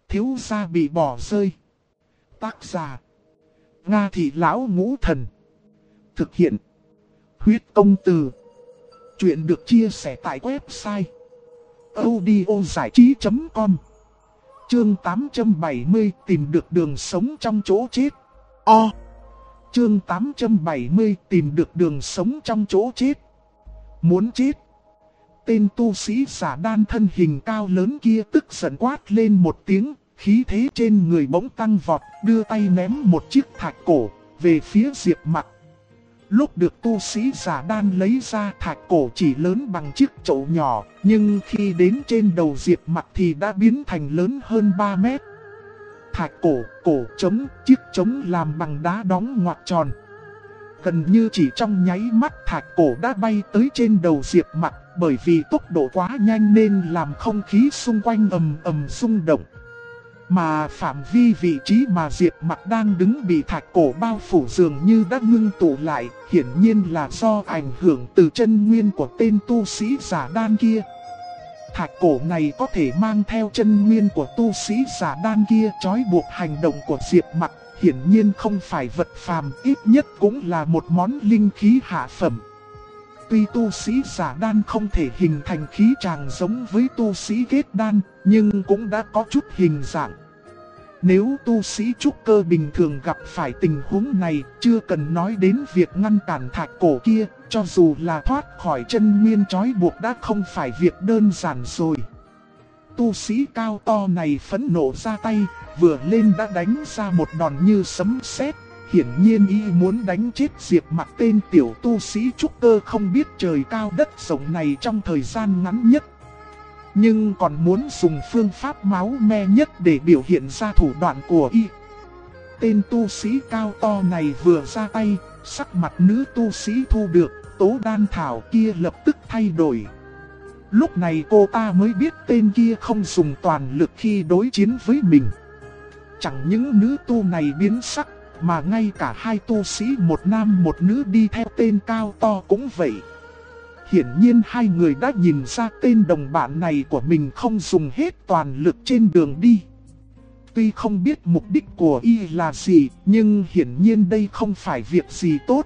Thiếu gia bị bỏ rơi. Tác giả: Nga Thị Lão Ngũ Thần. Thực hiện: Huyết Công Từ. Chuyện được chia sẻ tại website audiozảichí.com. Chương 870 tìm được đường sống trong chỗ chết. Chương 870 tìm được đường sống trong chỗ chết. Muốn chết. Tên tu sĩ giả đan thân hình cao lớn kia tức giận quát lên một tiếng, khí thế trên người bỗng tăng vọt, đưa tay ném một chiếc thạch cổ về phía Diệp Mặc. Lúc được tu sĩ giả đan lấy ra, thạch cổ chỉ lớn bằng chiếc chậu nhỏ, nhưng khi đến trên đầu Diệp Mặc thì đã biến thành lớn hơn 3 mét. Thạch cổ trống, chiếc trống làm bằng đá đóng ngoặc tròn. Gần như chỉ trong nháy mắt, thạch cổ đã bay tới trên đầu Diệp Mặc, bởi vì tốc độ quá nhanh nên làm không khí xung quanh ầm ầm rung động. Mà phạm vi vị trí mà Diệp Mặc đang đứng bị thạch cổ bao phủ dường như đã ngưng tụ lại, hiển nhiên là do ảnh hưởng từ chân nguyên của tên tu sĩ giả đan kia. Thạch cổ này có thể mang theo chân nguyên của tu sĩ giả đan kia trói buộc hành động của Diệp Mặc, hiển nhiên không phải vật phàm, ít nhất cũng là một món linh khí hạ phẩm. Tuy tu sĩ giả đan không thể hình thành khí tràng giống với tu sĩ kết đan, nhưng cũng đã có chút hình dạng. Nếu tu sĩ trúc cơ bình thường gặp phải tình huống này, chưa cần nói đến việc ngăn cản thạch cổ kia, cho dù là thoát khỏi chân nguyên trói buộc đã không phải việc đơn giản rồi. Tu sĩ cao to này phẫn nộ ra tay, vừa lên đã đánh ra một đòn như sấm sét. Hiển nhiên y muốn đánh chết Diệp Mặc, tên tiểu tu sĩ trúc cơ không biết trời cao đất rộng này trong thời gian ngắn nhất. Nhưng còn muốn dùng phương pháp máu me nhất để biểu hiện ra thủ đoạn của y. Tên tu sĩ cao to này vừa ra tay, sắc mặt nữ tu sĩ thu được tố đan thảo kia lập tức thay đổi. Lúc này cô ta mới biết tên kia không dùng toàn lực khi đối chiến với mình. Chẳng những nữ tu này biến sắc, mà ngay cả hai tu sĩ một nam một nữ đi theo tên cao to cũng vậy. Hiển nhiên hai người đã nhìn ra tên đồng bạn này của mình không dùng hết toàn lực trên đường đi. Tuy không biết mục đích của y là gì, nhưng hiển nhiên đây không phải việc gì tốt.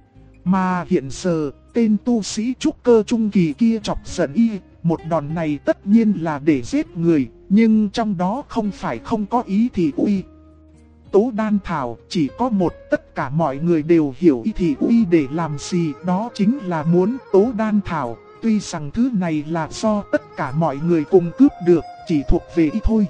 Mà hiện giờ, tên tu sĩ trúc cơ trung kỳ kia chọc giận y, một đòn này tất nhiên là để giết người, nhưng trong đó không phải không có ý thì uy. Tố đan thảo chỉ có một, tất cả mọi người đều hiểu ý thì uy để làm gì, đó chính là muốn tố đan thảo. Tuy rằng thứ này là do tất cả mọi người cùng cướp được, chỉ thuộc về ý thôi.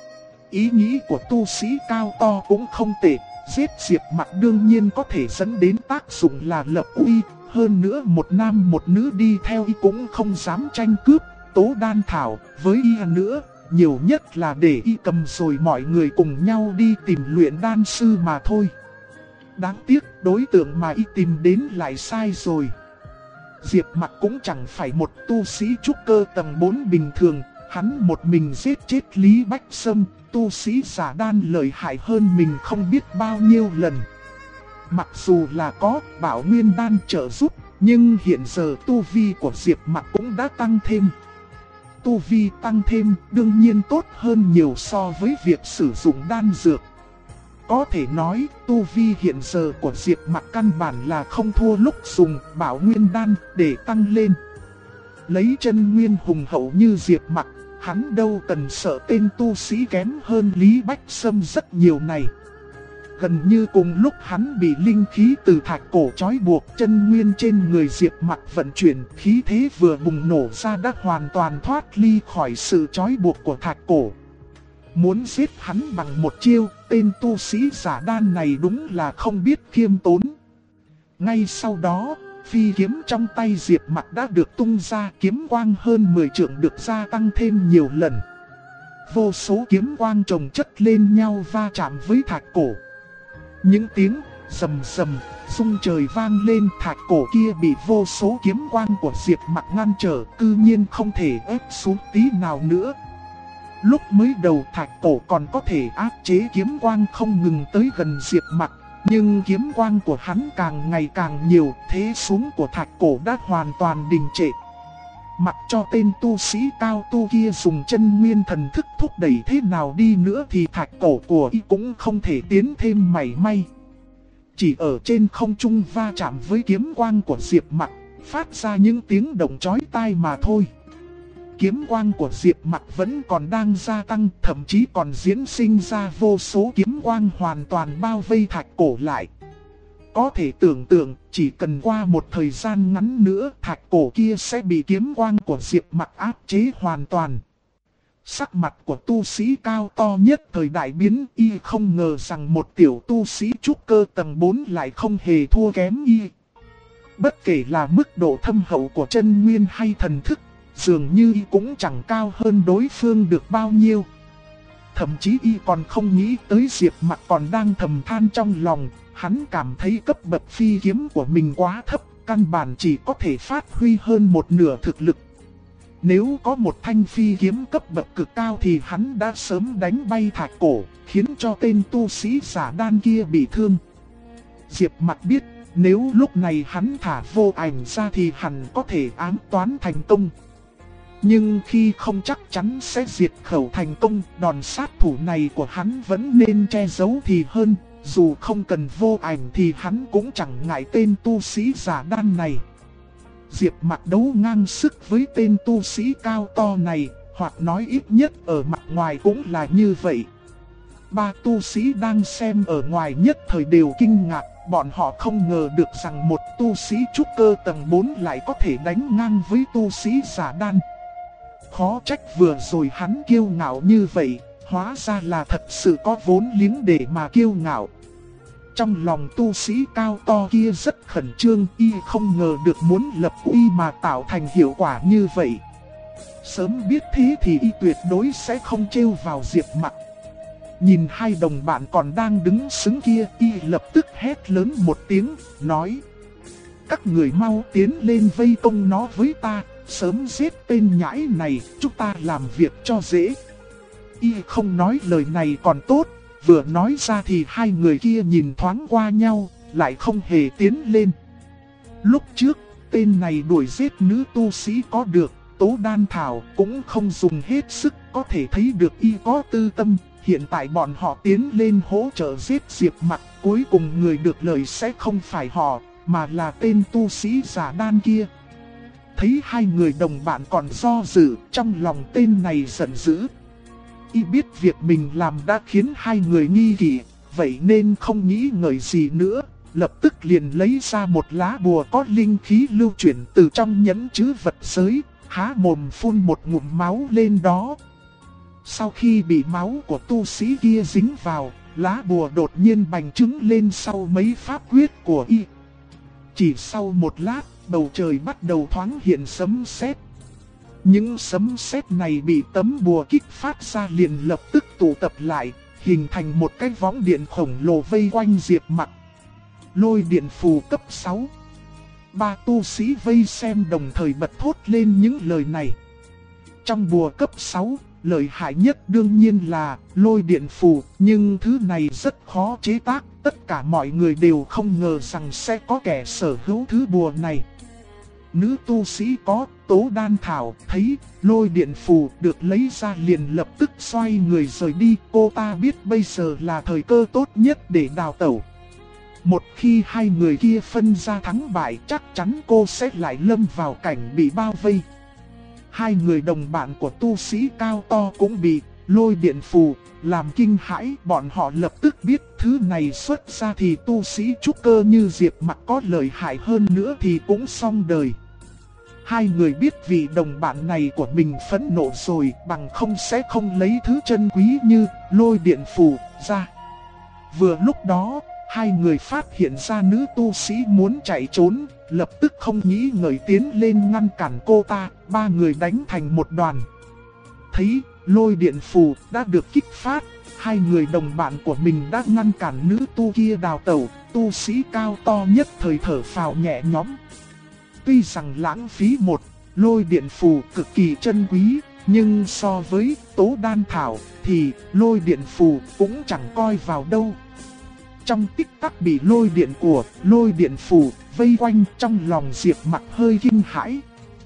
Ý nghĩ của tu sĩ cao to cũng không tệ, giết Diệp Mặc đương nhiên có thể dẫn đến tác dụng là lập uy. Hơn nữa một nam một nữ đi theo y cũng không dám tranh cướp tố đan thảo với y nữa. Nhiều nhất là để y cầm rồi mọi người cùng nhau đi tìm luyện đan sư mà thôi. Đáng tiếc đối tượng mà y tìm đến lại sai rồi. Diệp Mặc cũng chẳng phải một tu sĩ trúc cơ tầng 4 bình thường. Hắn một mình giết chết Lý Bách Sâm, tu sĩ giả đan lợi hại hơn mình không biết bao nhiêu lần. Mặc dù là có Bảo Nguyên đan trợ giúp, nhưng hiện giờ tu vi của Diệp Mặc cũng đã tăng thêm. Tu vi tăng thêm đương nhiên tốt hơn nhiều so với việc sử dụng đan dược. Có thể nói tu vi hiện giờ của Diệp Mặc căn bản là không thua lúc dùng Bảo Nguyên đan để tăng lên. Lấy chân nguyên hùng hậu như Diệp Mặc, hắn đâu cần sợ tên tu sĩ kém hơn Lý Bách Sâm rất nhiều này. Gần như cùng lúc hắn bị linh khí từ thạch cổ trói buộc, chân nguyên trên người Diệp Mặc vận chuyển, khí thế vừa bùng nổ ra đã hoàn toàn thoát ly khỏi sự trói buộc của thạch cổ. Muốn giết hắn bằng một chiêu, tên tu sĩ giả đan này đúng là không biết khiêm tốn. Ngay sau đó, phi kiếm trong tay Diệp Mặc đã được tung ra, kiếm quang hơn 10 trượng được gia tăng thêm nhiều lần. Vô số kiếm quang chồng chất lên nhau va chạm với thạch cổ. Những tiếng rầm rầm, rung trời vang lên, thạch cổ kia bị vô số kiếm quang của Diệp Mặc ngăn trở, cư nhiên không thể ép xuống tí nào nữa. Lúc mới đầu thạch cổ còn có thể áp chế kiếm quang không ngừng tới gần Diệp Mặc, nhưng kiếm quang của hắn càng ngày càng nhiều, thế xuống của thạch cổ đã hoàn toàn đình trệ. Mặc cho tên tu sĩ cao tu kia dùng chân nguyên thần thức thúc đẩy thế nào đi nữa thì thạch cổ của y cũng không thể tiến thêm mảy may. Chỉ ở trên không trung va chạm với kiếm quang của Diệp Mặc, phát ra những tiếng động chói tai mà thôi. Kiếm quang của Diệp Mặc vẫn còn đang gia tăng, thậm chí còn diễn sinh ra vô số kiếm quang hoàn toàn bao vây thạch cổ lại. Có thể tưởng tượng, chỉ cần qua một thời gian ngắn nữa, thạch cổ kia sẽ bị kiếm quang của Diệp Mặc áp chế hoàn toàn. Sắc mặt của tu sĩ cao to nhất thời đại biến, y không ngờ rằng một tiểu tu sĩ trúc cơ tầng 4 lại không hề thua kém y. Bất kể là mức độ thâm hậu của chân nguyên hay thần thức, dường như y cũng chẳng cao hơn đối phương được bao nhiêu. Thậm chí y còn không nghĩ tới Diệp Mặc còn đang thầm than trong lòng, hắn cảm thấy cấp bậc phi kiếm của mình quá thấp, căn bản chỉ có thể phát huy hơn một nửa thực lực. Nếu có một thanh phi kiếm cấp bậc cực cao thì hắn đã sớm đánh bay thạch cổ, khiến cho tên tu sĩ giả đan kia bị thương. Diệp Mặc biết, nếu lúc này hắn thả vô ảnh ra thì hẳn có thể ám toán thành công. Nhưng khi không chắc chắn sẽ diệt khẩu thành công, đòn sát thủ này của hắn vẫn nên che giấu thì hơn. Dù không cần vô ảnh thì hắn cũng chẳng ngại tên tu sĩ giả đan này. Diệp Mặc đấu ngang sức với tên tu sĩ cao to này, hoặc nói ít nhất ở mặt ngoài cũng là như vậy. Ba tu sĩ đang xem ở ngoài nhất thời đều kinh ngạc, bọn họ không ngờ được rằng một tu sĩ trúc cơ tầng 4 lại có thể đánh ngang với tu sĩ giả đan. Khó trách vừa rồi hắn kiêu ngạo như vậy, hóa ra là thật sự có vốn liếng để mà kiêu ngạo. Trong lòng tu sĩ cao to kia rất khẩn trương, y không ngờ được muốn lập uy mà tạo thành hiệu quả như vậy. Sớm biết thế thì y tuyệt đối sẽ không trêu vào Diệp Mặc. Nhìn hai đồng bạn còn đang đứng xứng kia, y lập tức hét lớn một tiếng, nói: các người mau tiến lên vây công nó với ta, sớm giết tên nhãi này, chúng ta làm việc cho dễ. Y không nói lời này còn tốt, vừa nói ra thì hai người kia nhìn thoáng qua nhau, lại không hề tiến lên. Lúc trước, tên này đuổi giết nữ tu sĩ có được, Tố Đan Thảo cũng không dùng hết sức, có thể thấy được y có tư tâm. Hiện tại bọn họ tiến lên hỗ trợ giết Diệp Mặc, cuối cùng người được lợi sẽ không phải họ, mà là tên tu sĩ giả đan kia. Thấy hai người đồng bạn còn do dự, trong lòng tên này giận dữ. Y biết việc mình làm đã khiến hai người nghi kỵ, vậy nên không nghĩ ngợi gì nữa, lập tức liền lấy ra một lá bùa có linh khí lưu chuyển từ trong nhẫn trữ vật giới, há mồm phun một ngụm máu lên đó. Sau khi bị máu của tu sĩ kia dính vào, lá bùa đột nhiên bành trướng lên sau mấy pháp quyết của y. Chỉ sau một lát, bầu trời bắt đầu thoáng hiện sấm sét. Những sấm sét này bị tấm bùa kích phát ra liền lập tức tụ tập lại, hình thành một cái võng điện khổng lồ vây quanh Diệp Mặc. Lôi điện phù cấp 6. Ba tu sĩ vây xem đồng thời bật thốt lên những lời này. Trong bùa cấp 6, lợi hại nhất đương nhiên là lôi điện phù, nhưng thứ này rất khó chế tác, tất cả mọi người đều không ngờ rằng sẽ có kẻ sở hữu thứ bùa này. Nữ tu sĩ có Tố Đan Thảo thấy lôi điện phù được lấy ra liền lập tức xoay người rời đi, cô ta biết bây giờ là thời cơ tốt nhất để đào tẩu. Một khi hai người kia phân ra thắng bại chắc chắn cô sẽ lại lâm vào cảnh bị bao vây. Hai người đồng bạn của tu sĩ cao to cũng bị lôi điện phù làm kinh hãi, bọn họ lập tức biết thứ này xuất ra thì tu sĩ trúc cơ như Diệp Mặc có lợi hại hơn nữa thì cũng xong đời. Hai người biết vì đồng bạn này của mình phẫn nộ rồi, bằng không sẽ không lấy thứ chân quý như lôi điện phù ra. Vừa lúc đó, hai người phát hiện ra nữ tu sĩ muốn chạy trốn, lập tức không nghĩ ngợi tiến lên ngăn cản cô ta, ba người đánh thành một đoàn. Thấy lôi điện phù đã được kích phát, hai người đồng bạn của mình đã ngăn cản nữ tu kia đào tẩu, tu sĩ cao to nhất thời thở phào nhẹ nhõm. Tuy rằng lãng phí một lôi điện phù cực kỳ chân quý, nhưng so với Tố Đan Thảo thì lôi điện phù cũng chẳng coi vào đâu. Trong tích tắc bị lôi điện của lôi điện phù vây quanh, trong lòng Diệp Mặc hơi kinh hãi.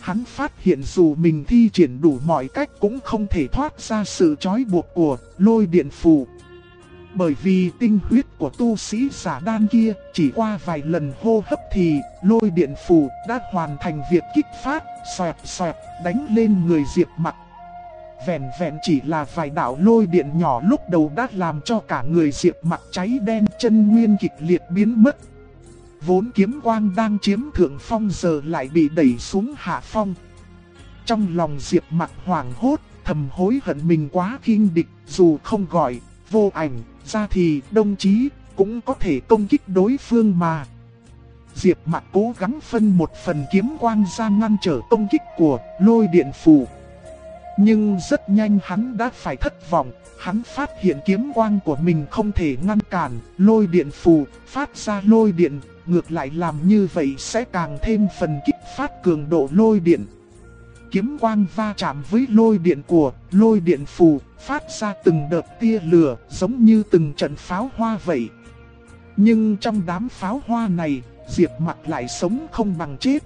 Hắn phát hiện dù mình thi triển đủ mọi cách cũng không thể thoát ra sự trói buộc của lôi điện phù. Bởi vì tinh huyết của tu sĩ giả đan kia chỉ qua vài lần hô hấp thì lôi điện phù đã hoàn thành việc kích phát, xoẹt xoẹt đánh lên người Diệp Mặc. Vẹn vẹn chỉ là vài đạo lôi điện nhỏ lúc đầu đã làm cho cả người Diệp Mặc cháy đen, chân nguyên kịch liệt biến mất. Vốn kiếm quang đang chiếm thượng phong giờ lại bị đẩy xuống hạ phong. Trong lòng Diệp Mặc hoảng hốt, thầm hối hận mình quá khinh địch, dù không gọi Vô Ảnh ra thì đồng chí cũng có thể công kích đối phương mà. Diệp Mặc cố gắng phân một phần kiếm quang ra ngăn trở công kích của lôi điện phù. Nhưng rất nhanh hắn đã phải thất vọng, hắn phát hiện kiếm quang của mình không thể ngăn cản lôi điện phù phát ra lôi điện, ngược lại làm như vậy sẽ càng thêm phần kích phát cường độ lôi điện. Kiếm quang va chạm với lôi điện của lôi điện phù, phát ra từng đợt tia lửa giống như từng trận pháo hoa vậy. Nhưng trong đám pháo hoa này, Diệp Mặc lại sống không bằng chết.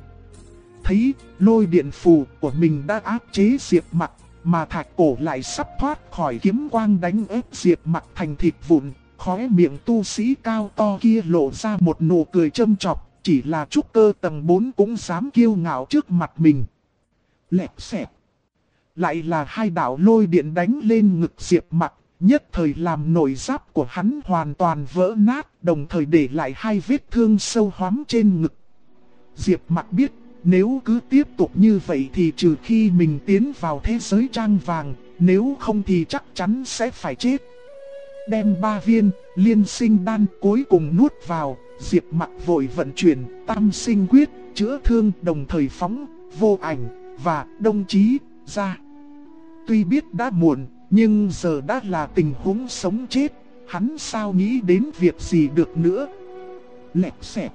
Thấy lôi điện phù của mình đã áp chế Diệp Mặc, mà Thạch Cổ lại sắp thoát khỏi kiếm quang đánh ép Diệp Mặc thành thịt vụn. Khóe miệng tu sĩ cao to kia lộ ra một nụ cười châm chọc, chỉ là trúc cơ tầng 4 cũng dám kiêu ngạo trước mặt mình. Lẹp xẹp. Lại là hai đạo lôi điện đánh lên ngực Diệp Mặc, nhất thời làm nội giáp của hắn hoàn toàn vỡ nát, đồng thời để lại hai vết thương sâu hoắm trên ngực. Diệp Mặc biết, nếu cứ tiếp tục như vậy thì trừ khi mình tiến vào thế giới trang vàng, nếu không thì chắc chắn sẽ phải chết. Đem 3 viên liên sinh đan cuối cùng nuốt vào, Diệp Mặc vội vận chuyển tam sinh quyết, chữa thương đồng thời phóng Vô Ảnh và đồng chí ra. Tuy biết đã muộn, nhưng giờ đã là tình huống sống chết, hắn sao nghĩ đến việc gì được nữa. Lẹp xẹp.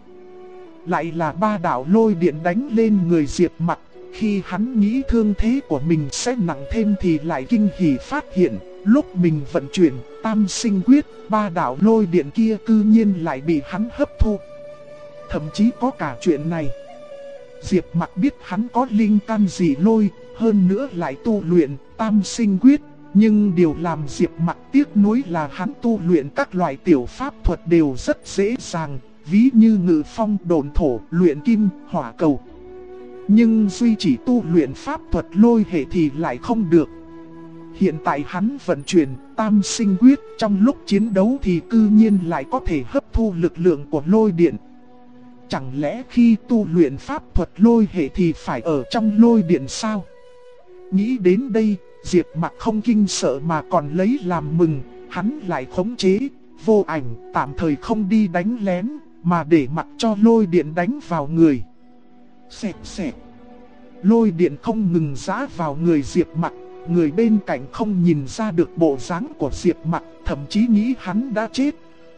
Lại là 3 đạo lôi điện đánh lên người Diệp Mặc. Khi hắn nghĩ thương thế của mình sẽ nặng thêm thì lại kinh hỉ phát hiện, lúc mình vận chuyển tam sinh quyết, 3 đạo lôi điện kia cư nhiên lại bị hắn hấp thu. Thậm chí có cả chuyện này. Diệp Mặc biết hắn có linh căn dị lôi, hơn nữa lại tu luyện tam sinh quyết. Nhưng điều làm Diệp Mặc tiếc nuối là hắn tu luyện các loại tiểu pháp thuật đều rất dễ dàng, ví như ngự phong, độn thổ, luyện kim, hỏa cầu. Nhưng duy chỉ tu luyện pháp thuật lôi hệ thì lại không được. Hiện tại hắn vận chuyển tam sinh quyết, trong lúc chiến đấu thì cư nhiên lại có thể hấp thu lực lượng của lôi điện. Chẳng lẽ khi tu luyện pháp thuật lôi hệ thì phải ở trong lôi điện sao? Nghĩ đến đây, Diệp Mặc không kinh sợ mà còn lấy làm mừng, hắn lại khống chế Vô Ảnh tạm thời không đi đánh lén, mà để mặc cho lôi điện đánh vào người. Xẹt xẹt. Lôi điện không ngừng giã vào người Diệp Mặc, người bên cạnh không nhìn ra được bộ dáng của Diệp Mặc, thậm chí nghĩ hắn đã chết.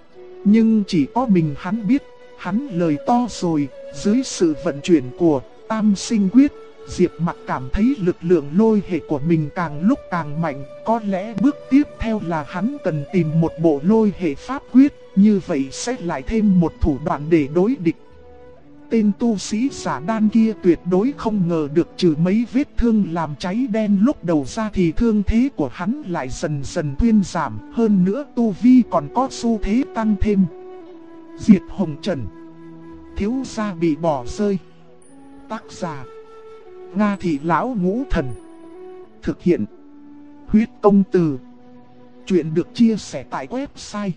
Nhưng chỉ có mình hắn biết, hắn lời to rồi, dưới sự vận chuyển của tam sinh quyết, Diệp Mặc cảm thấy lực lượng lôi hệ của mình càng lúc càng mạnh, có lẽ bước tiếp theo là hắn cần tìm một bộ lôi hệ pháp quyết, như vậy sẽ lại thêm một thủ đoạn để đối địch. Tên tu sĩ giả đan kia tuyệt đối không ngờ được trừ mấy vết thương làm cháy đen lúc đầu ra thì thương thế của hắn lại dần dần thuyên giảm, hơn nữa tu vi còn có xu thế tăng thêm. Diệt Hồng Trần. Thiếu gia bị bỏ rơi. Tác giả Nga Thị Lão Ngũ Thần. Thực hiện Huyết Công Từ. Chuyện được chia sẻ tại website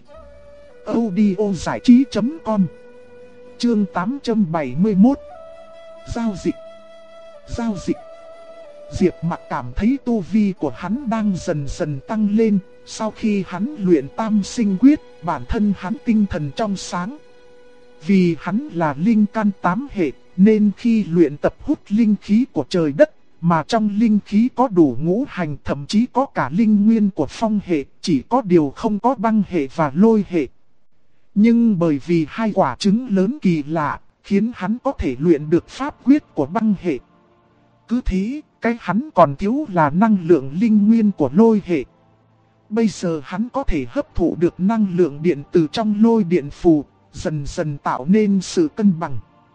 audiozảichí.com. Chương 871. Giao dịch. Diệp Mặc cảm thấy tu vi của hắn đang dần dần tăng lên. Sau khi hắn luyện tam sinh quyết, bản thân hắn tinh thần trong sáng. Vì hắn là linh căn 8 hệ, nên khi luyện tập hút linh khí của trời đất, mà trong linh khí có đủ ngũ hành, thậm chí có cả linh nguyên của phong hệ, chỉ có điều không có băng hệ và lôi hệ. Nhưng bởi vì hai quả trứng lớn kỳ lạ, khiến hắn có thể luyện được pháp quyết của băng hệ. Cứ thế, cái hắn còn thiếu là năng lượng linh nguyên của lôi hệ. Bây giờ hắn có thể hấp thụ được năng lượng điện từ trong lôi điện phù, dần dần tạo nên sự cân bằng.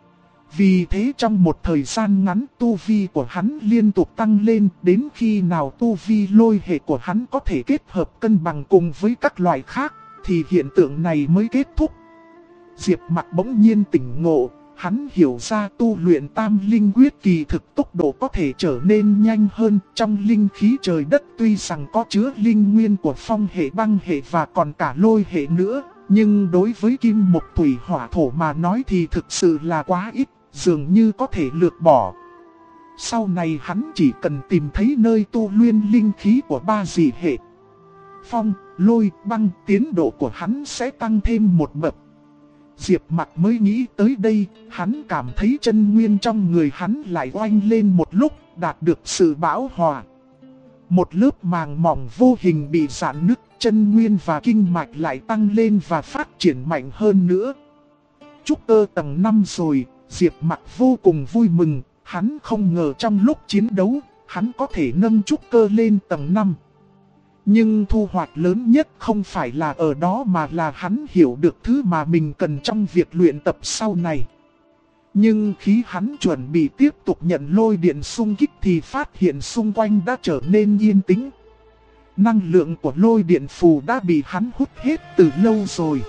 Vì thế trong một thời gian ngắn tu vi của hắn liên tục tăng lên, đến khi nào tu vi lôi hệ của hắn có thể kết hợp cân bằng cùng với các loại khác, thì hiện tượng này mới kết thúc. Diệp Mặc bỗng nhiên tỉnh ngộ, hắn hiểu ra tu luyện tam linh quyết kỳ thực tốc độ có thể trở nên nhanh hơn. Trong linh khí trời đất tuy rằng có chứa linh nguyên của phong hệ, băng hệ và còn cả lôi hệ nữa, nhưng đối với kim mộc thủy hỏa thổ mà nói thì thực sự là quá ít, dường như có thể lược bỏ. Sau này hắn chỉ cần tìm thấy nơi tu luyện linh khí của ba dị hệ phong, lôi, băng, tiến độ của hắn sẽ tăng thêm một bậc. Diệp Mặc mới nghĩ tới đây, hắn cảm thấy chân nguyên trong người hắn lại oanh lên một lúc, đạt được sự bão hòa. Một lớp màng mỏng vô hình bị rạn nứt, chân nguyên và kinh mạch lại tăng lên và phát triển mạnh hơn nữa. Trúc cơ tầng 5 rồi, Diệp Mặc vô cùng vui mừng, hắn không ngờ trong lúc chiến đấu, hắn có thể nâng trúc cơ lên tầng 5. Nhưng thu hoạch lớn nhất không phải là ở đó mà là hắn hiểu được thứ mà mình cần trong việc luyện tập sau này. Nhưng khi hắn chuẩn bị tiếp tục nhận lôi điện xung kích thì phát hiện xung quanh đã trở nên yên tĩnh. Năng lượng của lôi điện phù đã bị hắn hút hết từ lâu rồi.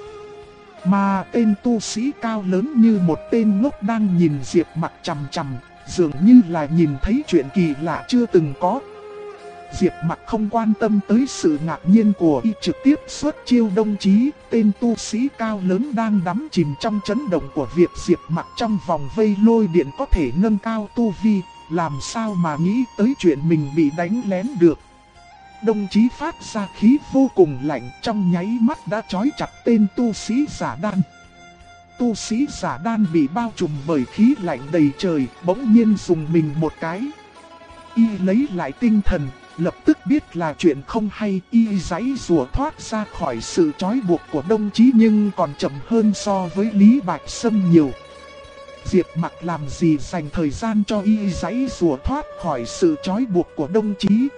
Mà tên tu sĩ cao lớn như một tên ngốc đang nhìn Diệp Mặc chằm chằm, dường như là nhìn thấy chuyện kỳ lạ chưa từng có. Diệp Mặc không quan tâm tới sự ngạc nhiên của y, trực tiếp xuất chiêu đồng chí. Tên tu sĩ cao lớn đang đắm chìm trong chấn động của việc Diệp Mặc trong vòng vây lôi điện có thể nâng cao tu vi, làm sao mà nghĩ tới chuyện mình bị đánh lén được. Đồng chí phát ra khí vô cùng lạnh, trong nháy mắt đã trói chặt tên tu sĩ giả đan. Tu sĩ giả đan bị bao trùm bởi khí lạnh đầy trời, bỗng nhiên dùng mình một cái. Y lấy lại tinh thần, lập tức biết là chuyện không hay, y giãy giụa thoát ra khỏi sự trói buộc của đồng chí nhưng còn chậm hơn so với Lý Bạch Sâm nhiều. Diệp Mặc làm gì dành thời gian cho y giãy giụa thoát khỏi sự trói buộc của đồng chí.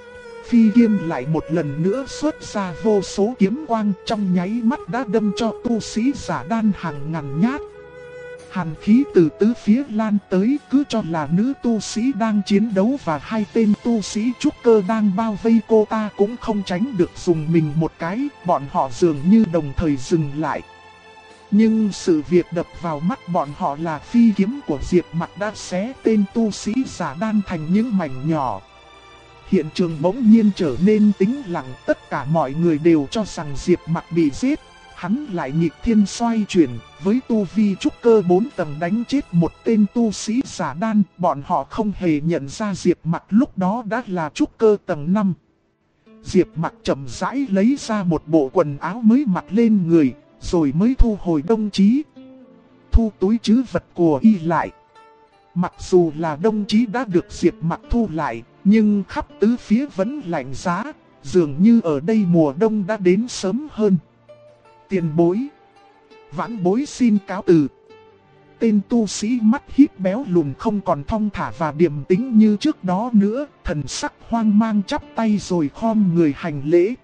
Phi kiếm lại một lần nữa xuất ra vô số kiếm quang, trong nháy mắt đã đâm cho tu sĩ giả đan hàng ngàn nhát. Hàn khí từ tứ phía lan tới, cứ cho là nữ tu sĩ đang chiến đấu và hai tên tu sĩ trúc cơ đang bao vây cô ta cũng không tránh được dùng mình một cái, bọn họ dường như đồng thời dừng lại. Nhưng sự việc đập vào mắt bọn họ là phi kiếm của Diệp Mặc đã xé tên tu sĩ giả đan thành những mảnh nhỏ. Hiện trường bỗng nhiên trở nên tĩnh lặng, tất cả mọi người đều cho rằng Diệp Mặc bị giết. Hắn lại nghịch thiên xoay chuyển, với tu vi trúc cơ 4 tầng đánh chết một tên tu sĩ giả đan, bọn họ không hề nhận ra Diệp Mặc lúc đó đã là trúc cơ tầng 5. Diệp Mặc chậm rãi lấy ra một bộ quần áo mới mặc lên người, rồi mới thu hồi đồng chí. Thu túi trữ vật của y lại. Mặc dù là đồng chí đã được Diệp Mặc thu lại, nhưng khắp tứ phía vẫn lạnh giá, dường như ở đây mùa đông đã đến sớm hơn. Tiền bối, vãn bối xin cáo từ. Tên tu sĩ mắt híp béo lùn không còn thong thả và điềm tĩnh như trước đó nữa, thần sắc hoang mang chắp tay rồi khom người hành lễ.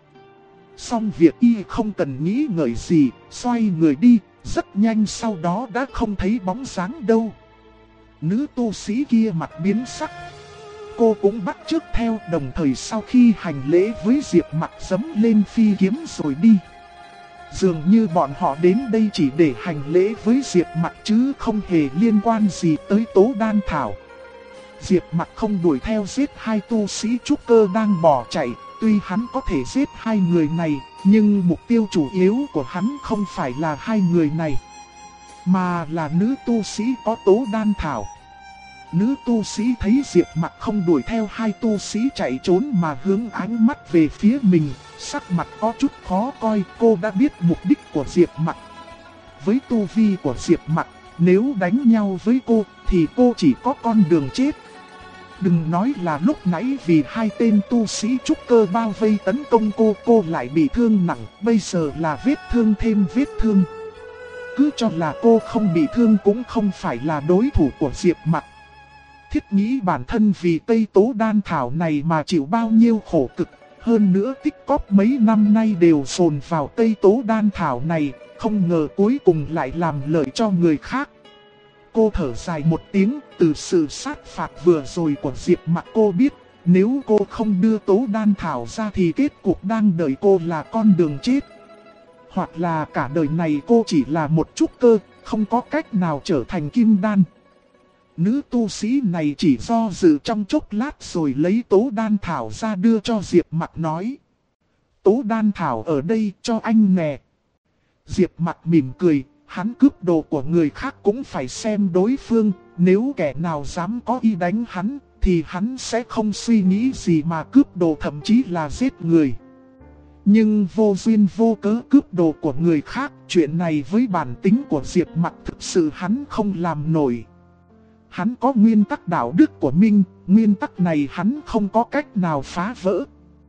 Xong việc y không cần nghĩ ngợi gì, xoay người đi, rất nhanh sau đó đã không thấy bóng dáng đâu. Nữ tu sĩ kia mặt biến sắc. Cô cũng bắt chước theo, đồng thời sau khi hành lễ với Diệp Mặc giẫm lên phi kiếm rồi đi. Dường như bọn họ đến đây chỉ để hành lễ với Diệp Mặc chứ không hề liên quan gì tới Tố Đan Thảo. Diệp Mặc không đuổi theo giết hai tu sĩ trúc cơ đang bỏ chạy, tuy hắn có thể giết hai người này, nhưng mục tiêu chủ yếu của hắn không phải là hai người này, mà là nữ tu sĩ có Tố Đan Thảo. Nữ tu sĩ thấy Diệp Mặc không đuổi theo hai tu sĩ chạy trốn mà hướng ánh mắt về phía mình, sắc mặt có chút khó coi. Cô đã biết mục đích của Diệp Mặc. Với tu vi của Diệp Mặc, nếu đánh nhau với cô thì cô chỉ có con đường chết. Đừng nói là lúc nãy vì hai tên tu sĩ trúc cơ bao vây tấn công cô lại bị thương nặng, bây giờ là vết thương thêm vết thương. Cứ cho là cô không bị thương cũng không phải là đối thủ của Diệp Mặc. Thiết nghĩ bản thân vì cây Tố Đan Thảo này mà chịu bao nhiêu khổ cực, hơn nữa tích cóp mấy năm nay đều dồn vào cây Tố Đan Thảo này, không ngờ cuối cùng lại làm lợi cho người khác. Cô thở dài một tiếng, từ sự sát phạt vừa rồi của Diệp Mặc cô biết, nếu cô không đưa tố đan thảo ra thì kết cục đang đợi cô là con đường chết. Hoặc là cả đời này cô chỉ là một trúc cơ, không có cách nào trở thành kim đan. Nữ tu sĩ này chỉ do dự trong chốc lát rồi lấy tố đan thảo ra đưa cho Diệp Mặc nói. Tố đan thảo ở đây cho anh nè. Diệp Mặc mỉm cười, hắn cướp đồ của người khác cũng phải xem đối phương, nếu kẻ nào dám có ý đánh hắn, thì hắn sẽ không suy nghĩ gì mà cướp đồ, thậm chí là giết người. Nhưng vô duyên vô cớ cướp đồ của người khác, chuyện này với bản tính của Diệp Mặc thực sự hắn không làm nổi. Hắn có nguyên tắc đạo đức của mình, nguyên tắc này hắn không có cách nào phá vỡ.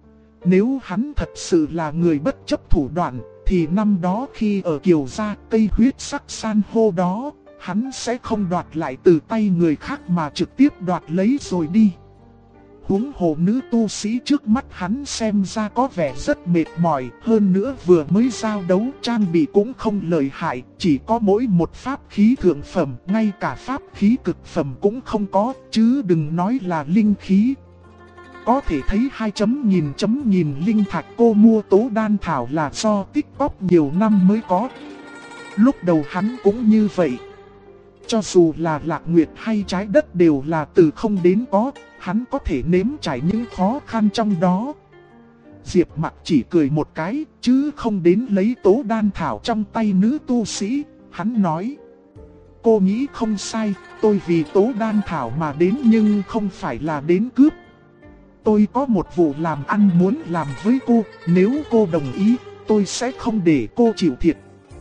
Nếu hắn thật sự là người bất chấp thủ đoạn, thì năm đó khi ở Kiều Gia, cây huyết sắc san hô đó, hắn sẽ không đoạt lại từ tay người khác mà trực tiếp đoạt lấy rồi đi. Huống hồ nữ tu sĩ trước mắt hắn xem ra có vẻ rất mệt mỏi, hơn nữa vừa mới giao đấu trang bị cũng không lợi hại, chỉ có mỗi một pháp khí thượng phẩm, ngay cả pháp khí cực phẩm cũng không có, chứ đừng nói là linh khí. Có thể thấy hai chấm nhìn linh thạch cô mua tố đan thảo là do tích góp nhiều năm mới có. Lúc đầu hắn cũng như vậy. Cho dù là Lạc Nguyệt hay trái đất đều là từ không đến có, hắn có thể nếm trải những khó khăn trong đó. Diệp Mặc chỉ cười một cái, chứ không đến lấy tố đan thảo trong tay nữ tu sĩ. Hắn nói, cô nghĩ không sai, tôi vì tố đan thảo mà đến nhưng không phải là đến cướp. Tôi có một vụ làm ăn muốn làm với cô, nếu cô đồng ý, tôi sẽ không để cô chịu thiệt.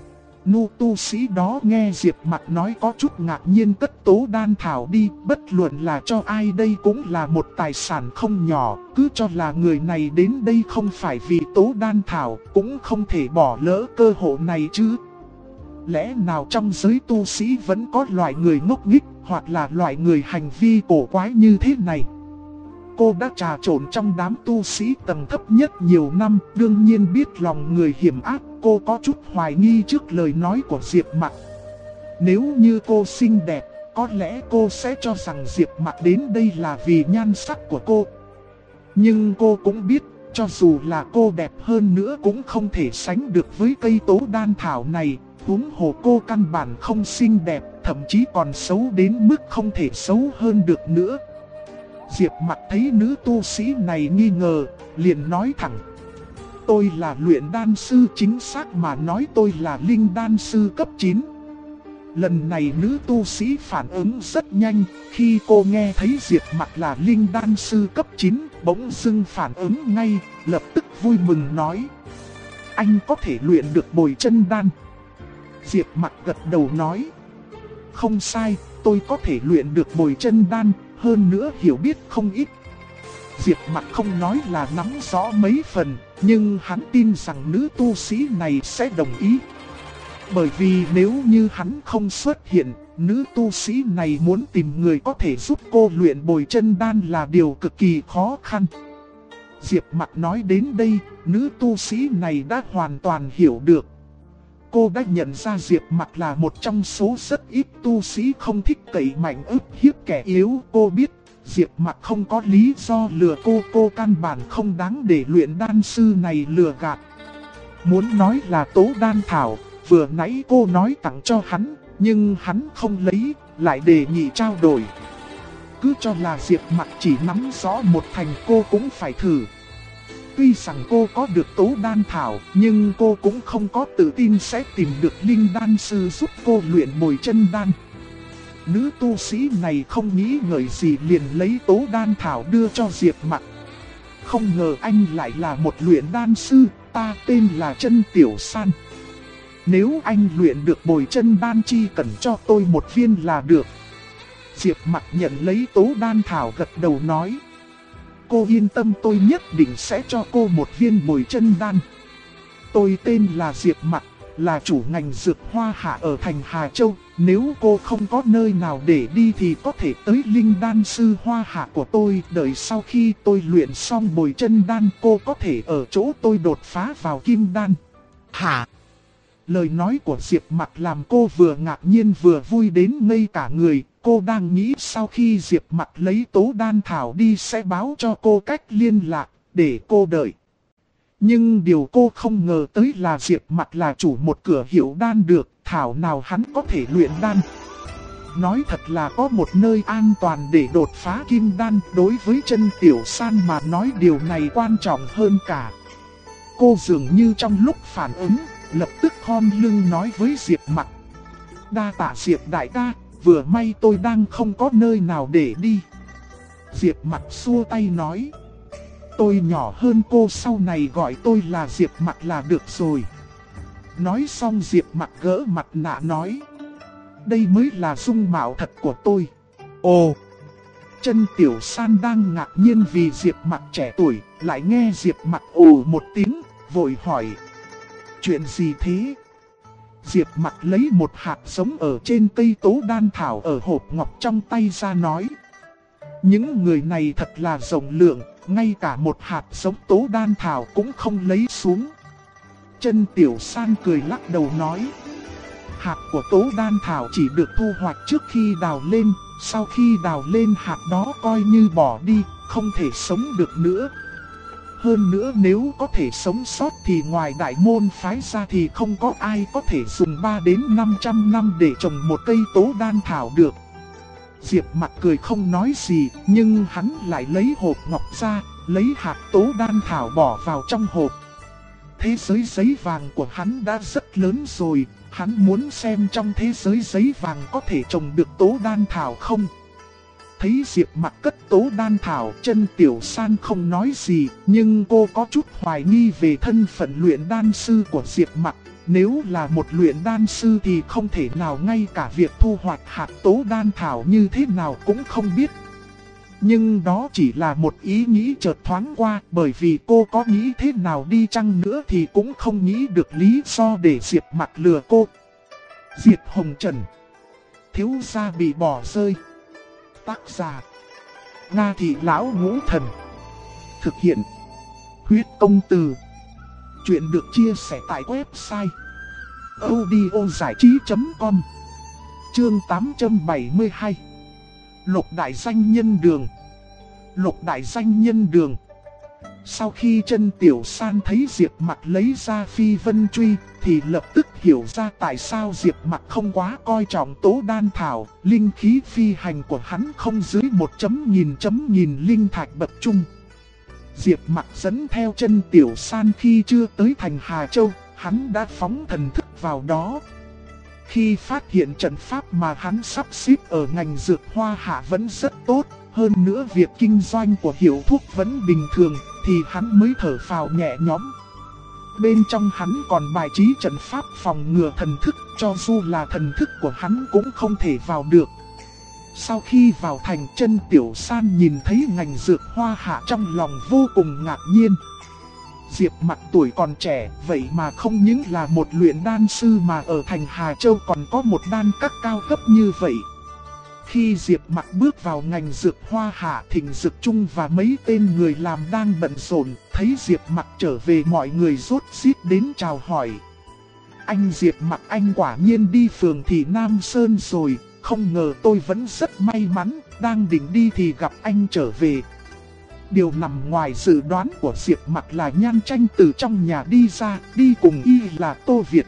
Nữ tu sĩ đó nghe Diệp Mặc nói có chút ngạc nhiên, cất tố đan thảo đi, bất luận là cho ai đây cũng là một tài sản không nhỏ, cứ cho là người này đến đây không phải vì tố đan thảo, cũng không thể bỏ lỡ cơ hội này chứ. Lẽ nào trong giới tu sĩ vẫn có loại người ngốc nghếch, hoặc là loại người hành vi cổ quái như thế này? Cô đã trà trộn trong đám tu sĩ tầng thấp nhất nhiều năm, đương nhiên biết lòng người hiểm ác. Cô có chút hoài nghi trước lời nói của Diệp Mặc. Nếu như cô xinh đẹp, có lẽ cô sẽ cho rằng Diệp Mặc đến đây là vì nhan sắc của cô. Nhưng cô cũng biết, cho dù là cô đẹp hơn nữa cũng không thể sánh được với cây tố đan thảo này. Huống hồ cô căn bản không xinh đẹp, thậm chí còn xấu đến mức không thể xấu hơn được nữa. Diệp Mặc thấy nữ tu sĩ này nghi ngờ, liền nói thẳng. Tôi là luyện đan sư, chính xác mà nói tôi là linh đan sư cấp 9. Lần này nữ tu sĩ phản ứng rất nhanh, khi cô nghe thấy Diệp Mặc là linh đan sư cấp 9, bỗng dưng phản ứng ngay, lập tức vui mừng nói. Anh có thể luyện được bồi chân đan. Diệp Mặc gật đầu nói. Không sai, tôi có thể luyện được bồi chân đan, hơn nữa hiểu biết không ít. Diệp Mặc không nói là nắm rõ mấy phần, nhưng hắn tin rằng nữ tu sĩ này sẽ đồng ý. Bởi vì nếu như hắn không xuất hiện, nữ tu sĩ này muốn tìm người có thể giúp cô luyện bồi chân đan là điều cực kỳ khó khăn. Diệp Mặc nói đến đây, nữ tu sĩ này đã hoàn toàn hiểu được. Cô đã nhận ra Diệp Mặc là một trong số rất ít tu sĩ không thích cậy mạnh ức hiếp kẻ yếu. Cô biết Diệp Mặc không có lý do lừa cô căn bản không đáng để luyện đan sư này lừa gạt. Muốn nói là tố đan thảo, vừa nãy cô nói tặng cho hắn, nhưng hắn không lấy, lại đề nghị trao đổi. Cứ cho là Diệp Mặc chỉ nắm rõ một thành, cô cũng phải thử. Tuy rằng cô có được tố đan thảo, nhưng cô cũng không có tự tin sẽ tìm được linh đan sư giúp cô luyện bồi chân đan. Nữ tu sĩ này không nghĩ ngợi gì liền lấy tố đan thảo đưa cho Diệp Mặc. Không ngờ anh lại là một luyện đan sư, ta tên là Chân Tiểu San. Nếu anh luyện được bồi chân đan chi cần cho tôi một viên là được. Diệp Mặc nhận lấy tố đan thảo gật đầu nói. Cô yên tâm, tôi nhất định sẽ cho cô một viên bồi chân đan. Tôi tên là Diệp Mặc, là chủ ngành dược hoa hạ ở thành Hà Châu. Nếu cô không có nơi nào để đi thì có thể tới linh đan sư hoa hạ của tôi. Đợi sau khi tôi luyện xong bồi chân đan, cô có thể ở chỗ tôi đột phá vào kim đan. Hả? Lời nói của Diệp Mặc làm cô vừa ngạc nhiên vừa vui đến ngây cả người. Cô đang nghĩ sau khi Diệp Mặc lấy tố đan thảo đi sẽ báo cho cô cách liên lạc để cô đợi. Nhưng điều cô không ngờ tới là Diệp Mặc là chủ một cửa hiệu đan được, thảo nào hắn có thể luyện đan. Nói thật là có một nơi an toàn để đột phá kim đan, đối với Chân Tiểu San mà nói điều này quan trọng hơn cả. Cô dường như trong lúc phản ứng, lập tức khom lưng nói với Diệp Mặc. Đa tạ Diệp đại ca, vừa may tôi đang không có nơi nào để đi. Diệp Mặc xua tay nói. Tôi nhỏ hơn cô, sau này gọi tôi là Diệp Mặc là được rồi. Nói xong Diệp Mặc gỡ mặt nạ nói. Đây mới là dung mạo thật của tôi. Ồ! Chân Tiểu San đang ngạc nhiên vì Diệp Mặc trẻ tuổi, lại nghe Diệp Mặc ồ một tiếng, vội hỏi. Chuyện gì thế? Diệp Mặc lấy một hạt giống ở trên cây tố đan thảo ở hộp ngọc trong tay ra nói. Những người này thật là rộng lượng, ngay cả một hạt giống tố đan thảo cũng không lấy xuống. Chân Tiểu San cười lắc đầu nói. Hạt của tố đan thảo chỉ được thu hoạch trước khi đào lên, sau khi đào lên hạt đó coi như bỏ đi, không thể sống được nữa. Hơn nữa nếu có thể sống sót thì ngoài đại môn phái ra thì không có ai có thể dùng 3 đến 500 năm để trồng một cây tố đan thảo được. Diệp Mặc cười không nói gì, nhưng hắn lại lấy hộp ngọc ra, lấy hạt tố đan thảo bỏ vào trong hộp. Thế giới giấy vàng của hắn đã rất lớn rồi, hắn muốn xem trong thế giới giấy vàng có thể trồng được tố đan thảo không. Thấy Diệp Mặc cất tố đan thảo, Chân Tiểu San không nói gì, nhưng cô có chút hoài nghi về thân phận luyện đan sư của Diệp Mặc. Nếu là một luyện đan sư thì không thể nào ngay cả việc thu hoạch hạt tố đan thảo như thế nào cũng không biết. Nhưng đó chỉ là một ý nghĩ chợt thoáng qua, bởi vì cô có nghĩ thế nào đi chăng nữa thì cũng không nghĩ được lý do để Diệp Mặc lừa cô. Diệp Hồng Trần, thiếu gia bị bỏ rơi. Tác giả Nga Thị Lão Ngũ Thần. Thực hiện Huyết Công Từ. Chuyện được chia sẻ tại website audiozảichí.com. Chương 872. Lục đại danh nhân đường. Lục đại danh nhân đường. Sau khi Chân Tiểu San thấy Diệp Mặc lấy ra phi vân truy thì lập tức hiểu ra tại sao Diệp Mặc không quá coi trọng tố đan thảo. Linh khí phi hành của hắn không dưới 1.000 linh thạch bậc trung. Diệp Mặc dẫn theo Chân Tiểu San khi chưa tới thành Hà Châu, hắn đã phóng thần thức vào đó. Khi phát hiện trận pháp mà hắn sắp xếp ở ngành dược hoa hạ vẫn rất tốt, hơn nữa việc kinh doanh của hiệu thuốc vẫn bình thường, thì hắn mới thở phào nhẹ nhõm. Bên trong hắn còn bài trí trận pháp phòng ngừa thần thức, cho dù là thần thức của hắn cũng không thể vào được. Sau khi vào thành, Chân Tiểu San nhìn thấy ngành dược hoa hạ trong lòng vô cùng ngạc nhiên. Diệp Mặc tuổi còn trẻ, vậy mà không những là một luyện đan sư mà ở thành Hà Châu còn có một đan các cao cấp như vậy. Khi Diệp Mặc bước vào ngành dược hoa hạ, Thịnh Dược Trung và mấy tên người làm đang bận rộn, thấy Diệp Mặc trở về mọi người rốt rít đến chào hỏi. Anh Diệp Mặc, anh quả nhiên đi phường thị Nam Sơn rồi, không ngờ tôi vẫn rất may mắn, đang định đi thì gặp anh trở về. Điều nằm ngoài dự đoán của Diệp Mặc là Nhan Tranh từ trong nhà đi ra, đi cùng y là Tô Việt.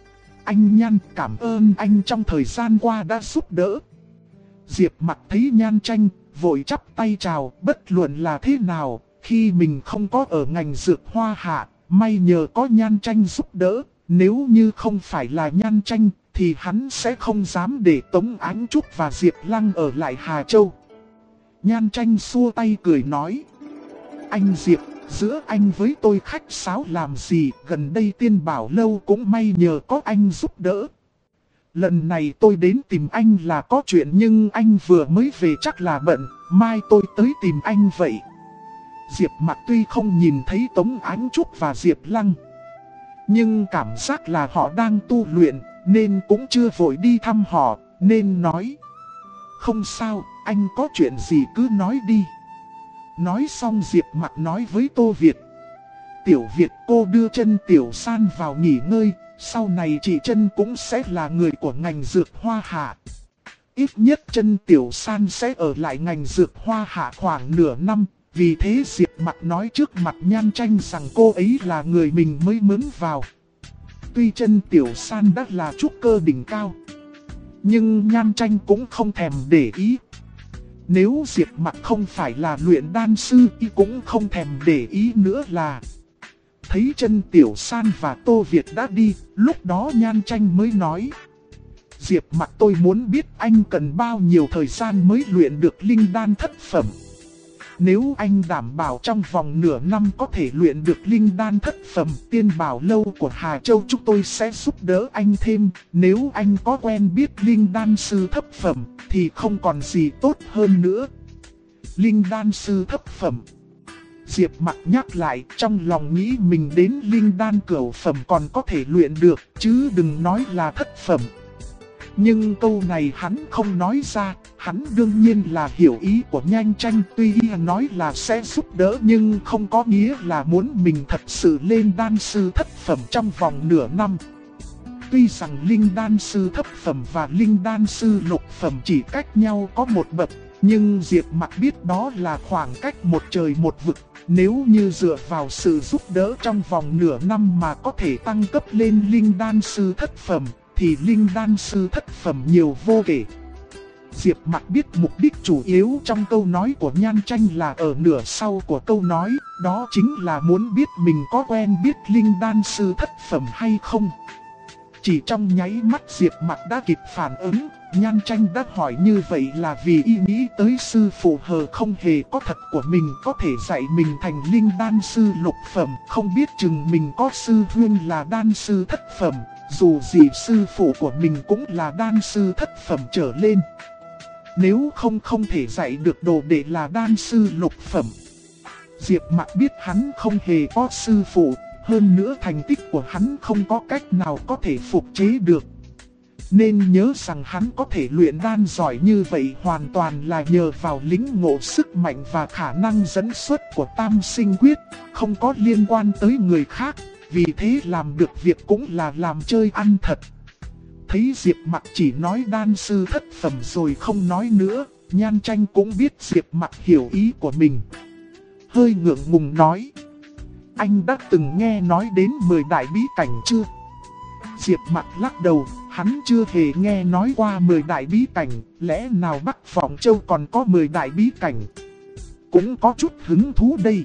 Anh Nhan, cảm ơn anh trong thời gian qua đã giúp đỡ. Diệp Mặc thấy Nhan Tranh, vội chắp tay chào, bất luận là thế nào, khi mình không có ở ngành dược hoa hạ, may nhờ có Nhan Tranh giúp đỡ, nếu như không phải là Nhan Tranh, thì hắn sẽ không dám để Tống Ánh Trúc và Diệp Lăng ở lại Hà Châu. Nhan Tranh xua tay cười nói. Anh Diệp, giữa anh với tôi khách sáo làm gì, gần đây Tiên Bảo Lâu cũng may nhờ có anh giúp đỡ. Lần này tôi đến tìm anh là có chuyện nhưng anh vừa mới về chắc là bận, mai tôi tới tìm anh vậy. Diệp Mặc tuy không nhìn thấy Tống Ánh Trúc và Diệp Lăng, nhưng cảm giác là họ đang tu luyện, nên cũng chưa vội đi thăm họ, nên nói. Không sao, anh có chuyện gì cứ nói đi. Nói xong Diệp Mặc nói với Tô Việt. Tiểu Việt, cô đưa Chân Tiểu San vào nghỉ ngơi, Sau này chị Trân cũng sẽ là người của ngành dược hoa hạ. Ít nhất Trân Tiểu San sẽ ở lại ngành dược hoa hạ khoảng nửa năm. Vì thế Diệp Mặc nói trước mặt Nhan Tranh rằng cô ấy là người mình mới mướn vào. Tuy Trân Tiểu San đã là trúc cơ đỉnh cao, nhưng Nhan Tranh cũng không thèm để ý. Nếu Diệp Mặc không phải là luyện đan sư y cũng không thèm để ý nữa là. Thấy Trân Tiểu San và Tô Việt đã đi, lúc đó Nhan Tranh mới nói. Diệp Mặc, tôi muốn biết anh cần bao nhiêu thời gian mới luyện được linh đan thất phẩm. Nếu anh đảm bảo trong vòng nửa năm có thể luyện được linh đan thất phẩm, Tiên Bảo Lâu của Hà Châu chúng tôi sẽ giúp đỡ anh thêm. Nếu anh có quen biết linh đan sư thất phẩm thì không còn gì tốt hơn nữa. Linh đan sư thất phẩm. Diệp Mặc nhắc lại, trong lòng nghĩ mình đến linh đan cửu phẩm còn có thể luyện được, chứ đừng nói là thất phẩm. Nhưng câu này hắn không nói ra, hắn đương nhiên là hiểu ý của Nhan Tranh. Tuy nói là sẽ giúp đỡ nhưng không có nghĩa là muốn mình thật sự lên đan sư thất phẩm trong vòng nửa năm. Tuy rằng linh đan sư thất phẩm và linh đan sư lục phẩm chỉ cách nhau có một bậc, nhưng Diệp Mặc biết đó là khoảng cách một trời một vực. Nếu như dựa vào sự giúp đỡ trong vòng nửa năm mà có thể tăng cấp lên linh đan sư thất phẩm, thì linh đan sư thất phẩm nhiều vô kể. Diệp Mặc biết mục đích chủ yếu trong câu nói của Nhan Tranh là ở nửa sau của câu nói, đó chính là muốn biết mình có quen biết linh đan sư thất phẩm hay không. Chỉ trong nháy mắt Diệp Mặc đã kịp phản ứng, Nhan Tranh đã hỏi như vậy là vì y nghĩ tới sư phụ hờ không hề có thật của mình có thể dạy mình thành linh đan sư lục phẩm, không biết chừng mình có sư huynh là đan sư thất phẩm, dù gì sư phụ của mình cũng là đan sư thất phẩm trở lên. Nếu không thể dạy được đồ đệ là đan sư lục phẩm. Diệp Mặc biết hắn không hề có sư phụ. Hơn nữa thành tích của hắn không có cách nào có thể phục chế được. Nên nhớ rằng hắn có thể luyện đan giỏi như vậy hoàn toàn là nhờ vào lĩnh ngộ sức mạnh và khả năng dẫn xuất của Tam Sinh Quyết, không có liên quan tới người khác, vì thế làm được việc cũng là làm chơi ăn thật. Thấy Diệp Mặc chỉ nói đan sư thất phẩm rồi không nói nữa, Nhan Tranh cũng biết Diệp Mặc hiểu ý của mình. Hơi ngượng ngùng nói. Anh đã từng nghe nói đến 10 đại bí cảnh chưa? Diệp Mặc lắc đầu, hắn chưa hề nghe nói qua 10 đại bí cảnh, lẽ nào Bắc Vọng Châu còn có 10 đại bí cảnh? Cũng có chút hứng thú đây.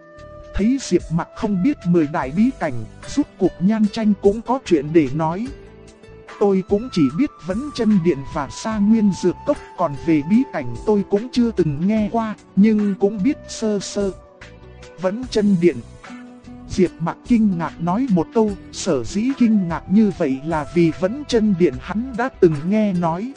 Thấy Diệp Mặc không biết 10 đại bí cảnh, rút cuộc Nhan Tranh cũng có chuyện để nói. Tôi cũng chỉ biết Vấn Chân Điện và Sa Nguyên Dược Cốc, còn về bí cảnh tôi cũng chưa từng nghe qua, nhưng cũng biết sơ sơ. Vấn Chân Điện. Diệp Mặc kinh ngạc nói một câu, sở dĩ kinh ngạc như vậy là vì Vấn Chân Điện hắn đã từng nghe nói.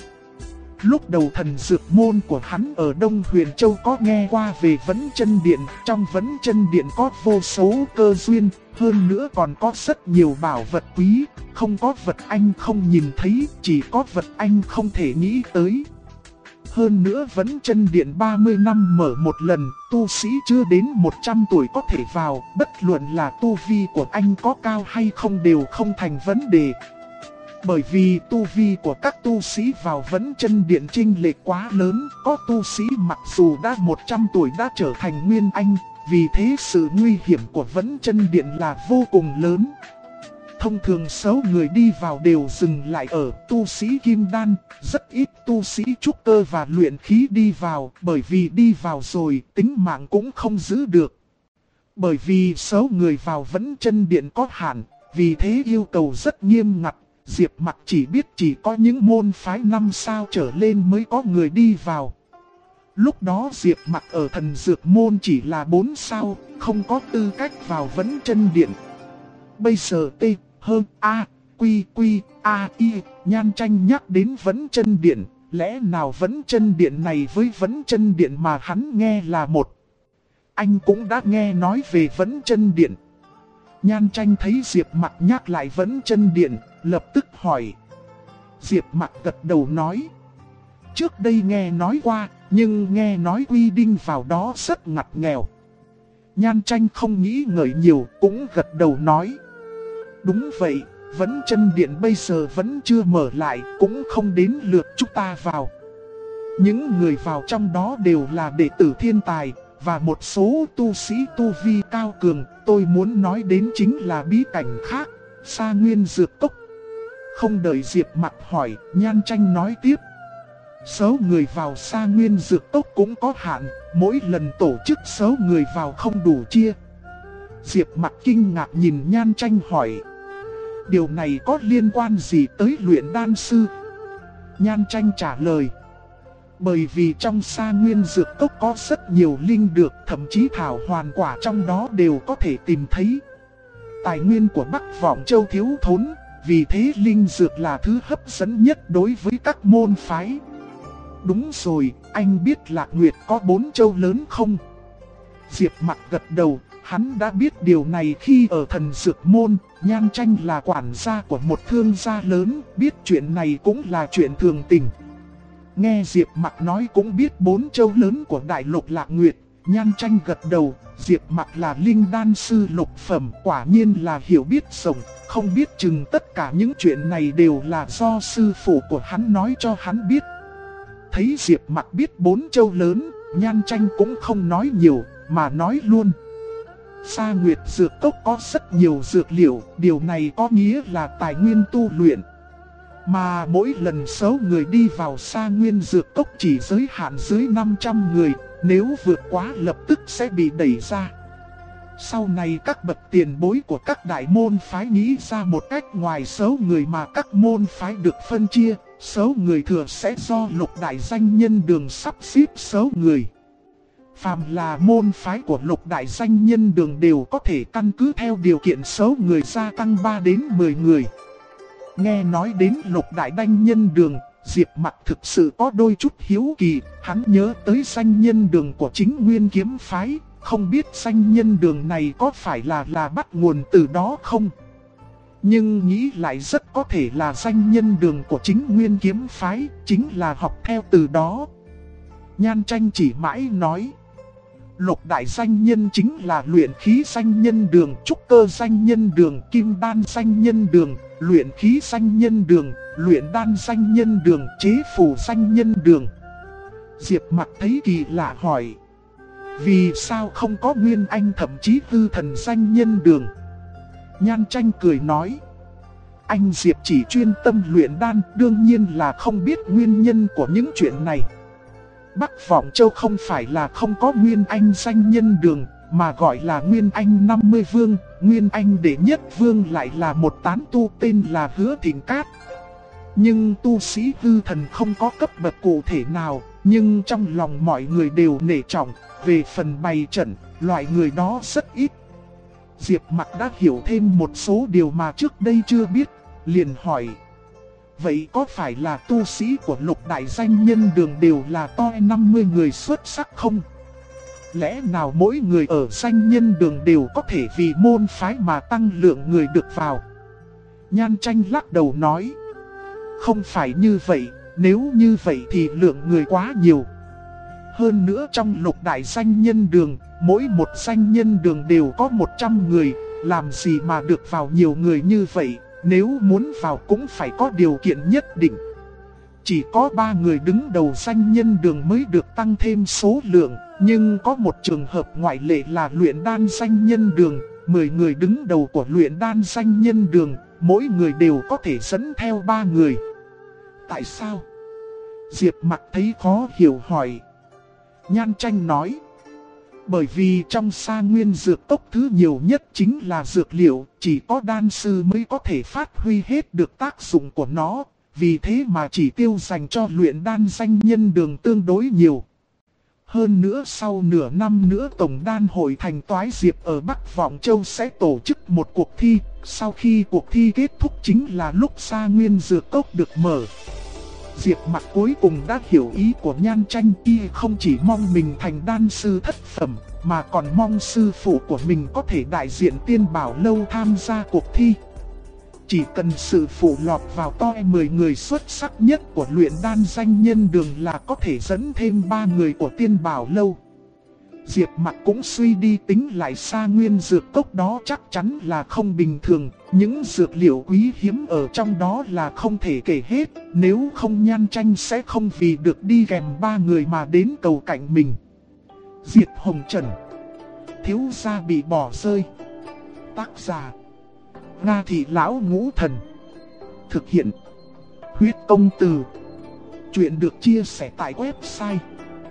Lúc đầu thần dược môn của hắn ở Đông Huyền Châu có nghe qua về Vấn Chân Điện, trong Vấn Chân Điện có vô số cơ duyên, hơn nữa còn có rất nhiều bảo vật quý, không có vật anh không nhìn thấy, chỉ có vật anh không thể nghĩ tới. Hơn nữa Vấn Chân Điện 30 năm mở một lần, tu sĩ chưa đến 100 tuổi có thể vào, bất luận là tu vi của anh có cao hay không đều không thành vấn đề. Bởi vì tu vi của các tu sĩ vào Vấn Chân Điện chênh lệch quá lớn, có tu sĩ mặc dù đã 100 tuổi đã trở thành nguyên anh, vì thế sự nguy hiểm của Vấn Chân Điện là vô cùng lớn. Thông thường số người đi vào đều dừng lại ở tu sĩ kim đan, rất ít tu sĩ trúc cơ và luyện khí đi vào, bởi vì đi vào rồi tính mạng cũng không giữ được. Bởi vì số người vào Vấn Chân Điện có hạn, vì thế yêu cầu rất nghiêm ngặt, Diệp Mặc chỉ biết chỉ có những môn phái 5 sao trở lên mới có người đi vào. Lúc đó Diệp Mặc ở thần dược môn chỉ là 4 sao, không có tư cách vào Vấn Chân Điện. Bây giờ Nhan Tranh nhắc đến Vấn Chân Điện, lẽ nào Vấn Chân Điện này với Vấn Chân Điện mà hắn nghe là một. Anh cũng đã nghe nói về Vấn Chân Điện. Nhan Tranh thấy Diệp Mặc nhắc lại Vấn Chân Điện, lập tức hỏi. Diệp Mặc gật đầu nói. Trước đây nghe nói qua, nhưng nghe nói quy định vào đó rất ngặt nghèo. Nhan Tranh không nghĩ ngợi nhiều, cũng gật đầu nói. Đúng vậy, Vẫn chân điện bây giờ vẫn chưa mở lại, cũng không đến lượt chúng ta vào. Những người vào trong đó đều là đệ tử thiên tài, và một số tu sĩ tu vi cao cường. Tôi muốn nói đến chính là bí cảnh khác, Sa Nguyên Dược Cốc. Không đợi Diệp Mặc hỏi, Nhan Tranh nói tiếp. Số người vào Sa Nguyên Dược Cốc cũng có hạn, mỗi lần tổ chức số người vào không đủ chia. Diệp Mặc kinh ngạc nhìn Nhan Tranh hỏi. Điều này có liên quan gì tới luyện đan sư? Nhan Tranh trả lời. Bởi vì trong Sa Nguyên Dược Cốc có rất nhiều linh dược, thậm chí thảo hoàn quả trong đó đều có thể tìm thấy. Tài nguyên của Bắc Vọng Châu thiếu thốn, vì thế linh dược là thứ hấp dẫn nhất đối với các môn phái. Đúng rồi, anh biết Lạc Nguyệt có 4 châu lớn không? Diệp Mặc gật đầu, hắn đã biết điều này khi ở Thần Dược Môn. Nhan Tranh là quản gia của một thương gia lớn, biết chuyện này cũng là chuyện thường tình. Nghe Diệp Mặc nói cũng biết 4 châu lớn của đại lục Lạc Nguyệt, Nhan Tranh gật đầu. Diệp Mặc là linh đan sư lục phẩm, quả nhiên là hiểu biết rộng, không biết chừng tất cả những chuyện này đều là do sư phụ của hắn nói cho hắn biết. Thấy Diệp Mặc biết 4 châu lớn, Nhan Tranh cũng không nói nhiều, mà nói luôn. Sa Nguyệt Dược Cốc có rất nhiều dược liệu, điều này có nghĩa là tài nguyên tu luyện. Mà mỗi lần số người đi vào Sa Nguyên Dược Cốc chỉ giới hạn dưới 500 người, nếu vượt quá lập tức sẽ bị đẩy ra. Sau này các bậc tiền bối của các đại môn phái nghĩ ra một cách ngoài số người mà các môn phái được phân chia, số người thừa sẽ do lục đại danh nhân đường sắp xếp số người. Phàm là môn phái của lục đại danh nhân đường đều có thể căn cứ theo điều kiện số người gia tăng 3 đến 10 người. Nghe nói đến lục đại danh nhân đường, Diệp Mặc thực sự có đôi chút hiếu kỳ, hắn nhớ tới danh nhân đường của chính Nguyên Kiếm Phái, không biết danh nhân đường này có phải là bắt nguồn từ đó không? Nhưng nghĩ lại rất có thể là danh nhân đường của chính Nguyên Kiếm Phái, chính là học theo từ đó. Nhan Tranh chỉ mãi nói. Lục đại danh nhân chính là luyện khí danh nhân đường, trúc cơ danh nhân đường, kim đan danh nhân đường, luyện khí danh nhân đường, luyện đan danh nhân đường, chế phù danh nhân đường. Diệp Mặc thấy kỳ lạ hỏi. Vì sao không có Nguyên Anh thậm chí hư thần danh nhân đường? Nhan Tranh cười nói. Anh Diệp chỉ chuyên tâm luyện đan, đương nhiên là không biết nguyên nhân của những chuyện này. Bắc Vọng Châu không phải là không có Nguyên Anh danh nhân đường, mà gọi là Nguyên Anh 50 Vương. Nguyên Anh đệ nhất vương lại là một tán tu tên là Hứa Thịnh Cát. Nhưng tu sĩ hư thần không có cấp bậc cụ thể nào, nhưng trong lòng mọi người đều nể trọng. Về phần bày trận, loại người đó rất ít. Diệp Mặc đã hiểu thêm một số điều mà trước đây chưa biết, liền hỏi. Vậy có phải là tu sĩ của lục đại danh nhân đường đều là to 50 người xuất sắc không? Lẽ nào mỗi người ở danh nhân đường đều có thể vì môn phái mà tăng lượng người được vào? Nhan Tranh lắc đầu nói. Không phải như vậy, nếu như vậy thì lượng người quá nhiều. Hơn nữa trong lục đại danh nhân đường, mỗi một danh nhân đường đều có 100 người, làm gì mà được vào nhiều người như vậy? Nếu muốn vào cũng phải có điều kiện nhất định. Chỉ có 3 người đứng đầu danh nhân đường mới được tăng thêm số lượng. Nhưng có một trường hợp ngoại lệ là luyện đan danh nhân đường. 10 người đứng đầu của luyện đan danh nhân đường, mỗi người đều có thể dẫn theo 3 người. Tại sao? Diệp Mặc thấy khó hiểu hỏi. Nhan Tranh nói. Bởi vì trong Sa Nguyên Dược Cốc thứ nhiều nhất chính là dược liệu, chỉ có đan sư mới có thể phát huy hết được tác dụng của nó, vì thế mà chỉ tiêu dành cho luyện đan danh nhân đường tương đối nhiều. Hơn nữa sau nửa năm nữa Tổng đan hội thành Toái Diệp ở Bắc Vọng Châu sẽ tổ chức một cuộc thi, sau khi cuộc thi kết thúc chính là lúc Sa Nguyên Dược Cốc được mở. Diệp Mặc cuối cùng đã hiểu ý của Nhan Tranh, y không chỉ mong mình thành đan sư thất phẩm, mà còn mong sư phụ của mình có thể đại diện Tiên Bảo Lâu tham gia cuộc thi. Chỉ cần sư phụ lọt vào top 10 người xuất sắc nhất của luyện đan danh nhân đường là có thể dẫn thêm 3 người của Tiên Bảo Lâu. Diệp Mặc cũng suy đi tính lại Sa Nguyên Dược Cốc đó chắc chắn là không bình thường, Những dược liệu quý hiếm ở trong đó là không thể kể hết, nếu không Nhan Tranh sẽ không vì được đi kèm 3 người mà đến cầu cạnh mình. Diệt Hồng Trần, thiếu gia bị bỏ rơi. Tác giả Nga Thị Lão Ngũ Thần. Thực hiện Huyết Công Từ. Chuyện được chia sẻ tại website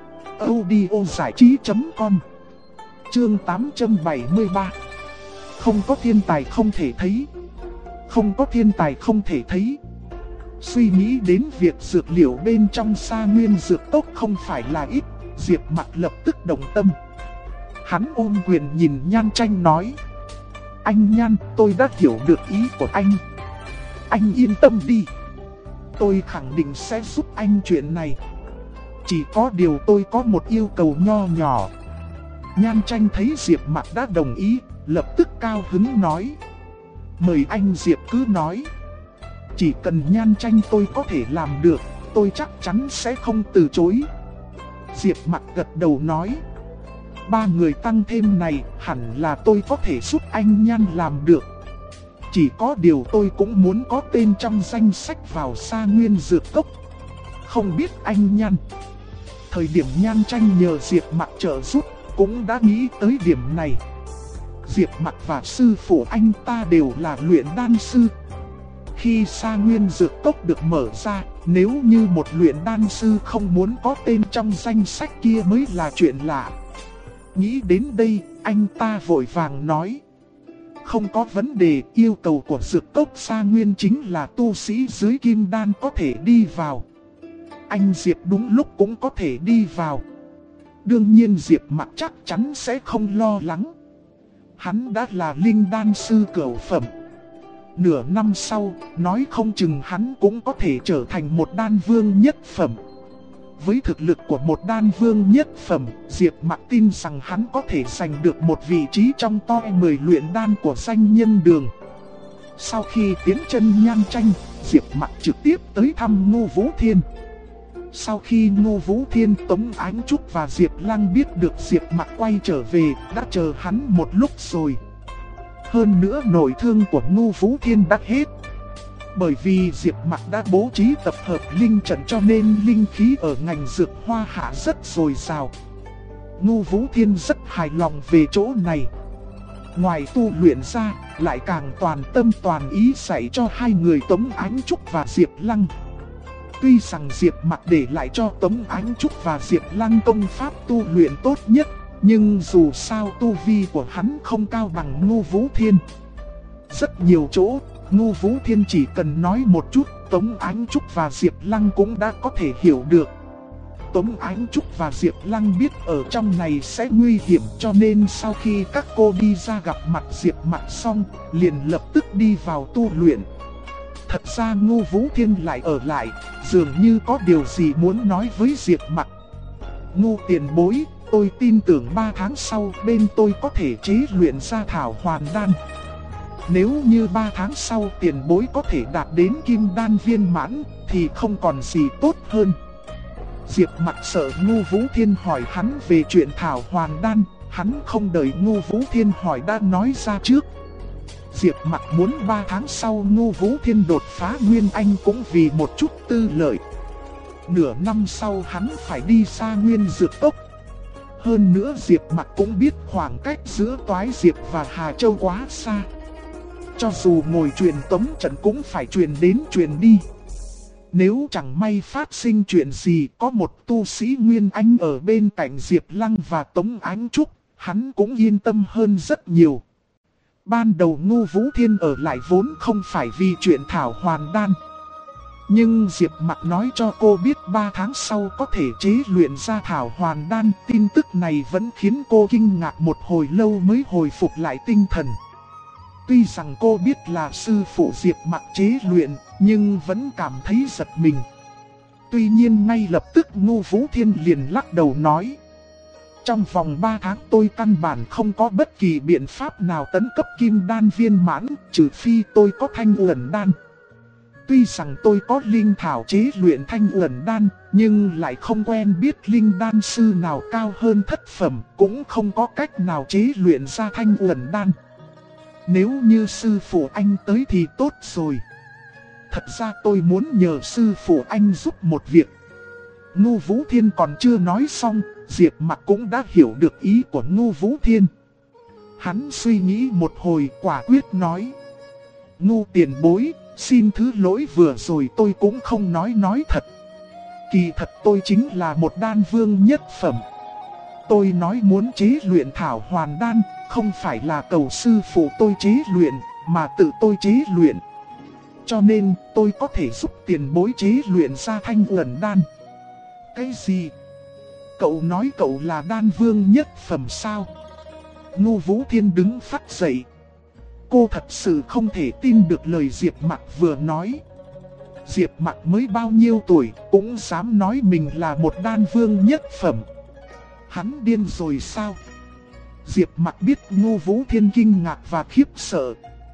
audiozảichí.com. Chương 873. Không có thiên tài không thể thấy. Không có thiên tài không thể thấy. Suy nghĩ đến việc dược liệu bên trong Sa Nguyên Dược Cốc không phải là ít, Diệp Mặc lập tức động tâm. Hắn ôm quyền nhìn Nhan Tranh nói: Anh Nhan, tôi đã hiểu được ý của anh. Anh yên tâm đi. Tôi khẳng định sẽ giúp anh chuyện này. Chỉ có điều tôi có một yêu cầu nho nhỏ. Nhan Tranh thấy Diệp Mặc đã đồng ý, lập tức cao hứng nói: Mời anh Diệp cứ nói. Chỉ cần Nhan Tranh tôi có thể làm được, tôi chắc chắn sẽ không từ chối. Diệp Mặc gật đầu nói: 3 người tăng thêm này hẳn là tôi có thể giúp anh Nhan làm được. Chỉ có điều tôi cũng muốn có tên trong danh sách vào Sa Nguyên Dược Cốc. Không biết anh Nhan. Thời điểm Nhan Tranh nhờ Diệp Mặc trợ giúp cũng đã nghĩ tới điểm này. Diệp Mặc và sư phụ anh ta đều là luyện đan sư. Khi Sa Nguyên Dược Cốc được mở ra, nếu như một luyện đan sư không muốn có tên trong danh sách kia mới là chuyện lạ. Nghĩ đến đây, anh ta vội vàng nói: Không có vấn đề, yêu cầu của Dược Cốc Sa Nguyên chính là tu sĩ dưới kim đan có thể đi vào. Anh Diệp đúng lúc cũng có thể đi vào. Đương nhiên Diệp Mặc chắc chắn sẽ không lo lắng. Hắn đã là linh đan sư cửu phẩm. Nửa năm sau, nói không chừng hắn cũng có thể trở thành một đan vương nhất phẩm. Với thực lực của một đan vương nhất phẩm, Diệp Mặc tin rằng hắn có thể giành được một vị trí trong top 10 luyện đan của danh nhân đường. Sau khi tiến chân Nhan Tranh, Diệp Mặc trực tiếp tới thăm Ngô Vũ Thiên. Sau khi Ngô Vũ Thiên, Tống Ánh Trúc và Diệp Lăng biết được Diệp Mặc quay trở về, đã chờ hắn một lúc rồi. Hơn nữa nội thương của Ngô Vũ Thiên đã hết. Bởi vì Diệp Mặc đã bố trí tập hợp linh trận cho nên linh khí ở ngành dược hoa hạ rất dồi dào. Ngô Vũ Thiên rất hài lòng về chỗ này. Ngoài tu luyện ra, lại càng toàn tâm toàn ý dạy cho 2 người Tống Ánh Trúc và Diệp Lăng. Tuy rằng Diệp Mặc để lại cho Tống Ánh Trúc và Diệp Lăng công pháp tu luyện tốt nhất, nhưng dù sao tu vi của hắn không cao bằng Ngô Vũ Thiên. Rất nhiều chỗ, Ngô Vũ Thiên chỉ cần nói một chút, Tống Ánh Trúc và Diệp Lăng cũng đã có thể hiểu được. Tống Ánh Trúc và Diệp Lăng biết ở trong này sẽ nguy hiểm, cho nên sau khi các cô đi ra gặp mặt Diệp Mặc xong, liền lập tức đi vào tu luyện. Thật ra Ngô Vũ Thiên lại ở lại, dường như có điều gì muốn nói với Diệp Mặc. Ngô tiền bối, tôi tin tưởng 3 tháng sau bên tôi có thể chế luyện ra thảo hoàn đan. Nếu như 3 tháng sau tiền bối có thể đạt đến kim đan viên mãn, thì không còn gì tốt hơn. Diệp Mặc sợ Ngô Vũ Thiên hỏi hắn về chuyện thảo hoàn đan, hắn không đợi Ngô Vũ Thiên hỏi đã nói ra trước. Diệp Mặc muốn 3 tháng sau Ngô Vũ Thiên đột phá Nguyên Anh cũng vì một chút tư lợi. Nửa năm sau hắn phải đi Sa Nguyên Dược Cốc. Hơn nữa Diệp Mặc cũng biết khoảng cách giữa Toái Diệp và Hà Châu quá xa. Cho dù ngồi truyền tống trận cũng phải truyền đến truyền đi. Nếu chẳng may phát sinh chuyện gì, có một tu sĩ Nguyên Anh ở bên cạnh Diệp Lăng và Tống Ánh Trúc, hắn cũng yên tâm hơn rất nhiều. Ban đầu Ngô Vũ Thiên ở lại vốn không phải vì chuyện thảo hoàn đan. Nhưng Diệp Mặc nói cho cô biết 3 tháng sau có thể chế luyện ra thảo hoàn đan, tin tức này vẫn khiến cô kinh ngạc một hồi lâu mới hồi phục lại tinh thần. Tuy rằng cô biết là sư phụ Diệp Mặc chế luyện, nhưng vẫn cảm thấy giật mình. Tuy nhiên ngay lập tức Ngô Vũ Thiên liền lắc đầu nói: Trong vòng 3 tháng tôi căn bản không có bất kỳ biện pháp nào tấn cấp kim đan viên mãn, trừ phi tôi có thanh uẩn đan. Tuy rằng tôi có linh thảo chế luyện thanh uẩn đan, nhưng lại không quen biết linh đan sư nào cao hơn thất phẩm, cũng không có cách nào chế luyện ra thanh uẩn đan. Nếu như sư phụ anh tới thì tốt rồi. Thật ra tôi muốn nhờ sư phụ anh giúp một việc. Ngô Vũ Thiên còn chưa nói xong, Diệp Mặc cũng đã hiểu được ý của Ngô Vũ Thiên. Hắn suy nghĩ một hồi quả quyết nói: Ngô tiền bối, xin thứ lỗi vừa rồi tôi cũng không nói thật. Kỳ thật tôi chính là một đan vương nhất phẩm. Tôi nói muốn chế luyện thảo hoàn đan, không phải là cầu sư phụ tôi chế luyện, mà tự tôi chế luyện. Cho nên tôi có thể giúp tiền bối chế luyện ra Thanh Uẩn đan. Cái gì? Cậu nói cậu là đan vương nhất phẩm sao? Ngô Vũ Thiên đứng phắt dậy. Cô thật sự không thể tin được lời Diệp Mặc vừa nói. Diệp Mặc mới bao nhiêu tuổi cũng dám nói mình là một đan vương nhất phẩm. Hắn điên rồi sao? Diệp Mặc biết Ngô Vũ Thiên kinh ngạc và khiếp sợ.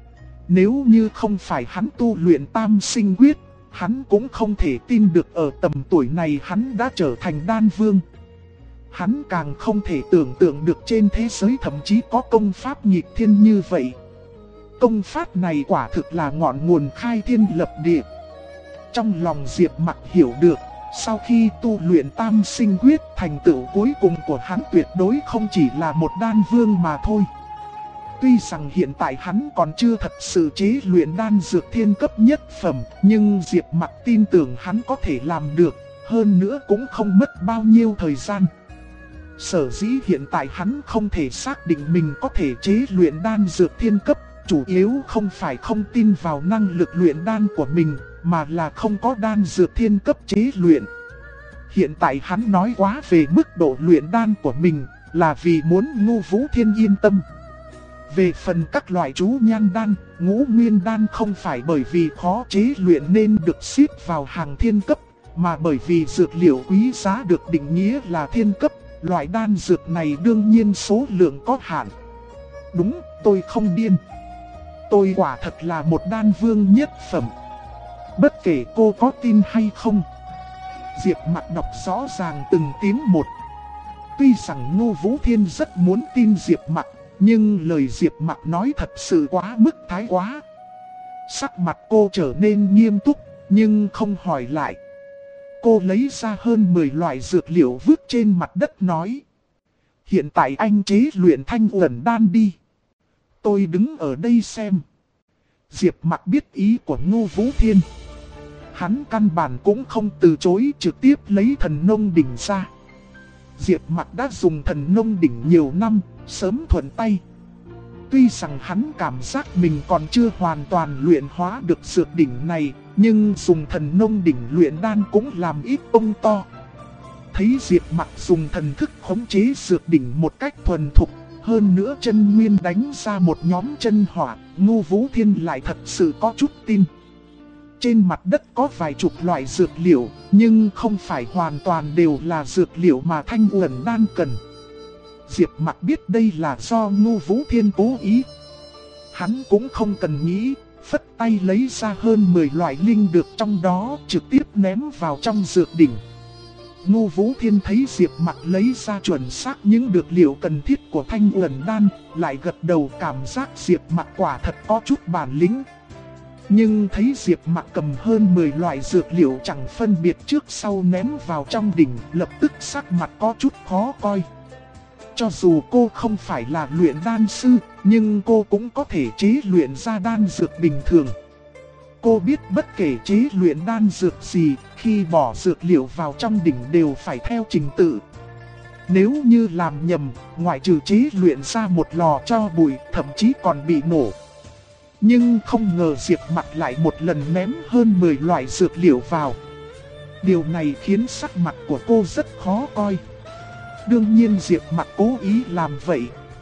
Nếu như không phải hắn tu luyện tam sinh quyết, hắn cũng không thể tin được ở tầm tuổi này hắn đã trở thành đan vương. Hắn càng không thể tưởng tượng được trên thế giới thậm chí có công pháp nghịch thiên như vậy. Công pháp này quả thực là ngọn nguồn khai thiên lập địa. Trong lòng Diệp Mặc hiểu được, sau khi tu luyện tam sinh quyết, thành tựu cuối cùng của hắn tuyệt đối không chỉ là một đan vương mà thôi. Tuy rằng hiện tại hắn còn chưa thật sự chế luyện đan dược thiên cấp nhất phẩm, nhưng Diệp Mặc tin tưởng hắn có thể làm được, hơn nữa cũng không mất bao nhiêu thời gian. Sở dĩ hiện tại hắn không thể xác định mình có thể chế luyện đan dược thiên cấp, chủ yếu không phải không tin vào năng lực luyện đan của mình, mà là không có đan dược thiên cấp chế luyện. Hiện tại hắn nói quá về mức độ luyện đan của mình, là vì muốn Ngô Vũ Thiên yên tâm. Về phần các loại chú nhan đan, ngũ nguyên đan không phải bởi vì khó chế luyện nên được xếp vào hàng thiên cấp, mà bởi vì dược liệu quý giá được định nghĩa là thiên cấp, loại đan dược này đương nhiên số lượng có hạn. Đúng, tôi không điên. Tôi quả thật là một đan vương nhất phẩm. Bất kể cô có tin hay không. Diệp Mặc đọc rõ ràng từng tiếng một. Tuy rằng Ngô Vũ Thiên rất muốn tin Diệp Mặc, nhưng lời Diệp Mặc nói thật sự quá mức thái quá. Sắc mặt cô trở nên nghiêm túc, nhưng không hỏi lại. Cô lấy ra hơn 10 loại dược liệu vứt trên mặt đất nói: Hiện tại anh chế luyện Thanh Uẩn đan đi. Tôi đứng ở đây xem. Diệp Mặc biết ý của Ngô Vũ Thiên. Hắn căn bản cũng không từ chối, trực tiếp lấy thần nông đỉnh ra. Diệp Mặc đã dùng thần nông đỉnh nhiều năm, sớm thuận tay. Tuy rằng hắn cảm giác mình còn chưa hoàn toàn luyện hóa được dược đỉnh này, nhưng dùng thần nông đỉnh luyện đan cũng làm ít công to. Thấy Diệp Mặc dùng thần thức khống chế dược đỉnh một cách thuần thục, hơn nữa chân nguyên đánh ra một nhóm chân hỏa, Ngô Vũ Thiên lại thật sự có chút tin. Trên mặt đất có vài chục loại dược liệu, nhưng không phải hoàn toàn đều là dược liệu mà Thanh Uẩn đan cần. Diệp Mặc biết đây là do Ngô Vũ Thiên cố ý. Hắn cũng không cần nghĩ, phất tay lấy ra hơn 10 loại linh dược trong đó, trực tiếp ném vào trong dược đỉnh. Ngô Vũ Thiên thấy Diệp Mặc lấy ra chuẩn xác những dược liệu cần thiết của Thanh Uẩn đan, lại gật đầu, cảm giác Diệp Mặc quả thật có chút bản lĩnh. Nhưng thấy Diệp Mặc cầm hơn 10 loại dược liệu chẳng phân biệt trước sau ném vào trong đỉnh, lập tức sắc mặt có chút khó coi. Cho dù cô không phải là luyện đan sư, nhưng cô cũng có thể chế luyện ra đan dược bình thường. Cô biết bất kể chế luyện đan dược gì, khi bỏ dược liệu vào trong đỉnh đều phải theo trình tự. Nếu như làm nhầm, ngoại trừ chế luyện ra một lò tro bụi, thậm chí còn bị nổ. Nhưng không ngờ Diệp Mặc lại một lần ném hơn 10 loại dược liệu vào. Điều này khiến sắc mặt của cô rất khó coi. Đương nhiên Diệp Mặc cố ý làm vậy.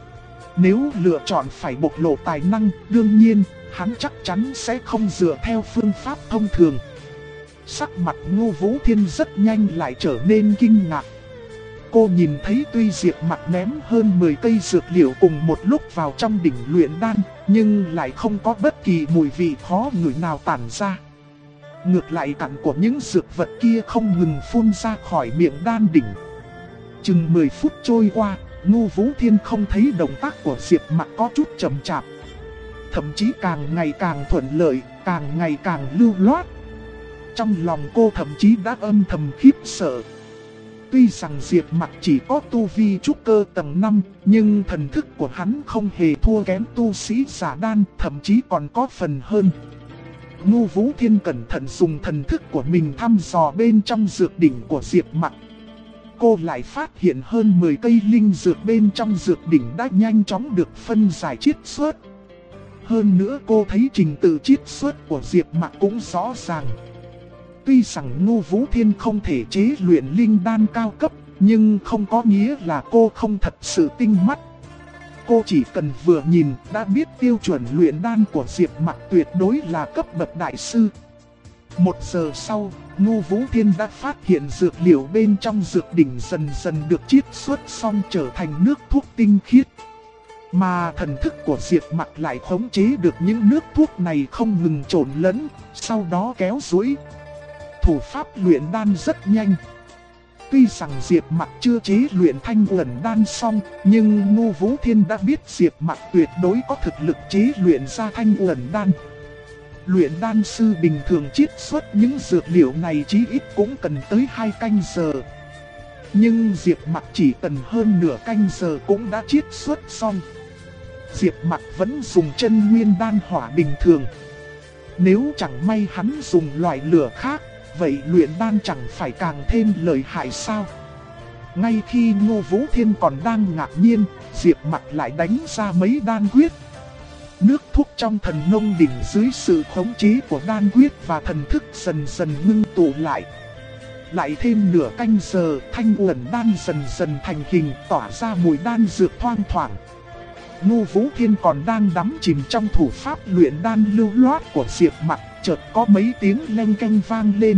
Nếu lựa chọn phải bộc lộ tài năng, đương nhiên hắn chắc chắn sẽ không dựa theo phương pháp thông thường. Sắc mặt Ngô Vũ Thiên rất nhanh lại trở nên kinh ngạc. Cô nhìn thấy tuy Diệp Mặc ném hơn 10 cây dược liệu cùng một lúc vào trong đỉnh luyện đan, nhưng lại không có bất kỳ mùi vị khó ngửi nào tản ra. Ngược lại cặn của những dược vật kia không ngừng phun ra khỏi miệng đan đỉnh. Chừng 10 phút trôi qua, Ngô Vũ Thiên không thấy động tác của Diệp Mặc có chút chậm chạp. thậm chí càng ngày càng thuận lợi, càng ngày càng lưu loát. Trong lòng cô thậm chí đã âm thầm khiếp sợ. Tuy rằng Diệp Mặc chỉ có tu vi trúc cơ tầng 5, nhưng thần thức của hắn không hề thua kém tu sĩ giả đan, thậm chí còn có phần hơn. Ngô Vũ Thiên cẩn thận dùng thần thức của mình thăm dò bên trong dược đỉnh của Diệp Mặc. Cô lại phát hiện hơn 10 cây linh dược bên trong dược đỉnh đã nhanh chóng được phân giải chiết xuất. Hơn nữa cô thấy trình tự chiết xuất của Diệp Mặc cũng rõ ràng. Tuy rằng Ngô Vũ Thiên không thể chế luyện linh đan cao cấp, nhưng không có nghĩa là cô không thật sự tinh mắt. Cô chỉ cần vừa nhìn đã biết tiêu chuẩn luyện đan của Diệp Mặc tuyệt đối là cấp bậc đại sư. 1 giờ sau, Ngô Vũ Thiên đã phát hiện dược liệu bên trong dược đỉnh dần dần được chiết xuất xong trở thành nước thuốc tinh khiết. Mà thần thức của Diệp Mặc lại khống chế được những nước thuốc này không ngừng trộn lẫn, sau đó kéo duỗi. Thủ pháp luyện đan rất nhanh. Tuy rằng Diệp Mặc chưa chế luyện thanh uẩn đan xong, nhưng Ngô Vũ Thiên đã biết Diệp Mặc tuyệt đối có thực lực chế luyện ra thanh uẩn đan. Luyện đan sư bình thường chiết xuất những dược liệu này chí ít cũng cần tới 2 canh giờ. Nhưng Diệp Mặc chỉ cần hơn nửa canh giờ cũng đã chiết xuất xong. Diệp Mặc vẫn dùng chân nguyên đan hỏa bình thường. Nếu chẳng may hắn dùng loại lửa khác, vậy luyện đan chẳng phải càng thêm lợi hại sao? Ngay khi Ngô Vũ Thiên còn đang ngạc nhiên, Diệp Mặc lại đánh ra mấy đan quyết. Nước thuốc trong thần nông đỉnh dưới sự khống chế của đan quyết và thần thức dần dần ngưng tụ lại. Lại thêm nửa canh giờ, thanh uẩn đan dần dần thành hình, tỏa ra mùi đan dược thoang thoảng. Ngô Vũ Thiên còn đang đắm chìm trong thủ pháp luyện đan lưu loát của Diệp Mặc, chợt có mấy tiếng leng keng vang lên.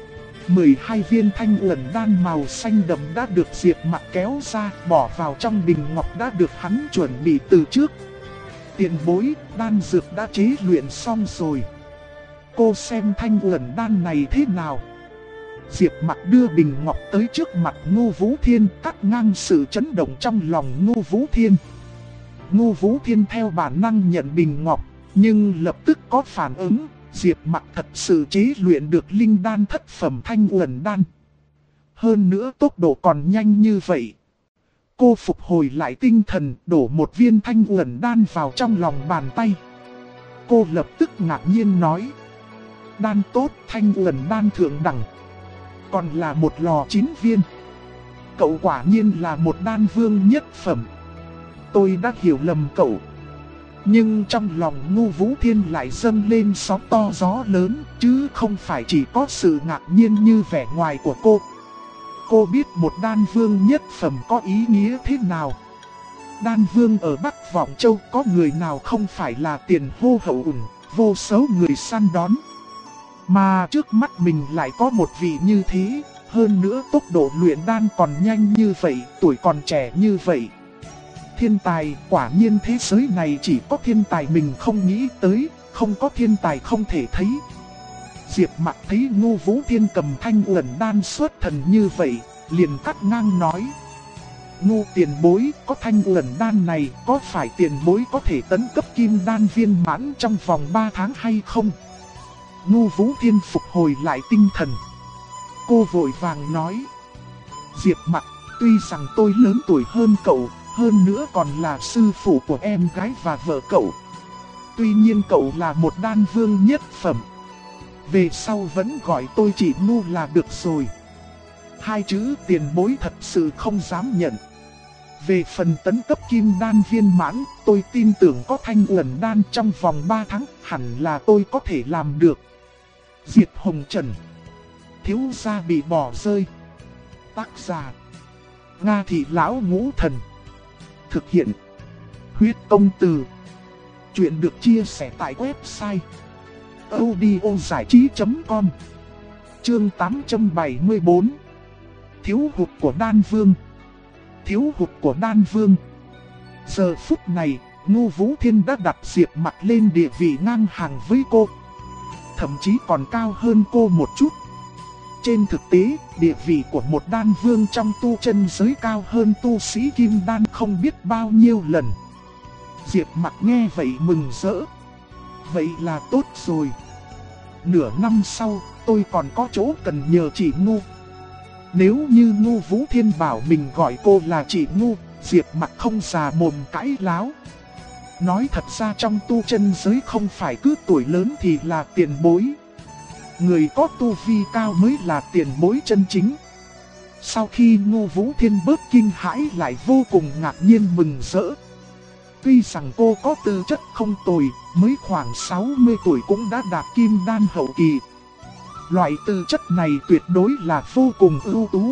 12 viên thanh uẩn đan màu xanh đậm đã được Diệp Mặc kéo ra, bỏ vào trong bình ngọc đã được hắn chuẩn bị từ trước. Tiền bối, đan dược đã chế luyện xong rồi. Cô xem thanh uẩn đan này thế nào? Diệp Mặc đưa bình ngọc tới trước mặt Ngô Vũ Thiên, cắt ngang sự chấn động trong lòng Ngô Vũ Thiên. Ngô Vũ Thiên theo bản năng nhận bình ngọc, nhưng lập tức có phản ứng. Diệp Mặc thật sự chế luyện được linh đan thất phẩm thanh uẩn đan. Hơn nữa tốc độ còn nhanh như vậy. Cô phục hồi lại tinh thần, đổ một viên thanh uẩn đan vào trong lòng bàn tay. Cô lập tức ngạc nhiên nói: đan tốt, thanh uẩn đan thượng đẳng. Còn là một lò 9 viên. Cậu quả nhiên là một đan vương nhất phẩm. Tôi đã hiểu lầm cậu. Nhưng trong lòng Ngô Vũ Thiên lại dâng lên sóng to gió lớn, chứ không phải chỉ có sự ngạc nhiên như vẻ ngoài của cô. Cô biết một đan vương nhất phẩm có ý nghĩa thế nào. Đan vương ở Bắc Vọng Châu có người nào không phải là tiền hô hậu ủng, vô số người săn đón. Mà trước mắt mình lại có một vị như thế, hơn nữa tốc độ luyện đan còn nhanh như vậy, tuổi còn trẻ như vậy. Thiên tài, quả nhiên thế giới này chỉ có thiên tài mình không nghĩ tới, không có thiên tài không thể thấy. Diệp Mặc thấy Ngô Vũ Thiên cầm thanh uẩn đan xuất thần như vậy, liền cắt ngang nói: Ngô tiền bối, có thanh uẩn đan này, có phải tiền bối có thể tấn cấp kim đan viên mãn trong vòng 3 tháng hay không? Ngô Vũ Thiên phục hồi lại tinh thần. Cô vội vàng nói: Diệp Mặc, tuy rằng tôi lớn tuổi hơn cậu, hơn nữa còn là sư phụ của em gái và vợ cậu. Tuy nhiên cậu là một đan vương nhất phẩm. Về sau vẫn gọi tôi chỉ Ngô là được rồi. 2 chữ tiền bối thật sự không dám nhận. Về phần tấn cấp kim đan viên mãn, tôi tin tưởng có thanh uẩn đan trong vòng 3 tháng, hẳn là tôi có thể làm được. Diệt Hồng Trần. Thiếu gia bị bỏ rơi. Tác giả: Nga Thị Lão Ngũ Thần. Thực hiện: Huyết Công Từ. Chuyện được chia sẻ tại website audiozảichí.com. Chương 874. Thiếu hụt của Đan Vương. Thiếu hụt của Đan Vương. Giờ phút này, Ngô Vũ Thiên đã đặt Diệp Mặc lên địa vị ngang hàng với cô. Thậm chí còn cao hơn cô một chút. Trên thực tế, địa vị của một đan vương trong tu chân giới cao hơn tu sĩ kim đan không biết bao nhiêu lần. Diệp Mặc nghe vậy mừng rỡ, Vậy là tốt rồi. Nửa năm sau, tôi còn có chỗ cần nhờ chị Ngô. Nếu như Ngô Vũ Thiên bảo mình gọi cô là chị Ngô, Diệp Mặc không già mồm cãi láo. Nói thật ra trong tu chân giới không phải cứ tuổi lớn thì là tiền bối. Người có tu vi cao mới là tiền bối chân chính. Sau khi Ngô Vũ Thiên bớt kinh hãi lại vô cùng ngạc nhiên mừng rỡ. Tuy rằng cô có tư chất không tồi, mới khoảng 60 tuổi cũng đã đạt kim đan hậu kỳ. Loại tư chất này tuyệt đối là vô cùng ưu tú.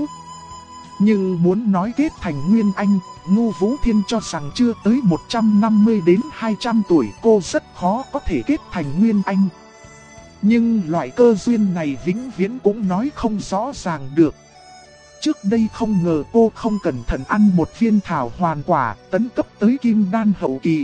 Nhưng muốn nói kết thành nguyên anh, Ngô Vũ Thiên cho rằng chưa tới 150 đến 200 tuổi cô rất khó có thể kết thành nguyên anh. Nhưng loại cơ duyên này vĩnh viễn cũng nói không rõ ràng được. Trước đây không ngờ cô không cẩn thận ăn một viên thảo hoàn quả tấn cấp tới kim đan hậu kỳ.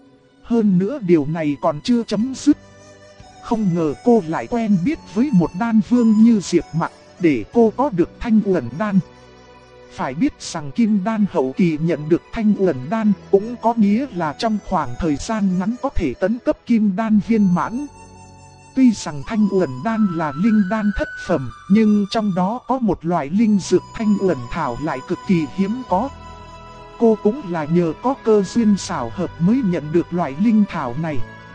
Hơn nữa điều này còn chưa chấm dứt. Không ngờ cô lại quen biết với một đan vương như Diệp Mặc để cô có được Thanh Uẩn đan. Phải biết rằng kim đan hậu kỳ nhận được Thanh Uẩn đan cũng có nghĩa là trong khoảng thời gian ngắn có thể tấn cấp kim đan viên mãn. Tuy rằng Thanh Uẩn đan là linh đan thất phẩm, nhưng trong đó có một loại linh dược Thanh Uẩn thảo lại cực kỳ hiếm có. Cô cũng là nhờ có cơ duyên xảo hợp mới nhận được loại linh thảo này.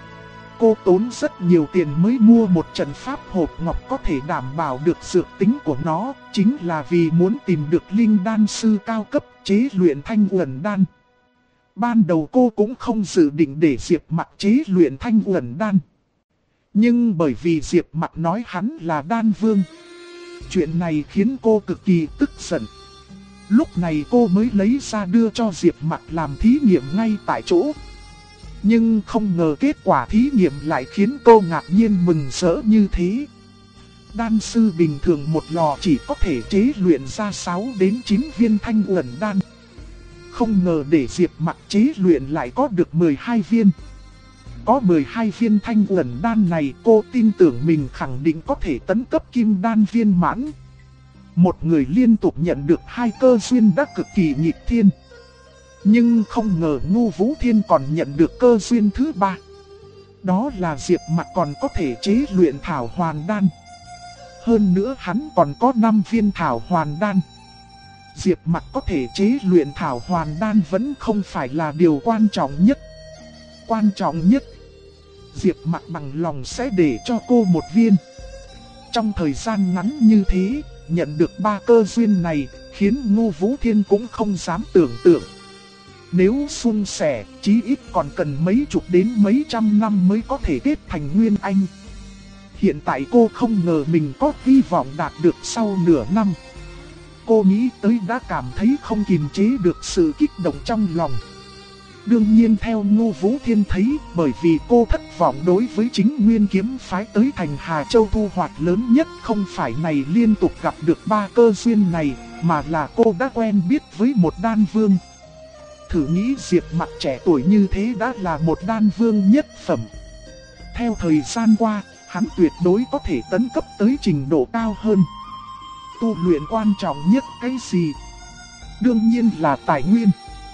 Cô tốn rất nhiều tiền mới mua một trận pháp hộp ngọc có thể đảm bảo được dược tính của nó, chính là vì muốn tìm được linh đan sư cao cấp chế luyện Thanh Uẩn đan. Ban đầu cô cũng không dự định để Diệp Mặc chế luyện Thanh Uẩn đan. Nhưng bởi vì Diệp Mặc nói hắn là đan vương, chuyện này khiến cô cực kỳ tức giận. Lúc này cô mới lấy ra đưa cho Diệp Mặc làm thí nghiệm ngay tại chỗ. Nhưng không ngờ kết quả thí nghiệm lại khiến cô ngạc nhiên mừng rỡ như thế. Đan sư bình thường một lò chỉ có thể chế luyện ra 6 đến 9 viên Thanh Uẩn đan. Không ngờ để Diệp Mặc chế luyện lại có được 12 viên. Có 12 viên Thanh Uẩn đan này cô tin tưởng mình khẳng định có thể tấn cấp kim đan viên mãn. Một người liên tục nhận được 2 cơ duyên đã cực kỳ nghịch thiên. Nhưng không ngờ Ngô Vũ Thiên còn nhận được cơ duyên thứ 3. Đó là Diệp Mặc còn có thể chế luyện thảo hoàn đan. Hơn nữa hắn còn có 5 viên thảo hoàn đan. Diệp Mặc có thể chế luyện thảo hoàn đan vẫn không phải là điều quan trọng nhất. Quan trọng nhất, Diệp Mặc bằng lòng sẽ để cho cô một viên. Trong thời gian ngắn như thế, nhận được 3 cơ duyên này, khiến Ngô Vũ Thiên cũng không dám tưởng tượng. Nếu suôn sẻ, chí ít còn cần mấy chục đến mấy trăm năm mới có thể kết thành nguyên anh. Hiện tại cô không ngờ mình có hy vọng đạt được sau nửa năm. Cô nghĩ tới đã cảm thấy không kiềm chế được sự kích động trong lòng. Đương nhiên theo Ngô Vũ Thiên thấy, bởi vì cô thất vọng đối với chính nguyên kiếm phái tới thành Hà Châu thu hoạch lớn nhất không phải này liên tục gặp được 3 cơ duyên này, mà là cô đã quen biết với một đan vương. Thử nghĩ Diệp Mặc trẻ tuổi như thế đã là một đan vương nhất phẩm. Theo thời gian qua, hắn tuyệt đối có thể tấn cấp tới trình độ cao hơn. Tu luyện quan trọng nhất cái gì? Đương nhiên là tài nguyên.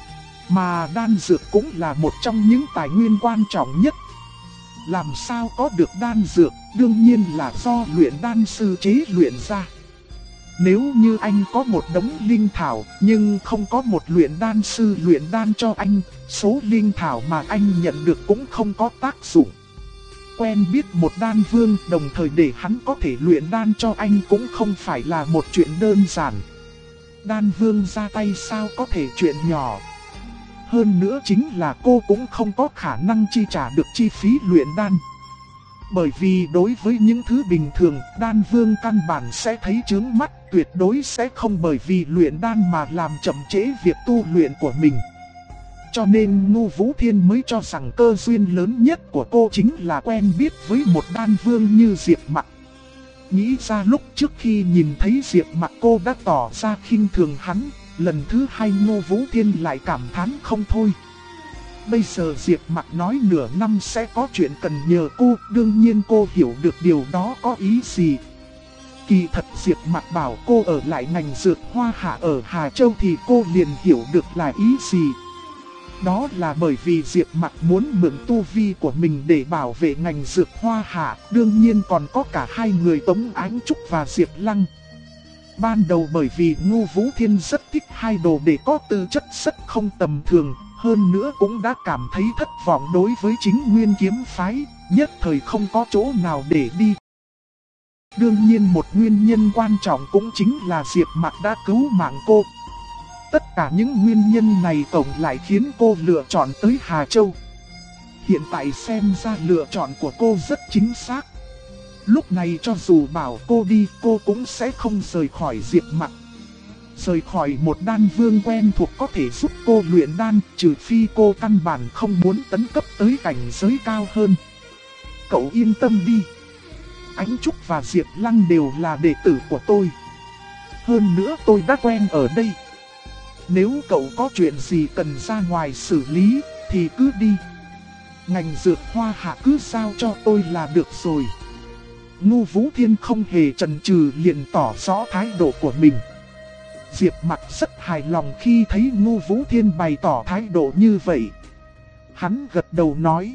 Mà đan dược cũng là một trong những tài nguyên quan trọng nhất. Làm sao có được đan dược, đương nhiên là do luyện đan sư chế luyện ra. Nếu như anh có một đống linh thảo, nhưng không có một luyện đan sư luyện đan cho anh, số linh thảo mà anh nhận được cũng không có tác dụng. Quen biết một đan vương, đồng thời để hắn có thể luyện đan cho anh cũng không phải là một chuyện đơn giản. Đan vương ra tay sao có thể chuyện nhỏ. Hơn nữa chính là cô cũng không có khả năng chi trả được chi phí luyện đan. Bởi vì đối với những thứ bình thường, đan vương căn bản sẽ thấy chướng mắt, tuyệt đối sẽ không bởi vì luyện đan mà làm chậm trễ việc tu luyện của mình. Cho nên Ngô Vũ Thiên mới cho rằng cơ duyên lớn nhất của cô chính là quen biết với một đan vương như Diệp Mặc. Nghĩ ra lúc trước khi nhìn thấy Diệp Mặc cô đã tỏ ra khinh thường hắn, lần thứ 2 Ngô Vũ Thiên lại cảm thán không thôi. Bây giờ Diệp Mặc nói nửa năm sẽ có chuyện cần nhờ cô, đương nhiên cô hiểu được điều đó có ý gì. Kỳ thật Diệp Mặc bảo cô ở lại ngành dược hoa hạ ở Hà Châu thì cô liền hiểu được là ý gì. Đó là bởi vì Diệp Mặc muốn mượn tu vi của mình để bảo vệ ngành dược hoa hạ, đương nhiên còn có cả hai người Tống Ánh Trúc và Diệp Lăng. Ban đầu bởi vì Ngô Vũ Thiên rất thích hai đồ đệ có tư chất rất không tầm thường, hơn nữa cũng đã cảm thấy thất vọng đối với chính Nguyên Kiếm Phái, nhất thời không có chỗ nào để đi. Đương nhiên một nguyên nhân quan trọng cũng chính là Diệp Mặc đã cứu mạng cô. Tất cả những nguyên nhân này cộng lại khiến cô lựa chọn tới Hà Châu. Hiện tại xem ra lựa chọn của cô rất chính xác. Lúc này cho dù bảo cô đi, cô cũng sẽ không rời khỏi Diệp Mặc. Rời khỏi một đan vương quen thuộc có thể giúp cô luyện đan, trừ phi cô căn bản không muốn tấn cấp tới cảnh giới cao hơn. Cậu yên tâm đi. Ánh Trúc và Diệp Lăng đều là đệ tử của tôi. Hơn nữa tôi đã quen ở đây. Nếu cậu có chuyện gì cần ra ngoài xử lý, thì cứ đi. Ngành dược hoa hạ cứ giao cho tôi là được rồi. Ngô Vũ Thiên không hề chần chừ liền tỏ rõ thái độ của mình. Diệp Mặc rất hài lòng khi thấy Ngô Vũ Thiên bày tỏ thái độ như vậy. Hắn gật đầu nói: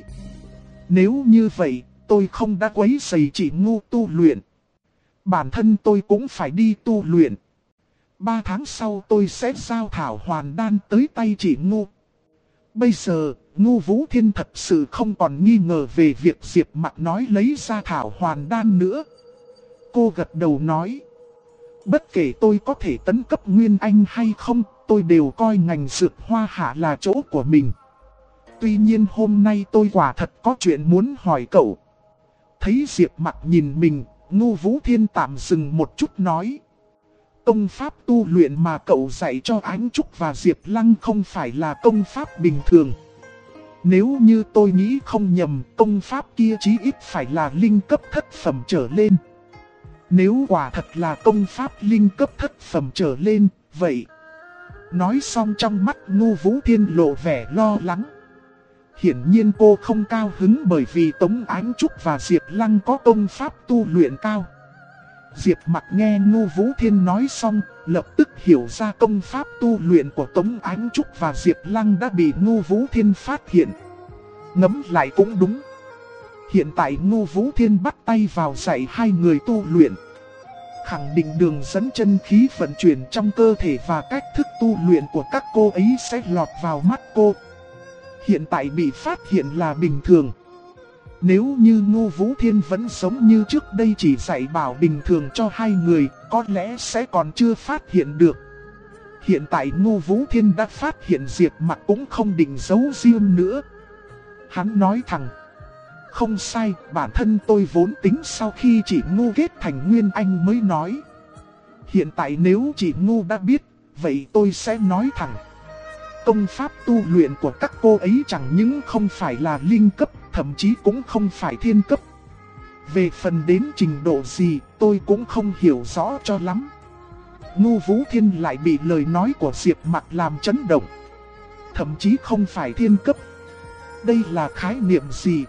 nếu như vậy, tôi không đã quấy rầy chị Ngô tu luyện. Bản thân tôi cũng phải đi tu luyện. 3 tháng sau tôi sẽ giao thảo hoàn đan tới tay chị Ngô. Bây giờ, Ngô Vũ Thiên thật sự không còn nghi ngờ về việc Diệp Mặc nói lấy ra thảo hoàn đan nữa. Cô gật đầu nói: bất kể tôi có thể tấn cấp Nguyên Anh hay không, tôi đều coi ngành dược hoa hạ là chỗ của mình. Tuy nhiên hôm nay tôi quả thật có chuyện muốn hỏi cậu. Thấy Diệp Mặc nhìn mình, Ngô Vũ Thiên tạm dừng một chút nói: công pháp tu luyện mà cậu dạy cho Ánh Trúc và Diệp Lăng không phải là công pháp bình thường. Nếu như tôi nghĩ không nhầm, công pháp kia chí ít phải là linh cấp thất phẩm trở lên. Nếu quả thật là công pháp linh cấp thất phẩm trở lên, vậy... Nói xong trong mắt Ngô Vũ Thiên lộ vẻ lo lắng. Hiển nhiên cô không cao hứng bởi vì Tống Ánh Trúc và Diệp Lăng có công pháp tu luyện cao. Diệp Mặc nghe Ngô Vũ Thiên nói xong, lập tức hiểu ra công pháp tu luyện của Tống Ánh Trúc và Diệp Lăng đã bị Ngô Vũ Thiên phát hiện. Ngẫm lại cũng đúng. Hiện tại Ngô Vũ Thiên bắt tay vào dạy hai người tu luyện. Khẳng định đường dẫn chân khí vận chuyển trong cơ thể và cách thức tu luyện của các cô ấy sẽ lọt vào mắt cô. Hiện tại bị phát hiện là bình thường. Nếu như Ngô Vũ Thiên vẫn sống như trước đây chỉ dạy bảo bình thường cho hai người, có lẽ sẽ còn chưa phát hiện được. Hiện tại Ngô Vũ Thiên đã phát hiện Diệp Mặc cũng không định giấu riêng nữa. Hắn nói thẳng: không sai, bản thân tôi vốn tính sau khi chị Ngô kết thành Nguyên Anh mới nói. Hiện tại nếu chị Ngô đã biết, vậy tôi sẽ nói thẳng. Công pháp tu luyện của các cô ấy chẳng những không phải là linh cấp, thậm chí cũng không phải thiên cấp. Về phần đến trình độ gì, tôi cũng không hiểu rõ cho lắm. Ngô Vũ Thiên lại bị lời nói của Diệp Mặc làm chấn động. Thậm chí không phải thiên cấp. Đây là khái niệm gì?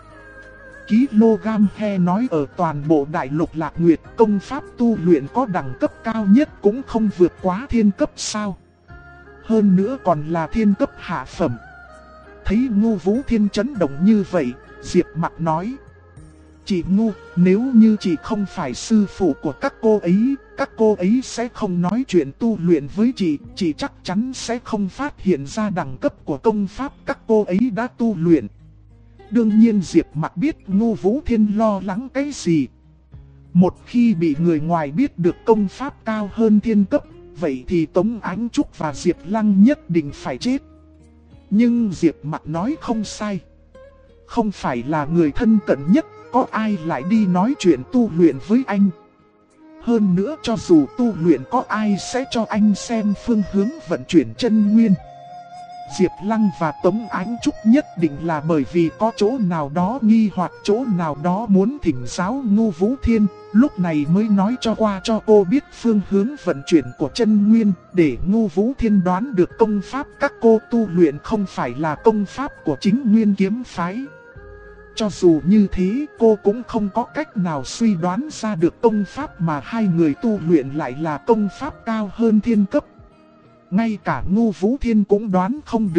Kg he nói ở toàn bộ đại lục Lạc Nguyệt, công pháp tu luyện có đẳng cấp cao nhất cũng không vượt quá thiên cấp sao? Hơn nữa còn là thiên cấp hạ phẩm. Thấy Ngô Vũ Thiên chấn động như vậy, Diệp Mặc nói: chị Ngô, nếu như chị không phải sư phụ của các cô ấy sẽ không nói chuyện tu luyện với chị chắc chắn sẽ không phát hiện ra đẳng cấp của công pháp các cô ấy đã tu luyện. Đương nhiên Diệp Mặc biết Ngô Vũ Thiên lo lắng cái gì. Một khi bị người ngoài biết được công pháp cao hơn thiên cấp, vậy thì Tống Ánh Trúc và Diệp Lăng nhất định phải chết. Nhưng Diệp Mặc nói không sai. Không phải là người thân cận nhất, có ai lại đi nói chuyện tu luyện với anh. Hơn nữa cho dù tu luyện có ai sẽ cho anh xem phương hướng vận chuyển chân nguyên. Diệp Lăng và Tống Ánh Trúc nhất định là bởi vì có chỗ nào đó nghi hoặc chỗ nào đó muốn thỉnh giáo Ngô Vũ Thiên, lúc này mới nói cho qua cho cô biết phương hướng vận chuyển của chân nguyên, để Ngô Vũ Thiên đoán được công pháp các cô tu luyện không phải là công pháp của chính Nguyên Kiếm Phái. Cho dù như thế, cô cũng không có cách nào suy đoán ra được công pháp mà hai người tu luyện lại là công pháp cao hơn thiên cấp. Ngay cả Ngô Vũ Thiên cũng đoán không được,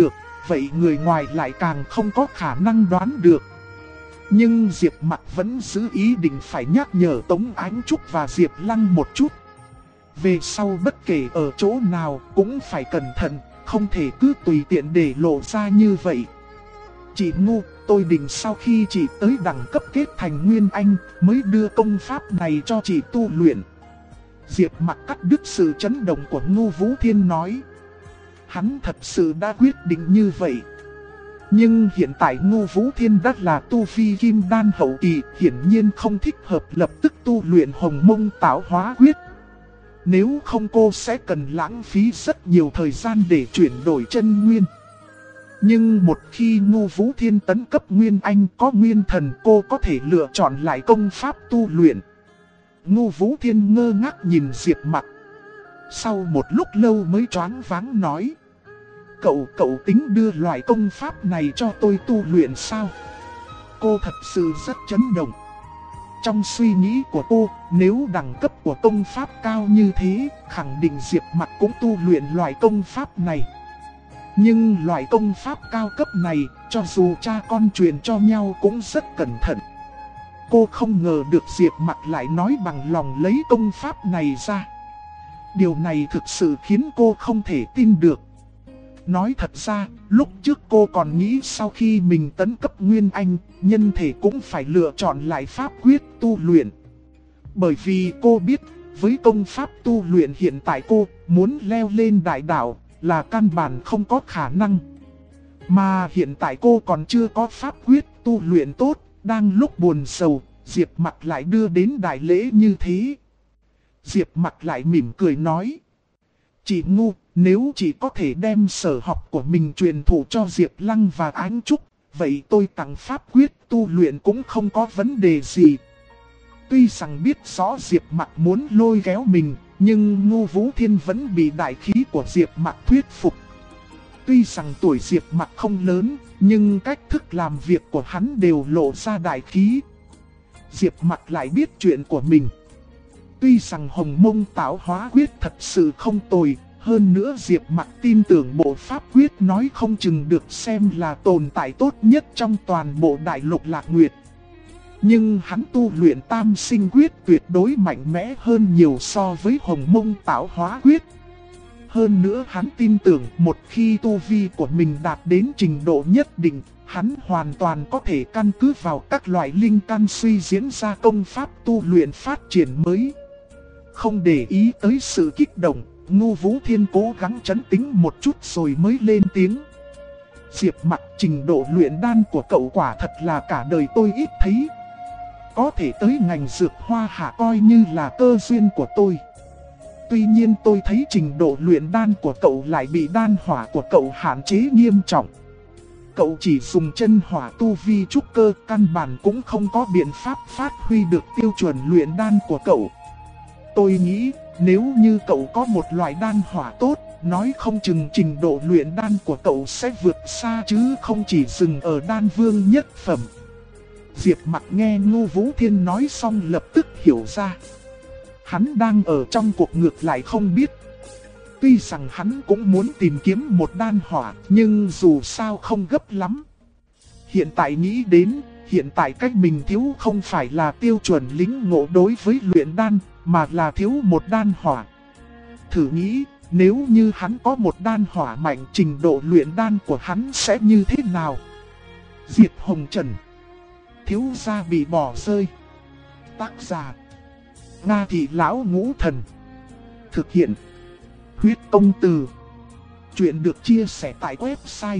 vậy người ngoài lại càng không có khả năng đoán được. Nhưng Diệp Mặc vẫn giữ ý định phải nhắc nhở Tống Ánh Trúc và Diệp Lăng một chút. Về sau bất kể ở chỗ nào cũng phải cẩn thận, không thể cứ tùy tiện để lộ ra như vậy. Chị Ngu, tôi định sau khi chị tới đẳng cấp kết thành Nguyên Anh mới đưa công pháp này cho chị tu luyện. Diệp Mặc cắt đứt sự chấn động của Ngô Vũ Thiên nói. Hắn thật sự đã quyết định như vậy. Nhưng hiện tại Ngô Vũ Thiên đã là tu vi kim đan hậu kỳ, hiển nhiên không thích hợp lập tức tu luyện Hồng Mông Tạo Hóa Quyết. Nếu không cô sẽ cần lãng phí rất nhiều thời gian để chuyển đổi chân nguyên. Nhưng một khi Ngô Vũ Thiên tấn cấp Nguyên Anh có Nguyên Thần, cô có thể lựa chọn lại công pháp tu luyện. Ngô Vũ Thiên ngơ ngác nhìn Diệp Mặc. Sau một lúc lâu mới choáng váng nói. Cậu tính đưa loại công pháp này cho tôi tu luyện sao? Cô thật sự rất chấn động. Trong suy nghĩ của cô, nếu đẳng cấp của công pháp cao như thế, khẳng định Diệp Mặc cũng tu luyện loại công pháp này. Nhưng loại công pháp cao cấp này, cho dù cha con truyền cho nhau cũng rất cẩn thận. Cô không ngờ được Diệp Mặc lại nói bằng lòng lấy công pháp này ra. Điều này thực sự khiến cô không thể tin được. Nói thật ra, lúc trước cô còn nghĩ sau khi mình tấn cấp Nguyên Anh, nhân thể cũng phải lựa chọn lại pháp quyết tu luyện. Bởi vì cô biết, với công pháp tu luyện hiện tại cô muốn leo lên đại đạo là căn bản không có khả năng. Mà hiện tại cô còn chưa có pháp quyết tu luyện tốt, đang lúc buồn sầu, Diệp Mặc lại đưa đến đại lễ như thế. Diệp Mặc lại mỉm cười nói. Chị Ngu, nếu chị có thể đem sở học của mình truyền thụ cho Diệp Lăng và Ánh Trúc, vậy tôi tặng pháp quyết tu luyện cũng không có vấn đề gì. Tuy rằng biết rõ Diệp Mặc muốn lôi kéo mình, nhưng Ngô Vũ Thiên vẫn bị đại khí của Diệp Mặc thuyết phục. Tuy rằng tuổi Diệp Mặc không lớn, nhưng cách thức làm việc của hắn đều lộ ra đại khí. Diệp Mặc lại biết chuyện của mình. Tuy rằng Hồng Mông Tạo Hóa Quyết thật sự không tồi, hơn nữa Diệp Mặc tin tưởng bộ pháp quyết nói không chừng được xem là tồn tại tốt nhất trong toàn bộ đại lục Lạc Nguyệt. Nhưng hắn tu luyện Tam Sinh Quyết tuyệt đối mạnh mẽ hơn nhiều so với Hồng Mông Tạo Hóa Quyết. Hơn nữa hắn tin tưởng một khi tu vi của mình đạt đến trình độ nhất định, hắn hoàn toàn có thể căn cứ vào các loại linh căn suy diễn ra công pháp tu luyện phát triển mới. Không để ý tới sự kích động, Ngô Vũ Thiên cố gắng trấn tĩnh một chút rồi mới lên tiếng. Diệp Mặc, trình độ luyện đan của cậu quả thật là cả đời tôi ít thấy. Có thể tới ngành dược hoa hạ coi như là cơ duyên của tôi. Tuy nhiên tôi thấy trình độ luyện đan của cậu lại bị đan hỏa của cậu hạn chế nghiêm trọng. Cậu chỉ dùng chân hỏa tu vi trúc cơ, căn bản cũng không có biện pháp phát huy được tiêu chuẩn luyện đan của cậu. Tôi nghĩ, nếu như cậu có một loại đan hỏa tốt, nói không chừng trình độ luyện đan của cậu sẽ vượt xa chứ không chỉ dừng ở đan vương nhất phẩm. Diệp Mặc nghe Ngô Vũ Thiên nói xong lập tức hiểu ra. Hắn đang ở trong cuộc ngược lại không biết. Tuy rằng hắn cũng muốn tìm kiếm một đan hỏa, nhưng dù sao không gấp lắm. Hiện tại nghĩ đến, hiện tại cách mình thiếu không phải là tiêu chuẩn lĩnh ngộ đối với luyện đan, mà là thiếu một đan hỏa. Thử nghĩ, nếu như hắn có một đan hỏa mạnh, trình độ luyện đan của hắn sẽ như thế nào? Diệp Hồng Trần, thiếu gia bị bỏ rơi. Tác giả Nga Thị Lão Ngũ Thần. Thực hiện Huyết Công Từ. Chuyện được chia sẻ tại website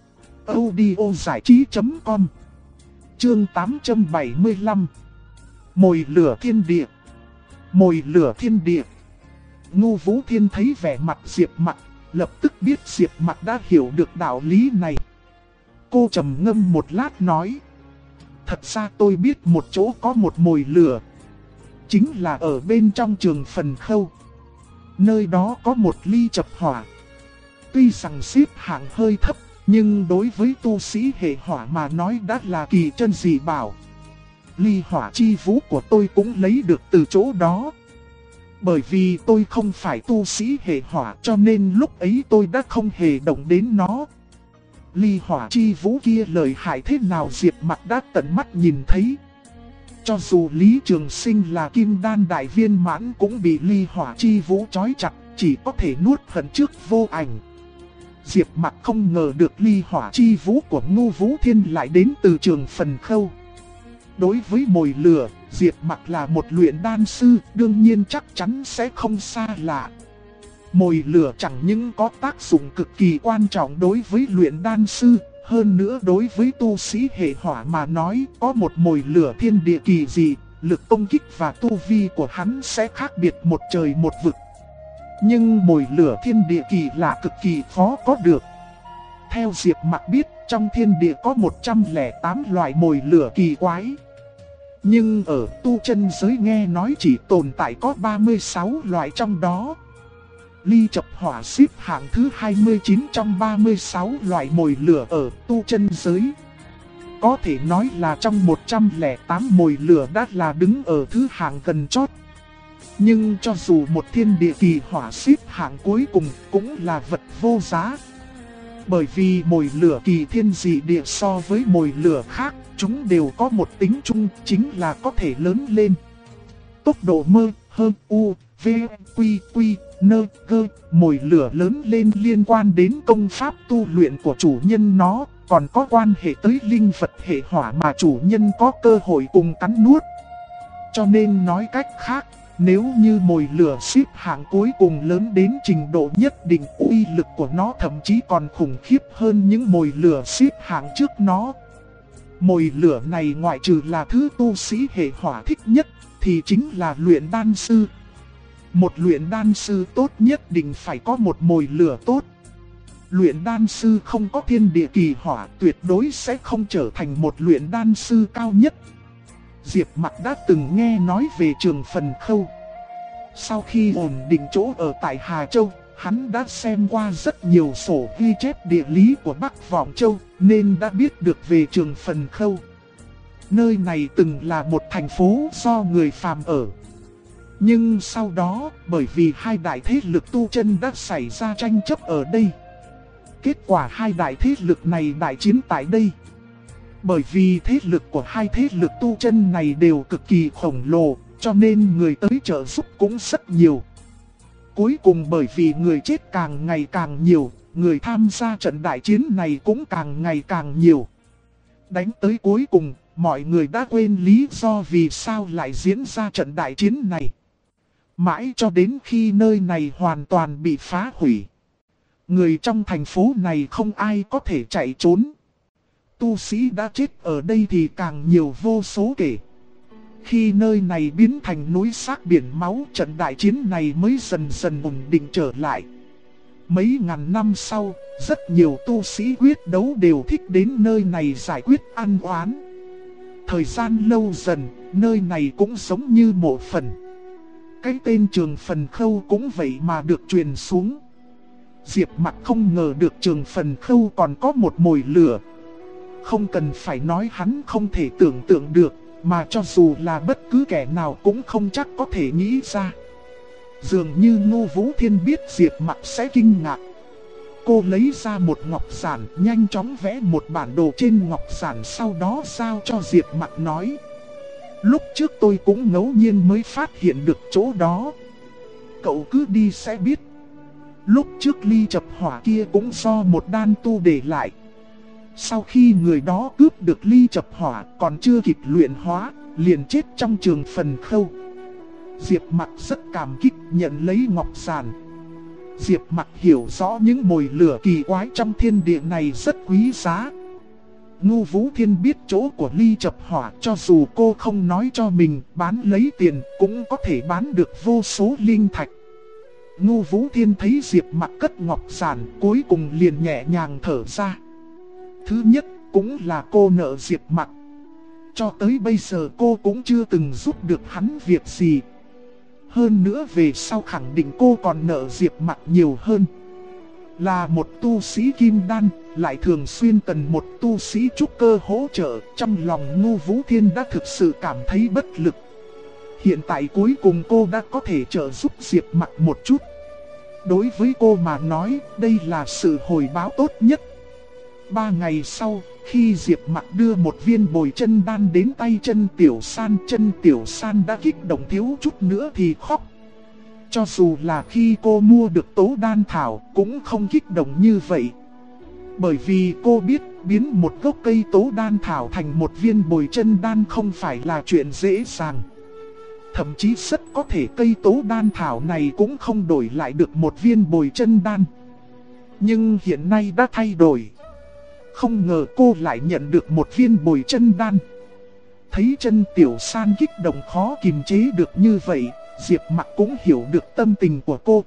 audiozảichí.com. Chương 875. Mồi lửa thiên địa. Mồi lửa thiên địa. Ngô Vũ Thiên thấy vẻ mặt Diệp Mặc, lập tức biết Diệp Mặc đã hiểu được đạo lý này. Cô trầm ngâm một lát nói. Thật ra tôi biết một chỗ có một mồi lửa. Chính là ở bên trong Trường Phần Khâu. Nơi đó có một ly chập hỏa. Tuy rằng xếp hạng hơi thấp, nhưng đối với tu sĩ hệ hỏa mà nói đã là kỳ trân dị bảo. Ly hỏa chi vũ của tôi cũng lấy được từ chỗ đó. Bởi vì tôi không phải tu sĩ hệ hỏa cho nên lúc ấy tôi đã không hề động đến nó. ly hỏa chi vũ kia lợi hại thế nào Diệp Mặc đã tận mắt nhìn thấy. Cho dù Lý Trường Sinh là kim đan đại viên mãn cũng bị ly hỏa chi vũ trói chặt, chỉ có thể nuốt hận trước vô ảnh. Diệp Mặc không ngờ được ly hỏa chi vũ của Ngô Vũ Thiên lại đến từ Trường Phần Khâu. Đối với mồi lửa, Diệp Mặc là một luyện đan sư, đương nhiên chắc chắn sẽ không xa lạ. Mồi lửa chẳng những có tác dụng cực kỳ quan trọng đối với luyện đan sư, hơn nữa đối với tu sĩ hệ hỏa mà nói, có một mồi lửa thiên địa kỳ dị, lực công kích và tu vi của hắn sẽ khác biệt một trời một vực. Nhưng mồi lửa thiên địa kỳ lạ cực kỳ khó có được. Theo Diệp Mặc biết, trong thiên địa có 108 loại mồi lửa kỳ quái. Nhưng ở tu chân giới nghe nói chỉ tồn tại có 36 loại trong đó. Ly chập hỏa xếp hạng thứ 29 trong 36 loại mồi lửa ở tu chân giới. Có thể nói là trong 108 mồi lửa đã là đứng ở thứ hạng gần chót. Nhưng cho dù một thiên địa kỳ hỏa xếp hạng cuối cùng cũng là vật vô giá. Bởi vì mồi lửa kỳ thiên dị địa so với mồi lửa khác, chúng đều có một tính chung chính là có thể lớn lên. Tốc độ mơ, hơn u, v, quy, quy, nơ, gơ, mồi lửa lớn lên liên quan đến công pháp tu luyện của chủ nhân nó, còn có quan hệ tới linh vật hệ hỏa mà chủ nhân có cơ hội cùng cắn nuốt. Cho nên nói cách khác, nếu như mồi lửa xếp hạng cuối cùng lớn đến trình độ nhất định, uy lực của nó thậm chí còn khủng khiếp hơn những mồi lửa xếp hạng trước nó. Mồi lửa này ngoại trừ là thứ tu sĩ hệ hỏa thích nhất, thì chính là luyện đan sư. Một luyện đan sư tốt nhất định phải có một mồi lửa tốt. Luyện đan sư không có thiên địa kỳ hỏa tuyệt đối sẽ không trở thành một luyện đan sư cao nhất. Diệp Mặc đã từng nghe nói về Trường Phần Khâu. Sau khi ổn định chỗ ở tại Hà Châu, hắn đã xem qua rất nhiều sổ ghi chép địa lý của Bắc Vọng Châu, nên đã biết được về Trường Phần Khâu. Nơi này từng là một thành phố do người phàm ở. Nhưng sau đó, bởi vì hai đại thế lực tu chân đã xảy ra tranh chấp ở đây. Kết quả hai đại thế lực này đại chiến tại đây. Bởi vì thế lực của hai thế lực tu chân này đều cực kỳ khổng lồ, cho nên người tới trợ giúp cũng rất nhiều. Cuối cùng bởi vì người chết càng ngày càng nhiều, người tham gia trận đại chiến này cũng càng ngày càng nhiều. Đánh tới cuối cùng, mọi người đã quên lý do vì sao lại diễn ra trận đại chiến này. Mãi cho đến khi nơi này hoàn toàn bị phá hủy. Người trong thành phố này không ai có thể chạy trốn. Tu sĩ đã chết ở đây thì càng nhiều vô số kể. Khi nơi này biến thành núi xác biển máu, trận đại chiến này mới dần dần ổn định trở lại. Mấy ngàn năm sau, rất nhiều tu sĩ quyết đấu đều thích đến nơi này giải quyết ăn oán. Thời gian lâu dần, nơi này cũng giống như mộ phần. Cái tên Trường Phần Khâu cũng vậy mà được truyền xuống. Diệp Mặc không ngờ được Trường Phần Khâu còn có một mồi lửa. Không cần phải nói hắn không thể tưởng tượng được, mà cho dù là bất cứ kẻ nào cũng không chắc có thể nghĩ ra. Dường như Ngô Vũ Thiên biết Diệp Mặc sẽ kinh ngạc. Cô lấy ra một ngọc giản, nhanh chóng vẽ một bản đồ trên ngọc giản, sau đó giao cho Diệp Mặc nói: lúc trước tôi cũng ngẫu nhiên mới phát hiện được chỗ đó. Cậu cứ đi sẽ biết. Lúc trước ly chập hỏa kia cũng do một đan tu để lại. Sau khi người đó cướp được ly chập hỏa còn chưa kịp luyện hóa, liền chết trong Trường Phần Khâu. Diệp Mặc rất cảm kích nhận lấy ngọc giản. Diệp Mặc hiểu rõ những mồi lửa kỳ quái trong thiên địa này rất quý giá. Ngô Vũ Thiên biết chỗ của ly chập hỏa, cho dù cô không nói cho mình bán lấy tiền cũng có thể bán được vô số linh thạch. Ngô Vũ Thiên thấy Diệp Mặc cất ngọc giản, cuối cùng liền nhẹ nhàng thở ra. Thứ nhất cũng là cô nợ Diệp Mặc. Cho tới bây giờ cô cũng chưa từng giúp được hắn việc gì. Hơn nữa về sau khẳng định cô còn nợ Diệp Mặc nhiều hơn. Là một tu sĩ kim đan, lại thường xuyên cần một tu sĩ trúc cơ hỗ trợ. Trong lòng Ngô Vũ Thiên đã thực sự cảm thấy bất lực. Hiện tại cuối cùng cô đã có thể trợ giúp Diệp Mặc một chút. Đối với cô mà nói, đây là sự hồi báo tốt nhất. 3 ngày sau, khi Diệp Mặc đưa một viên bồi chân đan đến tay chân Tiểu San đã kích động thiếu chút nữa thì khóc. Cho dù là khi cô mua được tố đan thảo cũng không kích động như vậy. Bởi vì cô biết biến một gốc cây tố đan thảo thành một viên bồi chân đan không phải là chuyện dễ dàng. Thậm chí rất có thể cây tố đan thảo này cũng không đổi lại được một viên bồi chân đan. Nhưng hiện nay đã thay đổi. Không ngờ cô lại nhận được một viên bồi chân đan. Thấy chân Tiểu San kích động khó kiềm chế được như vậy, Diệp Mặc cũng hiểu được tâm tình của cô.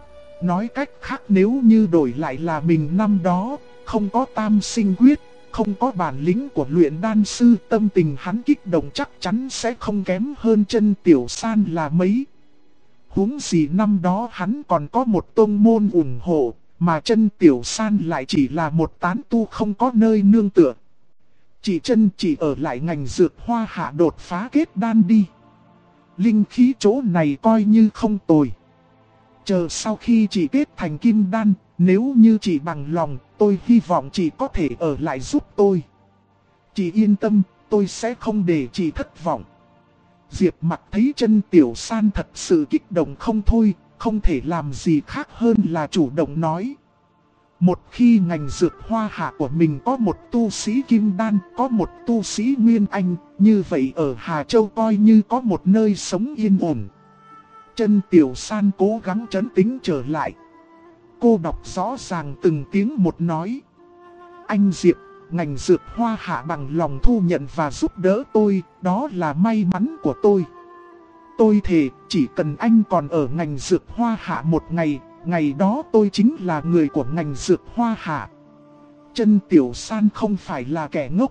Nói cách khác, nếu như đổi lại là mình năm đó, không có tam sinh quyết, không có bản lĩnh của luyện đan sư, tâm tình hắn kích động chắc chắn sẽ không kém hơn chân Tiểu San là mấy. Huống gì năm đó hắn còn có một tông môn ủng hộ, mà chân Tiểu San lại chỉ là một tán tu không có nơi nương tựa. Chị chân chỉ ở lại ngành dược hoa hạ đột phá kết đan đi. Linh khí chỗ này coi như không tồi. Chờ sau khi chị kết thành kim đan, nếu như chị bằng lòng, tôi hy vọng chị có thể ở lại giúp tôi. Chị yên tâm, tôi sẽ không để chị thất vọng. Diệp Mặc thấy chân Tiểu San thật sự kích động không thôi, không thể làm gì khác hơn là chủ động nói. Một khi ngành dược hoa hạ của mình có một tu sĩ kim đan, có một tu sĩ nguyên anh, như vậy ở Hà Châu coi như có một nơi sống yên ổn. Chân Tiểu San cố gắng trấn tĩnh trở lại. Cô đọc rõ ràng từng tiếng một nói. Anh Diệp, ngành dược hoa hạ bằng lòng thu nhận và giúp đỡ tôi, đó là may mắn của tôi. Tôi thề, chỉ cần anh còn ở ngành dược hoa hạ một ngày, ngày đó tôi chính là người của ngành dược hoa hạ. Chân Tiểu San không phải là kẻ ngốc.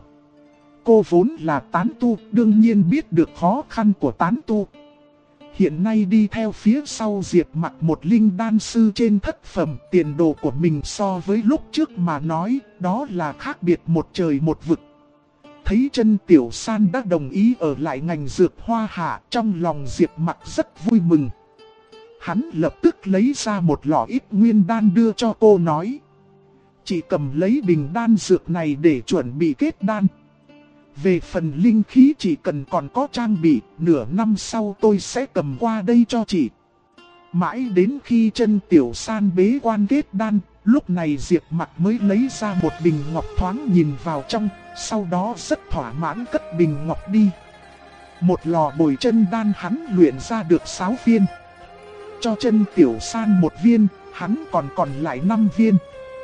Cô vốn là tán tu, đương nhiên biết được khó khăn của tán tu. Hiện nay đi theo phía sau Diệp Mặc một linh đan sư trên thất phẩm, tiền đồ của mình so với lúc trước mà nói, đó là khác biệt một trời một vực. Thấy chân Tiểu San đã đồng ý ở lại ngành dược hoa hạ, trong lòng Diệp Mặc rất vui mừng. Hắn lập tức lấy ra một lọ ít nguyên đan đưa cho cô nói. Chị cầm lấy bình đan dược này để chuẩn bị kết đan. Về phần linh khí chỉ cần còn có trang bị, nửa năm sau tôi sẽ cầm qua đây cho chị. Mãi đến khi chân Tiểu San bế quan kết đan, lúc này Diệp Mặc mới lấy ra một bình ngọc thoáng nhìn vào trong, sau đó rất thỏa mãn cất bình ngọc đi. Một lò bồi chân đan hắn luyện ra được 6 viên. Cho chân Tiểu San 1 viên, hắn còn lại 5 viên.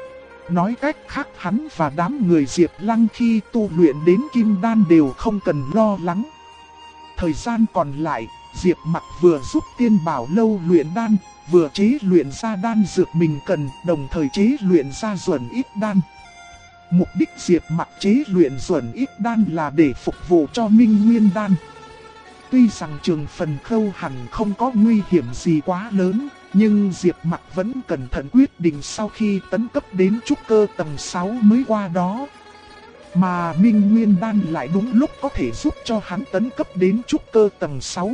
Nói cách khác, hắn và đám người Diệp Lăng khi tu luyện đến kim đan đều không cần lo lắng. Thời gian còn lại, Diệp Mặc vừa giúp Tiên Bảo Lâu luyện đan, vừa chế luyện ra đan dược mình cần, đồng thời chế luyện ra Duẩn Ít Đan. Mục đích Diệp Mặc chế luyện Duẩn Ít Đan là để phục vụ cho Minh Nguyên Đan. Tuy rằng Trường Phần Khâu hẳn không có nguy hiểm gì quá lớn, nhưng Diệp Mặc vẫn cẩn thận quyết định sau khi tấn cấp đến trúc cơ tầng 6 mới qua đó. Mà Minh Nguyên Đan lại đúng lúc có thể giúp cho hắn tấn cấp đến trúc cơ tầng 6.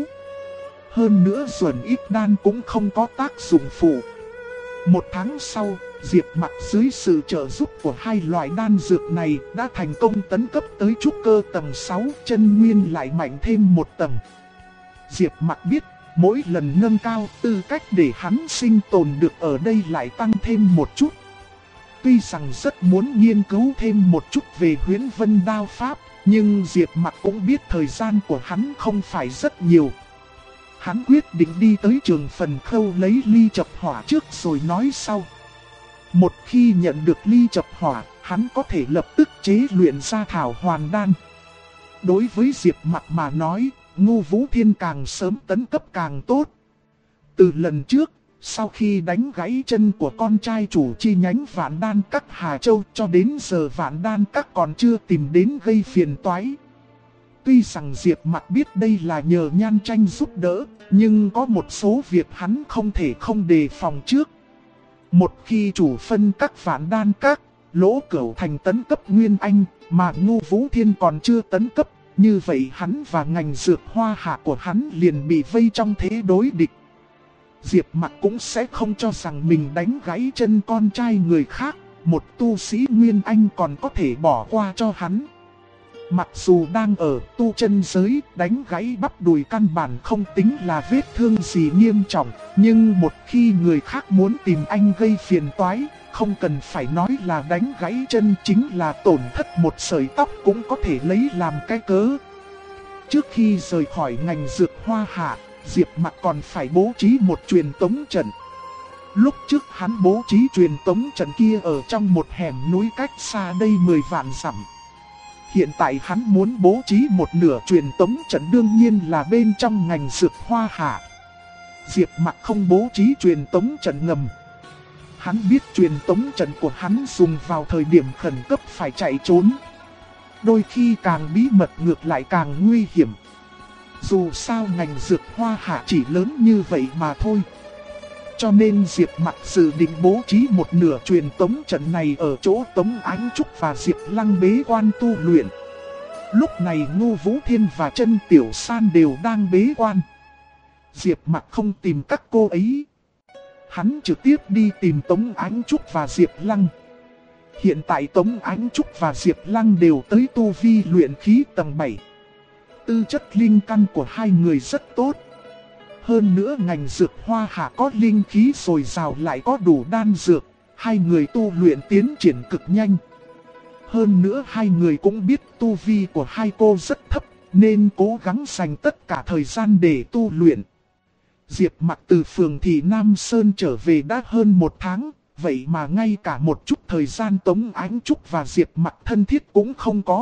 Hơn nữa Duẩn Ít Đan cũng không có tác dụng phụ. 1 tháng sau, Diệp Mặc dưới sự trợ giúp của 2 loại đan dược này đã thành công tấn cấp tới trúc cơ tầng 6, chân nguyên lại mạnh thêm 1 tầng. Diệp Mặc biết, mỗi lần nâng cao, tư cách để hắn sinh tồn được ở đây lại tăng thêm một chút. Tuy rằng rất muốn nghiên cứu thêm một chút về Huyễn Vân Đao Pháp, nhưng Diệp Mặc cũng biết thời gian của hắn không phải rất nhiều. Hắn quyết định đi tới Trường Phần Khâu lấy ly chập hỏa trước rồi nói sau. Một khi nhận được ly chập hỏa, hắn có thể lập tức chế luyện ra thảo hoàn đan. Đối với Diệp Mặc mà nói, Ngô Vũ Thiên càng sớm tấn cấp càng tốt. Từ lần trước, sau khi đánh gãy chân của con trai chủ chi nhánh Vạn Đan Các Hà Châu cho đến giờ Vạn Đan Các còn chưa tìm đến gây phiền toái. Tuy rằng Diệp Mặc biết đây là nhờ Nhan Tranh giúp đỡ, nhưng có một số việc hắn không thể không đề phòng trước. Một khi chủ phân các Vạn Đan Các, Lỗ Cửu Thành tấn cấp Nguyên Anh, mà Ngô Vũ Thiên còn chưa tấn cấp, như vậy hắn và ngành dược hoa hạ của hắn liền bị vây trong thế đối địch. Diệp Mặc cũng sẽ không cho rằng mình đánh gãy chân con trai người khác, một tu sĩ Nguyên Anh còn có thể bỏ qua cho hắn. Mặc dù đang ở tu chân giới, đánh gãy bắp đùi căn bản không tính là vết thương gì nghiêm trọng, nhưng một khi người khác muốn tìm anh gây phiền toái, không cần phải nói là đánh gãy chân, chính là tổn thất một sợi tóc cũng có thể lấy làm cái cớ. Trước khi rời khỏi ngành dược hoa hạ, Diệp Mặc còn phải bố trí một truyền tống trận. Lúc trước hắn bố trí truyền tống trận kia ở trong một hẻm núi cách xa đây 10 vạn dặm. Hiện tại hắn muốn bố trí một nửa truyền tống trận, đương nhiên là bên trong ngành dược hoa hạ. Diệp Mặc không bố trí truyền tống trận ngầm. Hắn biết truyền tống trận của hắn dùng vào thời điểm khẩn cấp phải chạy trốn. Đôi khi càng bí mật ngược lại càng nguy hiểm. Dù sao ngành dược hoa hạ chỉ lớn như vậy mà thôi. Cho nên Diệp Mặc dự định bố trí một nửa truyền tống trận này ở chỗ Tống Ánh Trúc và Diệp Lăng bế quan tu luyện. Lúc này Ngô Vũ Thiên và Chân Tiểu San đều đang bế quan. Diệp Mặc không tìm các cô ấy. Hắn trực tiếp đi tìm Tống Ánh Trúc và Diệp Lăng. Hiện tại Tống Ánh Trúc và Diệp Lăng đều tới tu vi luyện khí tầng 7. Tư chất linh căn của hai người rất tốt. Hơn nữa ngành dược hoa hạ có linh khí dồi dào lại có đủ đan dược, hai người tu luyện tiến triển cực nhanh. Hơn nữa hai người cũng biết tu vi của hai cô rất thấp, nên cố gắng dành tất cả thời gian để tu luyện. Diệp Mặc từ phường thị Nam Sơn trở về đã hơn 1 tháng, vậy mà ngay cả một chút thời gian Tống Ánh Trúc và Diệp Mặc thân thiết cũng không có.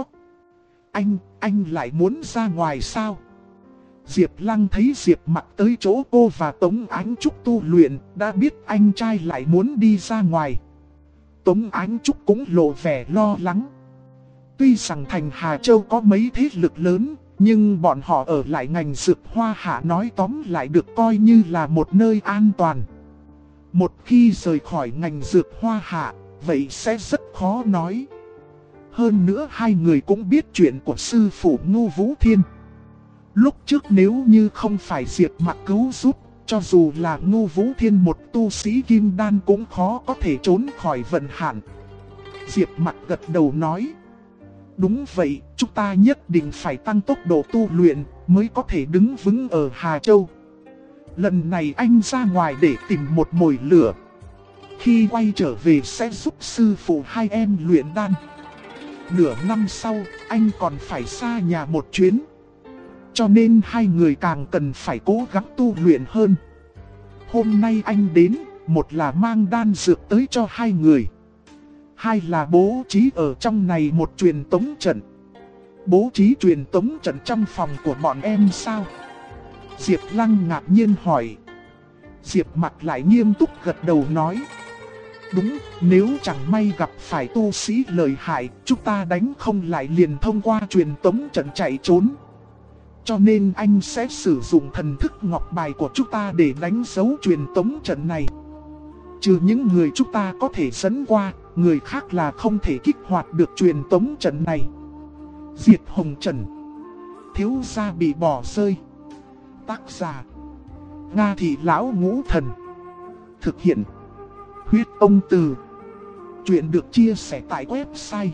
Anh lại muốn ra ngoài sao? Diệp Lăng thấy Diệp Mặc tới chỗ cô và Tống Ánh Trúc tu luyện, đã biết anh trai lại muốn đi ra ngoài. Tống Ánh Trúc cũng lộ vẻ lo lắng. Tuy rằng thành Hà Châu có mấy thế lực lớn, nhưng bọn họ ở lại ngành dược hoa hạ nói tóm lại được coi như là một nơi an toàn. Một khi rời khỏi ngành dược hoa hạ, vậy sẽ rất khó nói. Hơn nữa hai người cũng biết chuyện của sư phụ Ngô Vũ Thiên. Lúc trước nếu như không phải Diệp Mặc cứu giúp, cho dù là Ngô Vũ Thiên một tu sĩ kim đan cũng khó có thể trốn khỏi vận hạn. Diệp Mặc gật đầu nói. Đúng vậy, chúng ta nhất định phải tăng tốc độ tu luyện mới có thể đứng vững ở Hà Châu. Lần này anh ra ngoài để tìm một mồi lửa. Khi quay trở về sẽ giúp sư phụ hai em luyện đan. Nửa năm sau, anh còn phải xa nhà một chuyến. Cho nên hai người càng cần phải cố gắng tu luyện hơn. Hôm nay anh đến, một là mang đan dược tới cho hai người. Hai là bố trí ở trong này một truyền tống trận. Bố trí truyền tống trận trong phòng của bọn em sao? Diệp Lăng ngạc nhiên hỏi. Diệp Mặc lại nghiêm túc gật đầu nói. Đúng, nếu chẳng may gặp phải tu sĩ lợi hại, chúng ta đánh không lại liền thông qua truyền tống trận chạy trốn. Cho nên anh sẽ sử dụng thần thức ngọc bài của chúng ta để đánh dấu truyền tống trận này. Trừ những người chúng ta có thể dẫn qua, người khác là không thể kích hoạt được truyền tống trận này. Diệt Hồng Trần. Thiếu gia bị bỏ rơi. Tác giả Nga Thị Lão Ngũ Thần. Thực hiện Huyết Ông Từ. Chuyện được chia sẻ tại website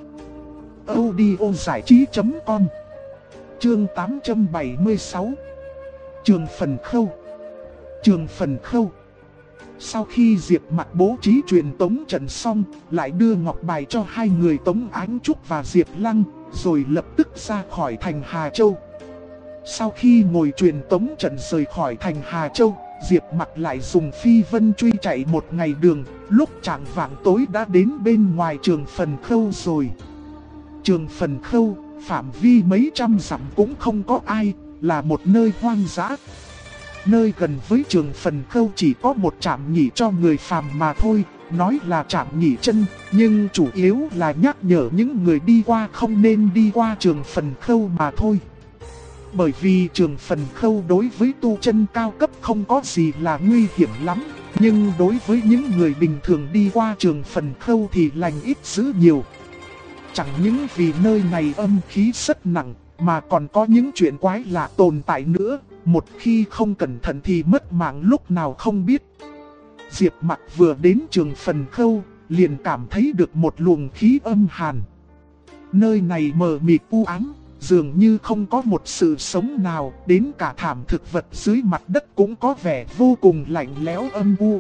audiozảichí.com. Chương 876. Trường Phần Khâu. Trường Phần Khâu. Sau khi Diệp Mặc bố trí truyền tống trận xong, lại đưa ngọc bài cho hai người Tống Ánh Trúc và Diệp Lăng, rồi lập tức ra khỏi thành Hà Châu. Sau khi ngồi truyền tống trận rời khỏi thành Hà Châu, Diệp Mặc lại dùng phi vân truy chạy một ngày đường, lúc chạng vạng tối đã đến bên ngoài Trường Phần Khâu rồi. Trường Phần Khâu, phạm vi mấy trăm dặm cũng không có ai, là một nơi hoang dã. Nơi gần với Trường Phần Khâu chỉ có một trạm nghỉ cho người phàm mà thôi, nói là trạm nghỉ chân, nhưng chủ yếu là nhắc nhở những người đi qua không nên đi qua Trường Phần Khâu mà thôi. Bởi vì Trường Phần Khâu đối với tu chân cao cấp không có gì là nguy hiểm lắm, nhưng đối với những người bình thường đi qua Trường Phần Khâu thì lành ít dữ nhiều. Chẳng những vì nơi này âm khí rất nặng, mà còn có những chuyện quái lạ tồn tại nữa, một khi không cẩn thận thì mất mạng lúc nào không biết. Diệp Mặc vừa đến Trường Phần Khâu, liền cảm thấy được một luồng khí âm hàn. Nơi này mờ mịt u ám, dường như không có một sự sống nào, đến cả thảm thực vật dưới mặt đất cũng có vẻ vô cùng lạnh lẽo âm u.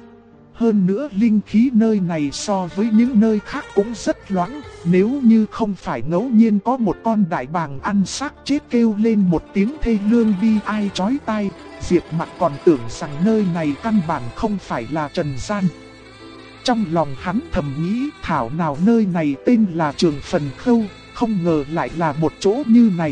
Hơn nữa linh khí nơi này so với những nơi khác cũng rất loãng, nếu như không phải ngẫu nhiên có một con đại bàng ăn xác chết kêu lên một tiếng thê lương bi ai chói tai, Diệp Mặc còn tưởng rằng nơi này căn bản không phải là trần gian. Trong lòng hắn thầm nghĩ thảo nào nơi này tên là Trường Phần Khâu, không ngờ lại là một chỗ như này.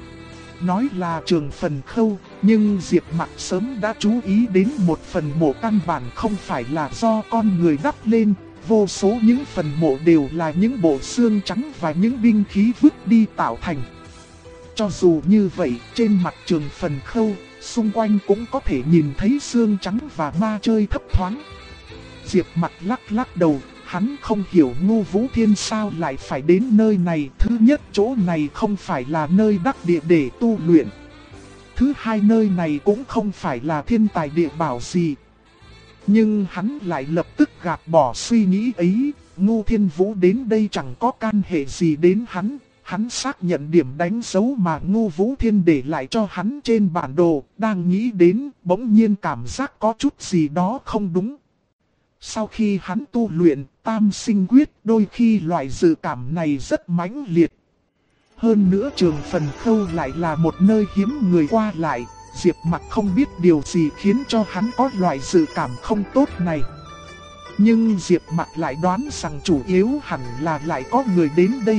Nói là Trường Phần Khâu, nhưng Diệp Mặc sớm đã chú ý đến một phần mộ căn bản không phải là do con người đắp lên, vô số những phần mộ đều là những bộ xương trắng và những binh khí vứt đi tạo thành. Cho dù như vậy, trên mặt Trường Phần Khâu, xung quanh cũng có thể nhìn thấy xương trắng và ma chơi thấp thoáng. Diệp Mặc lắc đầu, hắn không hiểu Ngô Vũ Thiên sao lại phải đến nơi này. Thứ nhất, chỗ này không phải là nơi đắc địa để tu luyện. Thứ hai, nơi này cũng không phải là thiên tài địa bảo gì. Nhưng hắn lại lập tức gạt bỏ suy nghĩ ấy. Ngô Thiên Vũ đến đây chẳng có can hệ gì đến hắn. Hắn xác nhận điểm đánh dấu mà Ngô Vũ Thiên để lại cho hắn trên bản đồ. Đang nghĩ đến, bỗng nhiên cảm giác có chút gì đó không đúng. Sau khi hắn tu luyện Tam Sinh Quyết, đôi khi loại dự cảm này rất mãnh liệt. Hơn nữa Trường Phần Khâu lại là một nơi hiếm người qua lại, Diệp Mặc không biết điều gì khiến cho hắn có loại dự cảm không tốt này. Nhưng Diệp Mặc lại đoán rằng chủ yếu hẳn là lại có người đến đây.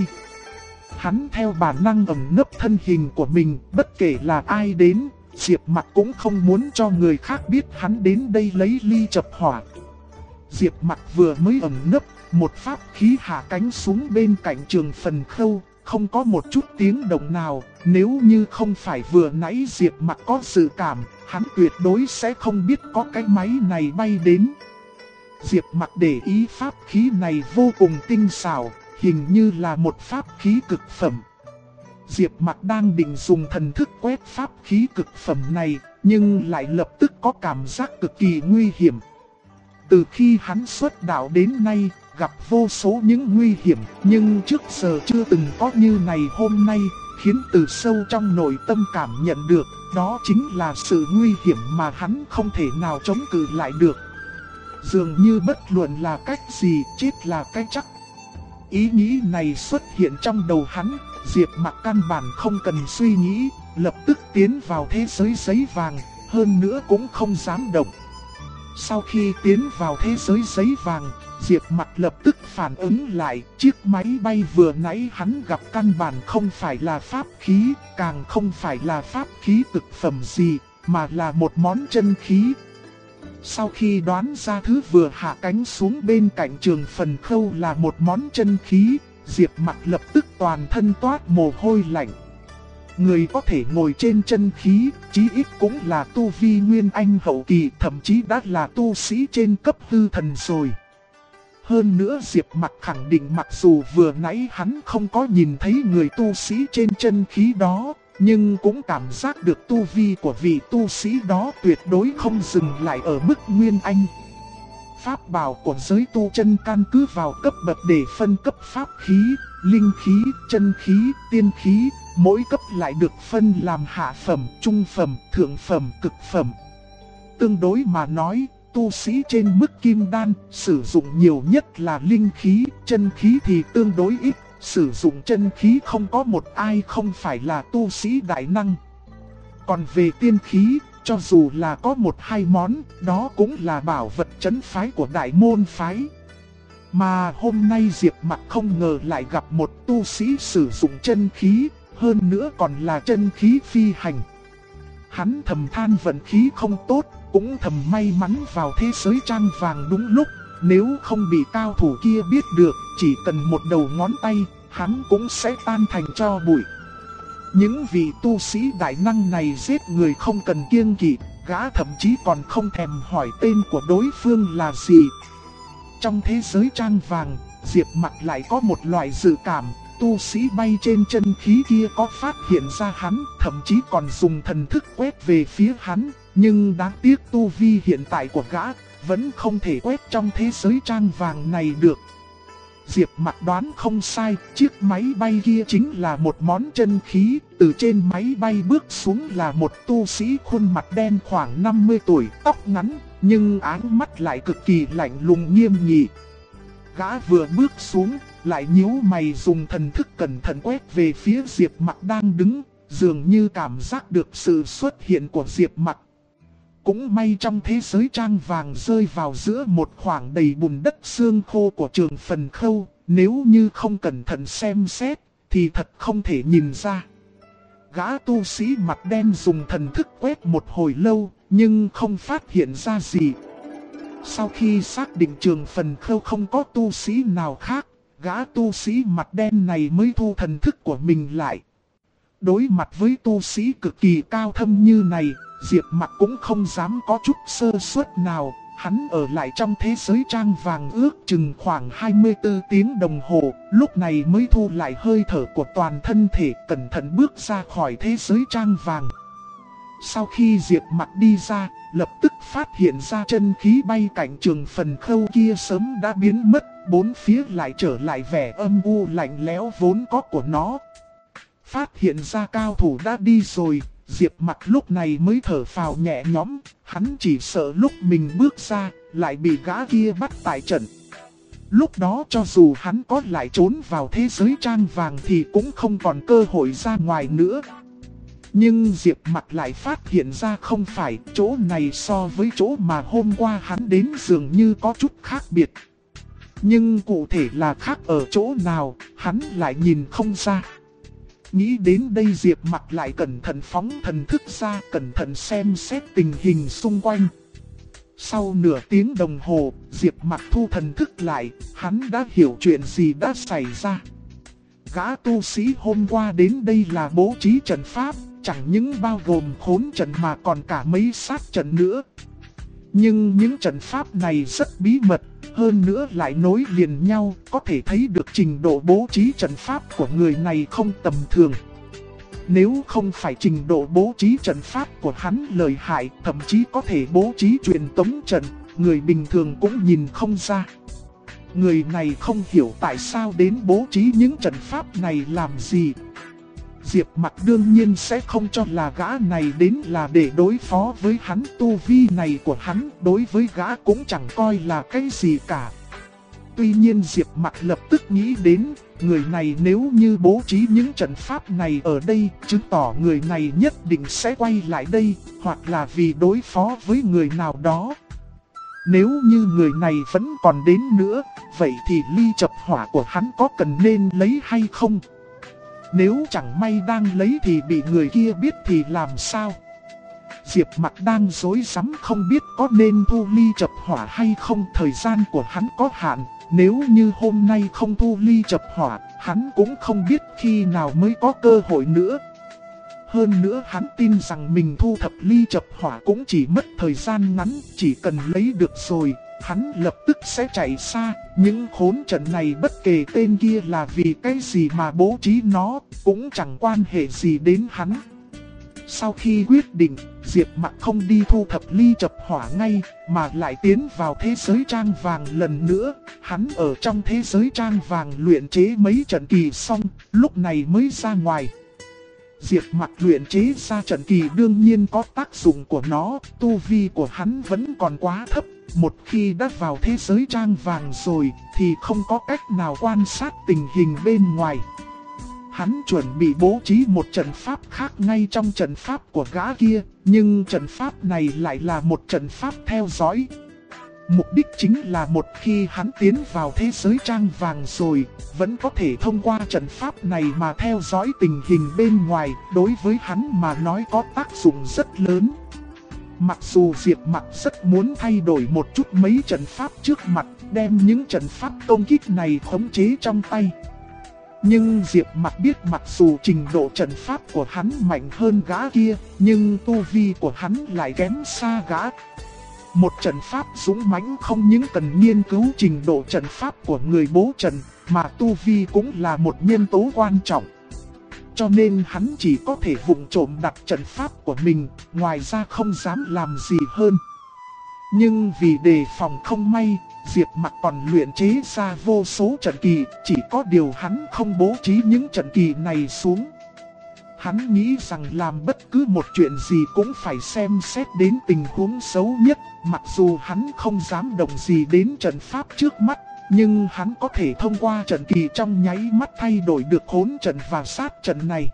Hắn theo bản năng ẩn nấp thân hình của mình, bất kể là ai đến, Diệp Mặc cũng không muốn cho người khác biết hắn đến đây lấy ly chập hỏa. Diệp Mặc vừa mới ẩn nấp, một pháp khí hạ cánh xuống bên cạnh Trường Phần Khâu, không có một chút tiếng động nào. Nếu như không phải vừa nãy Diệp Mặc có dự cảm, hắn tuyệt đối sẽ không biết có cái máy này bay đến. Diệp Mặc để ý pháp khí này vô cùng tinh xảo, hình như là một pháp khí cực phẩm. Diệp Mặc đang định dùng thần thức quét pháp khí cực phẩm này, nhưng lại lập tức có cảm giác cực kỳ nguy hiểm. Từ khi hắn xuất đạo đến nay, gặp vô số những nguy hiểm, nhưng trước giờ chưa từng có như này hôm nay, khiến từ sâu trong nội tâm cảm nhận được, đó chính là sự nguy hiểm mà hắn không thể nào chống cự lại được. Dường như bất luận là cách gì, chết là cái chắc. Ý nghĩ này xuất hiện trong đầu hắn, Diệp Mặc căn bản không cần suy nghĩ, lập tức tiến vào thế giới giấy vàng, hơn nữa cũng không dám động. Sau khi tiến vào thế giới giấy vàng, Diệp Mặc lập tức phản ứng lại, chiếc máy bay vừa nãy hắn gặp căn bản không phải là pháp khí, càng không phải là pháp khí cực phẩm gì, mà là một món chân khí. Sau khi đoán ra thứ vừa hạ cánh xuống bên cạnh Trường Phần Khâu là một món chân khí, Diệp Mặc lập tức toàn thân toát mồ hôi lạnh. Người có thể ngồi trên chân khí, chí ít cũng là tu vi Nguyên Anh hậu kỳ, thậm chí đã là tu sĩ trên cấp hư thần rồi. Hơn nữa Diệp Mặc khẳng định mặc dù vừa nãy hắn không có nhìn thấy người tu sĩ trên chân khí đó, nhưng cũng cảm giác được tu vi của vị tu sĩ đó tuyệt đối không dừng lại ở mức Nguyên Anh. Pháp bảo của giới tu chân căn cứ vào cấp bậc để phân cấp pháp khí, linh khí, chân khí, tiên khí, mỗi cấp lại được phân làm hạ phẩm, trung phẩm, thượng phẩm, cực phẩm. Tương đối mà nói, tu sĩ trên mức kim đan sử dụng nhiều nhất là linh khí, chân khí thì tương đối ít. Sử dụng chân khí không có một ai không phải là tu sĩ đại năng. Còn về tiên khí, cho dù là có một hai món, đó cũng là bảo vật trấn phái của đại môn phái. Mà hôm nay Diệp Mặc không ngờ lại gặp một tu sĩ sử dụng chân khí, hơn nữa còn là chân khí phi hành. Hắn thầm than vận khí không tốt, cũng thầm may mắn vào thế giới trang vàng đúng lúc. Nếu không bị cao thủ kia biết được, chỉ cần một đầu ngón tay, hắn cũng sẽ tan thành tro bụi. Những vị tu sĩ đại năng này giết người không cần kiêng kỵ, gã thậm chí còn không thèm hỏi tên của đối phương là gì. Trong thế giới trang vàng, Diệp Mặc lại có một loại dự cảm, tu sĩ bay trên chân khí kia có phát hiện ra hắn, thậm chí còn dùng thần thức quét về phía hắn. Nhưng đáng tiếc tu vi hiện tại của gã vẫn không thể quét trong thế giới trang vàng này được. Diệp Mặc đoán không sai, chiếc máy bay kia chính là một món chân khí. Từ trên máy bay bước xuống là một tu sĩ khuôn mặt đen khoảng 50 tuổi, tóc ngắn, nhưng áng mắt lại cực kỳ lạnh lùng nghiêm nghị. Gã vừa bước xuống, lại nhíu mày dùng thần thức cẩn thận quét về phía Diệp Mặc đang đứng, dường như cảm giác được sự xuất hiện của Diệp Mặc. Cũng may trong thế giới trang vàng rơi vào giữa một khoảng đầy bùn đất xương khô của Trường Phần Khâu, nếu như không cẩn thận xem xét, thì thật không thể nhìn ra. Gã tu sĩ mặt đen dùng thần thức quét một hồi lâu, nhưng không phát hiện ra gì. Sau khi xác định Trường Phần Khâu không có tu sĩ nào khác, gã tu sĩ mặt đen này mới thu thần thức của mình lại. Đối mặt với tu sĩ cực kỳ cao thâm như này, Diệp Mặc cũng không dám có chút sơ suất nào. Hắn ở lại trong thế giới trang vàng ước chừng khoảng 24 tiếng đồng hồ, lúc này mới thu lại hơi thở của toàn thân thể, cẩn thận bước ra khỏi thế giới trang vàng. Sau khi Diệp Mặc đi ra, lập tức phát hiện ra chân khí bay cạnh Trường Phần Khâu kia sớm đã biến mất, bốn phía lại trở lại vẻ âm u lạnh lẽo vốn có của nó. Phát hiện ra cao thủ đã đi rồi, Diệp Mặc lúc này mới thở phào nhẹ nhõm, hắn chỉ sợ lúc mình bước ra, lại bị gã kia bắt tại trận. Lúc đó cho dù hắn có lại trốn vào thế giới trang vàng thì cũng không còn cơ hội ra ngoài nữa. Nhưng Diệp Mặc lại phát hiện ra không phải, chỗ này so với chỗ mà hôm qua hắn đến dường như có chút khác biệt. Nhưng cụ thể là khác ở chỗ nào, hắn lại nhìn không ra. Nghĩ đến đây Diệp Mặc lại cẩn thận phóng thần thức ra, cẩn thận xem xét tình hình xung quanh. Sau nửa tiếng đồng hồ, Diệp Mặc thu thần thức lại, hắn đã hiểu chuyện gì đã xảy ra. Gã tu sĩ hôm qua đến đây là bố trí trận pháp, chẳng những bao gồm khốn trận mà còn cả mấy sát trận nữa. Nhưng những trận pháp này rất bí mật, hơn nữa lại nối liền nhau, có thể thấy được trình độ bố trí trận pháp của người này không tầm thường. Nếu không phải trình độ bố trí trận pháp của hắn lợi hại, thậm chí có thể bố trí truyền tống trận, người bình thường cũng nhìn không ra. Người này không hiểu tại sao đến bố trí những trận pháp này làm gì. Diệp Mặc đương nhiên sẽ không cho là gã này đến là để đối phó với hắn, tu vi này của hắn đối với gã cũng chẳng coi là cái gì cả. Tuy nhiên Diệp Mặc lập tức nghĩ đến, người này nếu như bố trí những trận pháp này ở đây, chứng tỏ người này nhất định sẽ quay lại đây, hoặc là vì đối phó với người nào đó. Nếu như người này vẫn còn đến nữa, vậy thì ly chập hỏa của hắn có cần nên lấy hay không? Nếu chẳng may đang lấy thì bị người kia biết thì làm sao? Diệp Mặc đang rối rắm không biết có nên thu ly chập hỏa hay không. Thời gian của hắn có hạn, nếu như hôm nay không thu ly chập hỏa, hắn cũng không biết khi nào mới có cơ hội nữa. Hơn nữa hắn tin rằng mình thu thập ly chập hỏa cũng chỉ mất thời gian ngắn, chỉ cần lấy được rồi, hắn lập tức sẽ chạy xa. Những khốn trận này bất kể tên kia là vì cái gì mà bố trí nó, cũng chẳng quan hệ gì đến hắn. Sau khi quyết định, Diệp Mặc không đi thu thập ly chập hỏa ngay, mà lại tiến vào thế giới trang vàng lần nữa. Hắn ở trong thế giới trang vàng luyện chế mấy trận kỳ xong, lúc này mới ra ngoài. Diệp Mặc luyện chế ra trận kỳ đương nhiên có tác dụng của nó, tu vi của hắn vẫn còn quá thấp. Một khi đã vào thế giới trang vàng rồi, thì không có cách nào quan sát tình hình bên ngoài. Hắn chuẩn bị bố trí một trận pháp khác ngay trong trận pháp của gã kia, nhưng trận pháp này lại là một trận pháp theo dõi. Mục đích chính là một khi hắn tiến vào thế giới trang vàng rồi, vẫn có thể thông qua trận pháp này mà theo dõi tình hình bên ngoài, đối với hắn mà nói có tác dụng rất lớn. Mặc dù Diệp Mặc rất muốn thay đổi một chút mấy trận pháp trước mặt, đem những trận pháp công kích này khống chế trong tay. Nhưng Diệp Mặc biết mặc dù trình độ trận pháp của hắn mạnh hơn gã kia, nhưng tu vi của hắn lại kém xa gã. Một trận pháp dũng mãnh không những cần nghiên cứu trình độ trận pháp của người bố trận, mà tu vi cũng là một nhân tố quan trọng. Cho nên hắn chỉ có thể vụng trộm đặt trận pháp của mình, ngoài ra không dám làm gì hơn. Nhưng vì đề phòng không may, Diệp Mặc còn luyện chế ra vô số trận kỳ, chỉ có điều hắn không bố trí những trận kỳ này xuống. Hắn nghĩ rằng làm bất cứ một chuyện gì cũng phải xem xét đến tình huống xấu nhất, mặc dù hắn không dám động gì đến trận pháp trước mắt, nhưng hắn có thể thông qua trận kỳ trong nháy mắt thay đổi được khốn trận và sát trận này.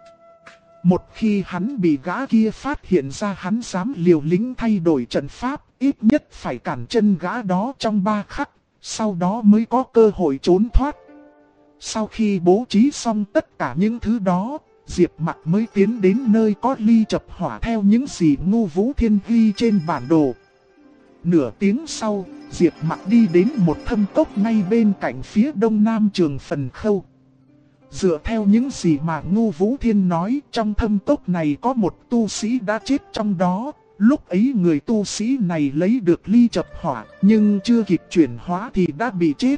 Một khi hắn bị gã kia phát hiện ra, hắn dám liều lĩnh thay đổi trận pháp, ít nhất phải cản chân gã đó trong 3 khắc, sau đó mới có cơ hội trốn thoát. Sau khi bố trí xong tất cả những thứ đó, Diệp Mặc mới tiến đến nơi có ly chập hỏa theo những gì Ngô Vũ Thiên ghi trên bản đồ. Nửa tiếng sau, Diệp Mặc đi đến một thâm cốc ngay bên cạnh phía đông nam Trường Phần Khâu. Dựa theo những gì mà Ngô Vũ Thiên nói, trong thâm cốc này có một tu sĩ đã chết trong đó. Lúc ấy người tu sĩ này lấy được ly chập hỏa, nhưng chưa kịp chuyển hóa thì đã bị chết.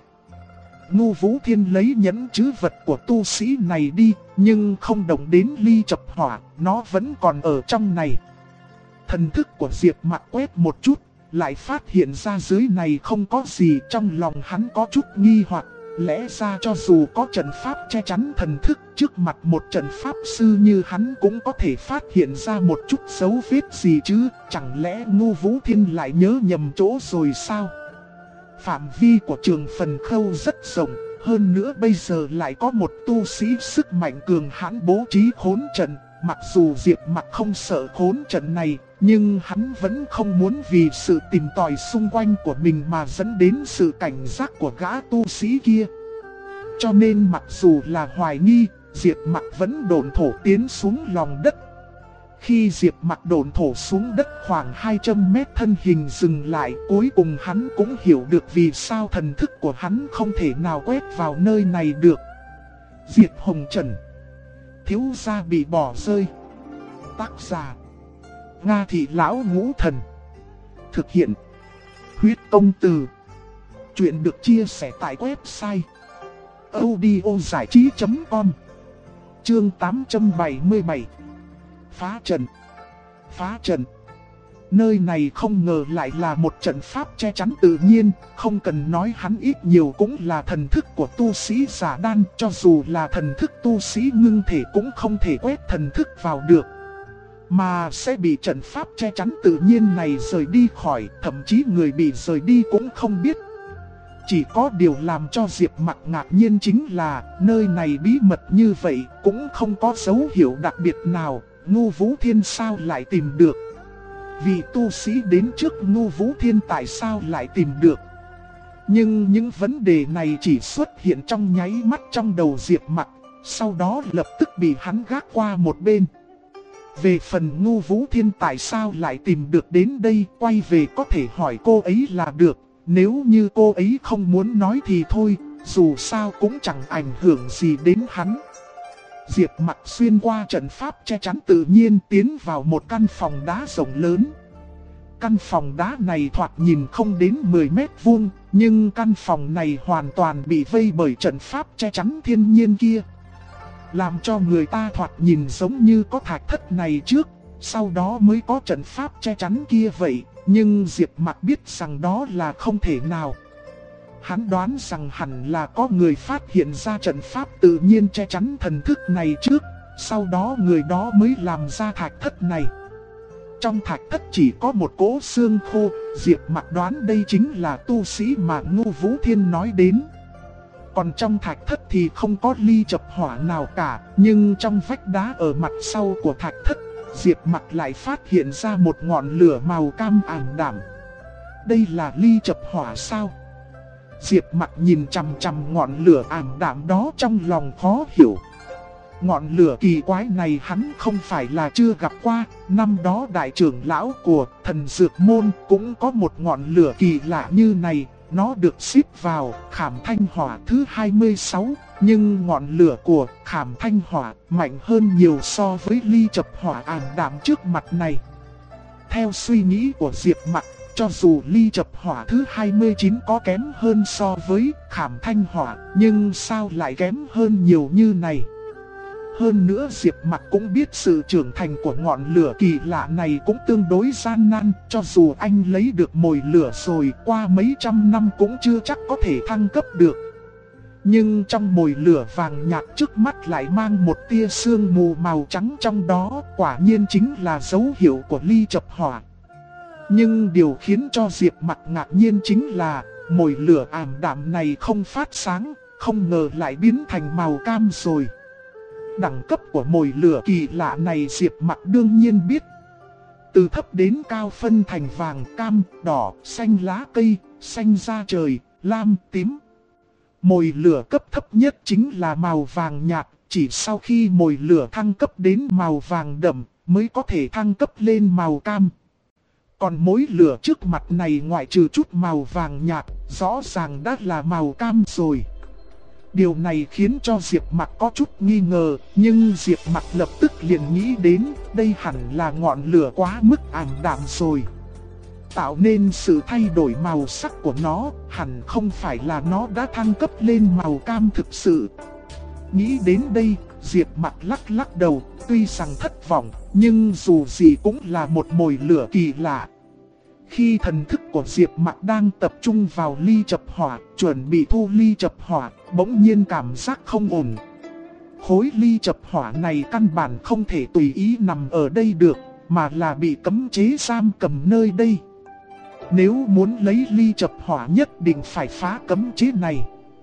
Ngô Vũ Thiên lấy nhẫn trữ vật của tu sĩ này đi, nhưng không động đến ly chập hỏa, nó vẫn còn ở trong này. Thần thức của Diệp Mặc quét một chút, lại phát hiện ra dưới này không có gì. Trong lòng hắn có chút nghi hoặc, lẽ ra cho dù có trận pháp che chắn thần thức, trước mặt một trận pháp sư như hắn cũng có thể phát hiện ra một chút dấu vết gì chứ, chẳng lẽ Ngô Vũ Thiên lại nhớ nhầm chỗ rồi sao? Phạm vi của Trường Phần Khâu rất rộng, hơn nữa bây giờ lại có một tu sĩ sức mạnh cường hãn bố trí khốn trận. Mặc dù Diệp Mặc không sợ khốn trận này, nhưng hắn vẫn không muốn vì sự tìm tòi xung quanh của mình mà dẫn đến sự cảnh giác của gã tu sĩ kia. Cho nên mặc dù là hoài nghi, Diệp Mặc vẫn độn thổ tiến xuống lòng đất. Khi Diệp Mặc độn thổ xuống đất khoảng 200 mét, thân hình dừng lại, cuối cùng hắn cũng hiểu được vì sao thần thức của hắn không thể nào quét vào nơi này được. Diệt Hồng Trần, thiếu gia bị bỏ rơi. Tác giả: Nga Thị Lão Ngũ Thần. Thực hiện: Huyết Công Từ. Chuyện được chia sẻ tại website audiozảichí.com. Chương 877. Phá trận. Phá trận. Nơi này không ngờ lại là một trận pháp che chắn tự nhiên, không cần nói hắn ít nhiều cũng là thần thức của tu sĩ giả đan, cho dù là thần thức tu sĩ ngưng thể cũng không thể quét thần thức vào được, mà sẽ bị trận pháp che chắn tự nhiên này rời đi khỏi, thậm chí người bị rời đi cũng không biết. Chỉ có điều làm cho Diệp Mặc ngạc nhiên chính là nơi này bí mật như vậy cũng không có dấu hiệu đặc biệt nào, Ngô Vũ Thiên sao lại tìm được? Vị tu sĩ đến trước Ngô Vũ Thiên tại sao lại tìm được? Nhưng những vấn đề này chỉ xuất hiện trong nháy mắt trong đầu Diệp Mặc, sau đó lập tức bị hắn gác qua một bên. Về phần Ngô Vũ Thiên tại sao lại tìm được đến đây, quay về có thể hỏi cô ấy là được. Nếu như cô ấy không muốn nói thì thôi, dù sao cũng chẳng ảnh hưởng gì đến hắn. Diệp Mặc xuyên qua trận pháp che chắn tự nhiên tiến vào một căn phòng đá rộng lớn. Căn phòng đá này thoạt nhìn không đến 10 mét vuông, nhưng căn phòng này hoàn toàn bị vây bởi trận pháp che chắn thiên nhiên kia, làm cho người ta thoạt nhìn giống như có thạch thất này trước, sau đó mới có trận pháp che chắn kia vậy. Nhưng Diệp Mặc biết rằng đó là không thể nào. Hắn đoán rằng hẳn là có người phát hiện ra trận pháp tự nhiên che chắn thần thức này trước, sau đó người đó mới làm ra thạch thất này. Trong thạch thất chỉ có một cỗ xương khô, Diệp Mặc đoán đây chính là tu sĩ mà Ngô Vũ Thiên nói đến. Còn trong thạch thất thì không có ly chập hỏa nào cả, nhưng trong vách đá ở mặt sau của thạch thất, Diệp Mặc lại phát hiện ra một ngọn lửa màu cam ảm đạm. Đây là ly chập hỏa sao? Diệp Mặc nhìn chằm chằm ngọn lửa ảm đạm đó trong lòng khó hiểu. Ngọn lửa kỳ quái này hắn không phải là chưa gặp qua, năm đó đại trưởng lão của Thần Dược Môn cũng có một ngọn lửa kỳ lạ như này. Nó được xếp vào Khảm Thanh Hỏa thứ 26, nhưng ngọn lửa của Khảm Thanh Hỏa mạnh hơn nhiều so với ly chập hỏa ảm đạm trước mặt này. Theo suy nghĩ của Diệp Mặc, cho dù ly chập hỏa thứ 29 có kém hơn so với Khảm Thanh Hỏa, nhưng sao lại kém hơn nhiều như này? Hơn nữa Diệp Mặc cũng biết sự trưởng thành của ngọn lửa kỳ lạ này cũng tương đối gian nan. Cho dù anh lấy được mồi lửa rồi, qua mấy trăm năm cũng chưa chắc có thể thăng cấp được. Nhưng trong mồi lửa vàng nhạt trước mắt lại mang một tia sương mù màu trắng trong đó, quả nhiên chính là dấu hiệu của ly chập hỏa. Nhưng điều khiến cho Diệp Mặc ngạc nhiên chính là mồi lửa ảm đạm này không phát sáng, không ngờ lại biến thành màu cam rồi. Đẳng cấp của mồi lửa kỳ lạ này Diệp Mặc đương nhiên biết. Từ thấp đến cao phân thành vàng, cam, đỏ, xanh lá cây, xanh da trời, lam, tím. Mồi lửa cấp thấp nhất chính là màu vàng nhạt, chỉ sau khi mồi lửa thăng cấp đến màu vàng đậm mới có thể thăng cấp lên màu cam. Còn mối lửa trước mặt này ngoại trừ chút màu vàng nhạt, rõ ràng đã là màu cam rồi. Điều này khiến cho Diệp Mặc có chút nghi ngờ, nhưng Diệp Mặc lập tức liền nghĩ đến đây hẳn là ngọn lửa quá mức ảm đạm rồi. Tạo nên sự thay đổi màu sắc của nó, hẳn không phải là nó đã thăng cấp lên màu cam thực sự. Nghĩ đến đây, Diệp Mặc lắc đầu, tuy rằng thất vọng, nhưng dù gì cũng là một mồi lửa kỳ lạ. Khi thần thức của Diệp Mặc đang tập trung vào ly chập hỏa, chuẩn bị thu ly chập hỏa, bỗng nhiên cảm giác không ổn. Khối ly chập hỏa này căn bản không thể tùy ý nằm ở đây được, mà là bị cấm chế giam cầm nơi đây. Nếu muốn lấy ly chập hỏa nhất định phải phá cấm chế này.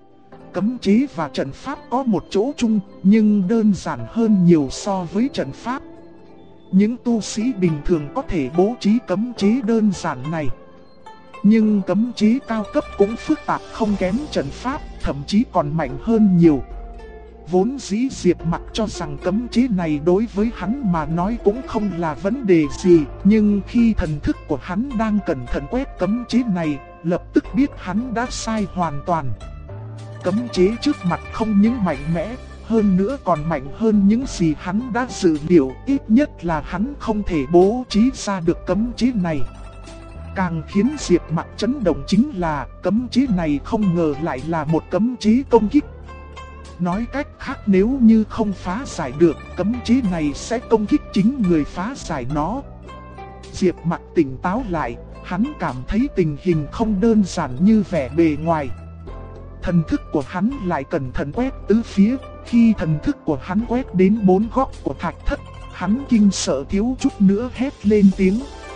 Cấm chế và trận pháp có một chỗ chung, nhưng đơn giản hơn nhiều so với trận pháp. Những tu sĩ bình thường có thể bố trí cấm chế đơn giản này. Nhưng cấm chế cao cấp cũng phức tạp không kém trận pháp, thậm chí còn mạnh hơn nhiều. Vốn dĩ Diệp Mặc cho rằng cấm chế này đối với hắn mà nói cũng không là vấn đề gì. Nhưng khi thần thức của hắn đang cẩn thận quét cấm chế này, lập tức biết hắn đã sai hoàn toàn. Cấm chế trước mặt không những mạnh mẽ, hơn nữa còn mạnh hơn những gì hắn đã dự liệu, ít nhất là hắn không thể bố trí ra được cấm chế này. Càng khiến Diệp Mặc chấn động chính là cấm chế này không ngờ lại là một cấm chế công kích. Nói cách khác, nếu như không phá giải được, cấm chế này sẽ công kích chính người phá giải nó. Diệp Mặc tỉnh táo lại, hắn cảm thấy tình hình không đơn giản như vẻ bề ngoài. Thần thức của hắn lại cẩn thận quét tứ phía. Khi thần thức của hắn quét đến 4 góc của thạch thất, hắn kinh sợ thiếu chút nữa hét lên tiếng.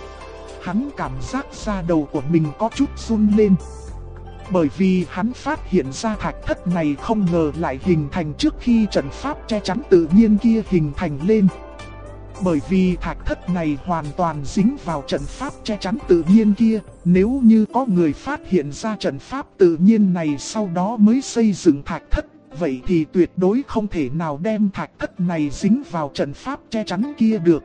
Hắn cảm giác da đầu của mình có chút run lên. Bởi vì hắn phát hiện ra thạch thất này không ngờ lại hình thành trước khi trận pháp che chắn tự nhiên kia hình thành lên. Bởi vì thạch thất này hoàn toàn dính vào trận pháp che chắn tự nhiên kia. Nếu như có người phát hiện ra trận pháp tự nhiên này sau đó mới xây dựng thạch thất, vậy thì tuyệt đối không thể nào đem thạch thất này dính vào trận pháp che chắn kia được.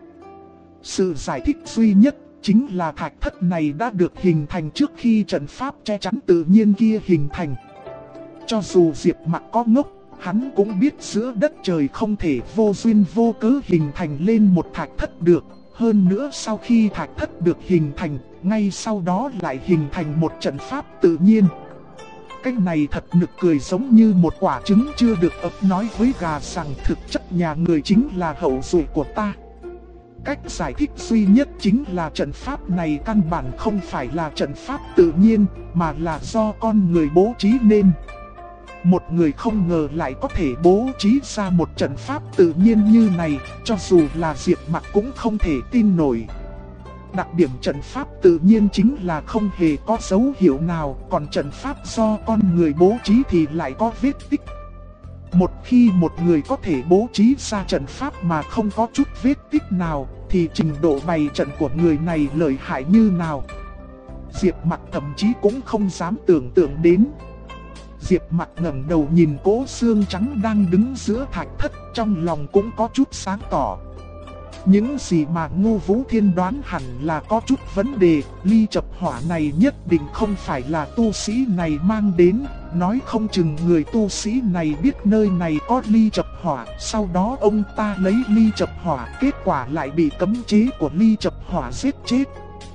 Sự giải thích duy nhất chính là thạch thất này đã được hình thành trước khi trận pháp che chắn tự nhiên kia hình thành. Cho dù Diệp Mặc có ngốc, hắn cũng biết giữa đất trời không thể vô duyên vô cớ hình thành lên một thạch thất được. Hơn nữa sau khi thạch thất được hình thành, ngay sau đó lại hình thành một trận pháp tự nhiên. Cái này thật nực cười, giống như một quả trứng chưa được ấp nói với gà rằng thực chất nhà người chính là hậu duệ của ta. Cách giải thích duy nhất chính là trận pháp này căn bản không phải là trận pháp tự nhiên, mà là do con người bố trí nên. Một người không ngờ lại có thể bố trí ra một trận pháp tự nhiên như này, cho dù là Diệp Mặc cũng không thể tin nổi. Đặc điểm trận pháp tự nhiên chính là không hề có dấu hiệu nào, còn trận pháp do con người bố trí thì lại có vết tích. Một khi một người có thể bố trí ra trận pháp mà không có chút vết tích nào, thì trình độ bày trận của người này lợi hại như nào? Diệp Mặc thậm chí cũng không dám tưởng tượng đến. Diệp Mặc ngẩng đầu nhìn cỗ xương trắng đang đứng giữa thạch thất, trong lòng cũng có chút sáng tỏ. Những gì mà Ngô Vũ Thiên đoán hẳn là có chút vấn đề, ly chập hỏa này nhất định không phải là tu sĩ này mang đến, nói không chừng người tu sĩ này biết nơi này có ly chập hỏa, sau đó ông ta lấy ly chập hỏa, kết quả lại bị cấm chế của ly chập hỏa giết chết.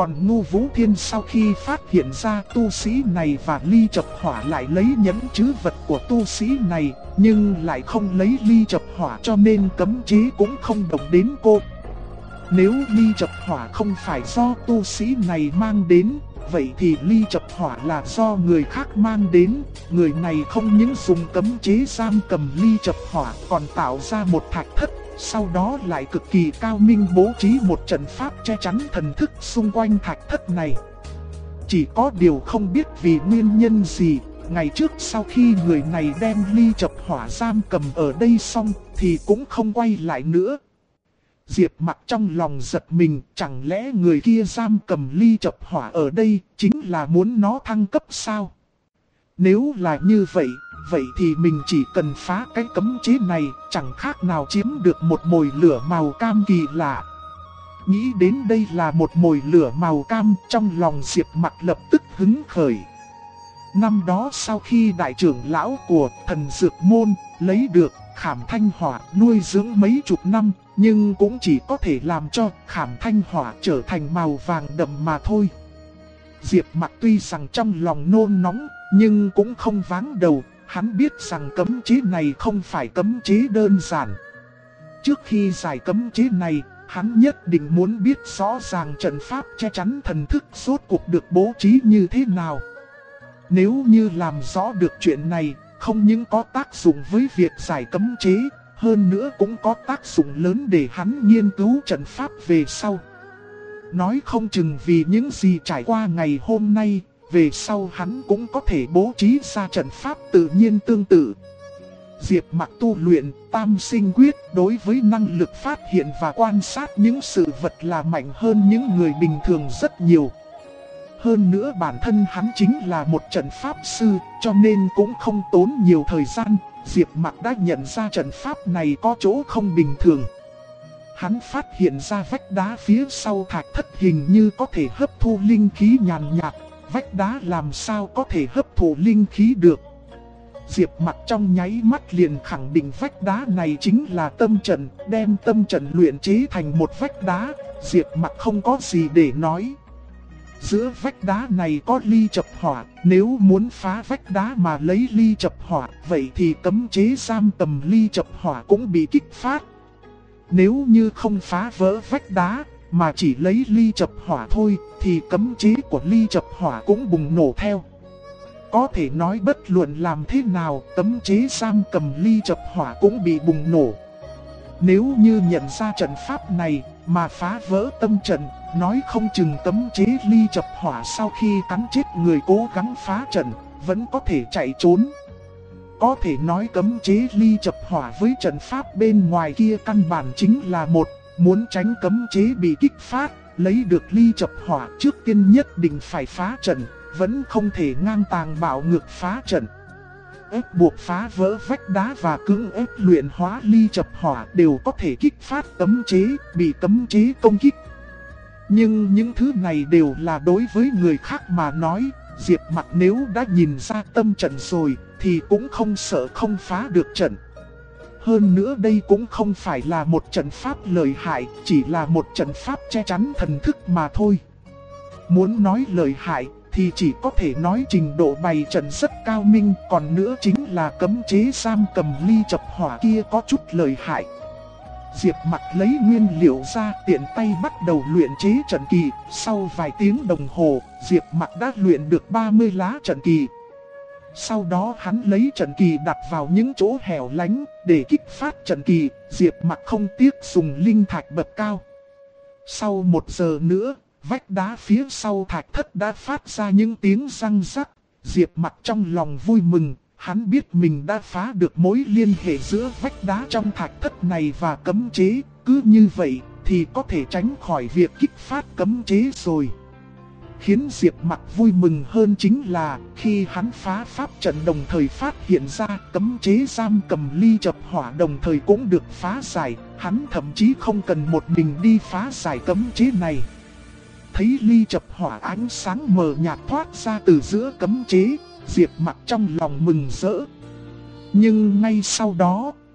Còn Ngô Vũ Thiên sau khi phát hiện ra tu sĩ này và ly chập hỏa lại lấy nhẫn trữ vật của tu sĩ này, nhưng lại không lấy ly chập hỏa cho nên cấm chế cũng không động đến cô. Nếu ly chập hỏa không phải do tu sĩ này mang đến, vậy thì ly chập hỏa là do người khác mang đến. Người này không những dùng cấm chế giam cầm ly chập hỏa còn tạo ra một thạch thất. Sau đó lại cực kỳ cao minh bố trí một trận pháp che chắn thần thức xung quanh thạch thất này. Chỉ có điều không biết vì nguyên nhân gì, ngày trước sau khi người này đem ly chập hỏa giam cầm ở đây xong thì cũng không quay lại nữa. Diệp Mặc trong lòng giật mình, chẳng lẽ người kia giam cầm ly chập hỏa ở đây chính là muốn nó thăng cấp sao? Nếu là như vậy, vậy thì mình chỉ cần phá cái cấm chế này, chẳng khác nào chiếm được một mồi lửa màu cam kỳ lạ. Nghĩ đến đây là một mồi lửa màu cam, trong lòng Diệp Mặc lập tức hứng khởi. Năm đó sau khi đại trưởng lão của thần dược môn lấy được Khảm Thanh Hỏa nuôi dưỡng mấy chục năm, nhưng cũng chỉ có thể làm cho Khảm Thanh Hỏa trở thành màu vàng đậm mà thôi. Diệp Mặc tuy rằng trong lòng nôn nóng, nhưng cũng không váng đầu. Hắn biết rằng cấm chế này không phải cấm chế đơn giản. Trước khi giải cấm chế này, hắn nhất định muốn biết rõ ràng trận pháp che chắn thần thức rốt cuộc được bố trí như thế nào. Nếu như làm rõ được chuyện này, không những có tác dụng với việc giải cấm chế, hơn nữa cũng có tác dụng lớn để hắn nghiên cứu trận pháp về sau. Nói không chừng vì những gì trải qua ngày hôm nay, về sau hắn cũng có thể bố trí ra trận pháp tự nhiên tương tự. Diệp Mặc tu luyện Tam Sinh Quyết đối với năng lực phát hiện và quan sát những sự vật là mạnh hơn những người bình thường rất nhiều. Hơn nữa bản thân hắn chính là một trận pháp sư, cho nên cũng không tốn nhiều thời gian. Diệp Mặc đã nhận ra trận pháp này có chỗ không bình thường. Hắn phát hiện ra vách đá phía sau thạch thất hình như có thể hấp thu linh khí nhàn nhạt. Vách đá làm sao có thể hấp thụ linh khí được. Diệp Mặc trong nháy mắt liền khẳng định vách đá này chính là tâm trận, đem tâm trận luyện chế thành một vách đá. Diệp Mặc không có gì để nói. Giữa vách đá này có ly chập hỏa, nếu muốn phá vách đá mà lấy ly chập hỏa, vậy thì cấm chế giam cầm ly chập hỏa cũng bị kích phát. Nếu như không phá vỡ vách đá, mà chỉ lấy ly chập hỏa thôi, thì cấm chế của ly chập hỏa cũng bùng nổ theo. Có thể nói bất luận làm thế nào, cấm chế giam cầm ly chập hỏa cũng bị bùng nổ. Nếu như nhận ra trận pháp này, mà phá vỡ tâm trận, nói không chừng cấm chế ly chập hỏa sau khi cắn chết người cố gắng phá trận, vẫn có thể chạy trốn. Có thể nói cấm chế ly chập hỏa với trận pháp bên ngoài kia căn bản chính là một. Muốn tránh cấm chế bị kích phát, lấy được ly chập hỏa trước tiên nhất định phải phá trận, vẫn không thể ngang tàng bạo ngược phá trận. Ép buộc phá vỡ vách đá và cưỡng ép luyện hóa ly chập hỏa đều có thể kích phát cấm chế, bị cấm chế công kích. Nhưng những thứ này đều là đối với người khác mà nói. Diệp Mặc nếu đã nhìn ra tâm trận rồi thì cũng không sợ không phá được trận. Hơn nữa đây cũng không phải là một trận pháp lợi hại, chỉ là một trận pháp che chắn thần thức mà thôi. Muốn nói lợi hại thì chỉ có thể nói trình độ bày trận rất cao minh, còn nữa chính là cấm chế giam cầm ly chập hỏa kia có chút lợi hại. Diệp Mặc lấy nguyên liệu ra, tiện tay bắt đầu luyện chế trận kỳ. Sau vài tiếng đồng hồ, Diệp Mặc đã luyện được 30 lá trận kỳ. Sau đó hắn lấy trận kỳ đặt vào những chỗ hẻo lánh để kích phát trận kỳ. Diệp Mặc không tiếc dùng linh thạch bậc cao. Sau 1 giờ nữa, vách đá phía sau thạch thất đã phát ra những tiếng răng rắc. Diệp Mặc trong lòng vui mừng, hắn biết mình đã phá được mối liên hệ giữa vách đá trong thạch thất này và cấm chế. Cứ như vậy thì có thể tránh khỏi việc kích phát cấm chế rồi. Khiến Diệp Mặc vui mừng hơn chính là khi hắn phá pháp trận đồng thời phát hiện ra cấm chế giam cầm ly chập hỏa đồng thời cũng được phá giải. Hắn thậm chí không cần một mình đi phá giải cấm chế này. Thấy ly chập hỏa ánh sáng mờ nhạt thoát ra từ giữa cấm chế, Diệp Mặc trong lòng mừng rỡ. Nhưng ngay sau đó,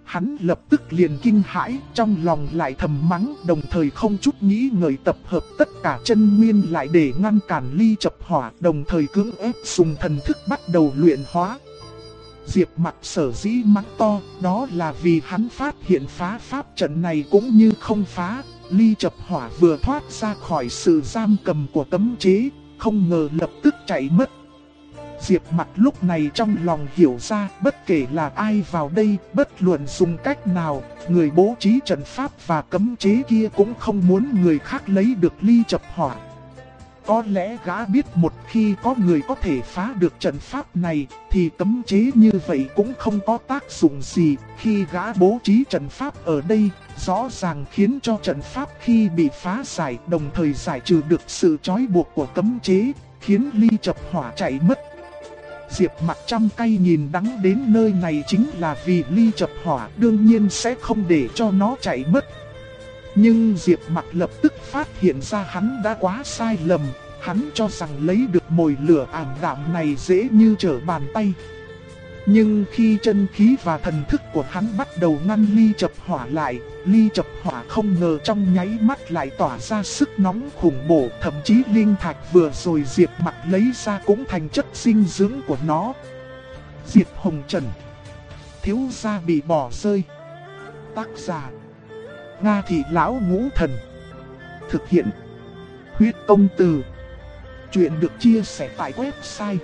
Hắn lập tức liền kinh hãi, trong lòng lại thầm mắng, đồng thời không chút nghĩ ngợi tập hợp tất cả chân nguyên lại để ngăn cản Ly Chập Hỏa, đồng thời cưỡng ép dùng thần thức bắt đầu luyện hóa. Diệp Mặc sở dĩ mắng to, đó là vì hắn phát hiện phá pháp trận này cũng như không phá. Ly Chập Hỏa vừa thoát ra khỏi sự giam cầm của cấm chế, không ngờ lập tức chạy mất. Diệp Mặc lúc này trong lòng hiểu ra, bất kể là ai vào đây, bất luận dùng cách nào, người bố trí trận pháp và cấm chế kia cũng không muốn người khác lấy được Ly Chập Hỏa. Có lẽ gã biết một khi có người có thể phá được trận pháp này, thì cấm chế như vậy cũng không có tác dụng gì. Khi gã bố trí trận pháp ở đây, rõ ràng khiến cho trận pháp khi bị phá giải, đồng thời giải trừ được sự trói buộc của cấm chế, khiến Ly Chập Hỏa chạy mất. Diệp Mặc trăm cay nhìn đắng đến nơi này chính là vì Ly Chập Hỏa đương nhiên sẽ không để cho nó chạy mất. Nhưng Diệp Mặc lập tức phát hiện ra hắn đã quá sai lầm, hắn cho rằng lấy được mồi lửa ảm đạm này dễ như trở bàn tay. Nhưng khi chân khí và thần thức của hắn bắt đầu ngăn Ly Chập Hỏa lại, Ly Chập Hỏa không ngờ trong nháy mắt lại tỏa ra sức nóng khủng bổ, thậm chí linh thạch vừa rồi Diệp Mặc lấy ra cũng thành chất dinh dưỡng của nó. Diệp Hồng Trần, thiếu gia bị bỏ rơi. Tác giả Nga Thị Lão Ngũ Thần. Thực hiện Huyết Công Từ. Chuyện được chia sẻ tại website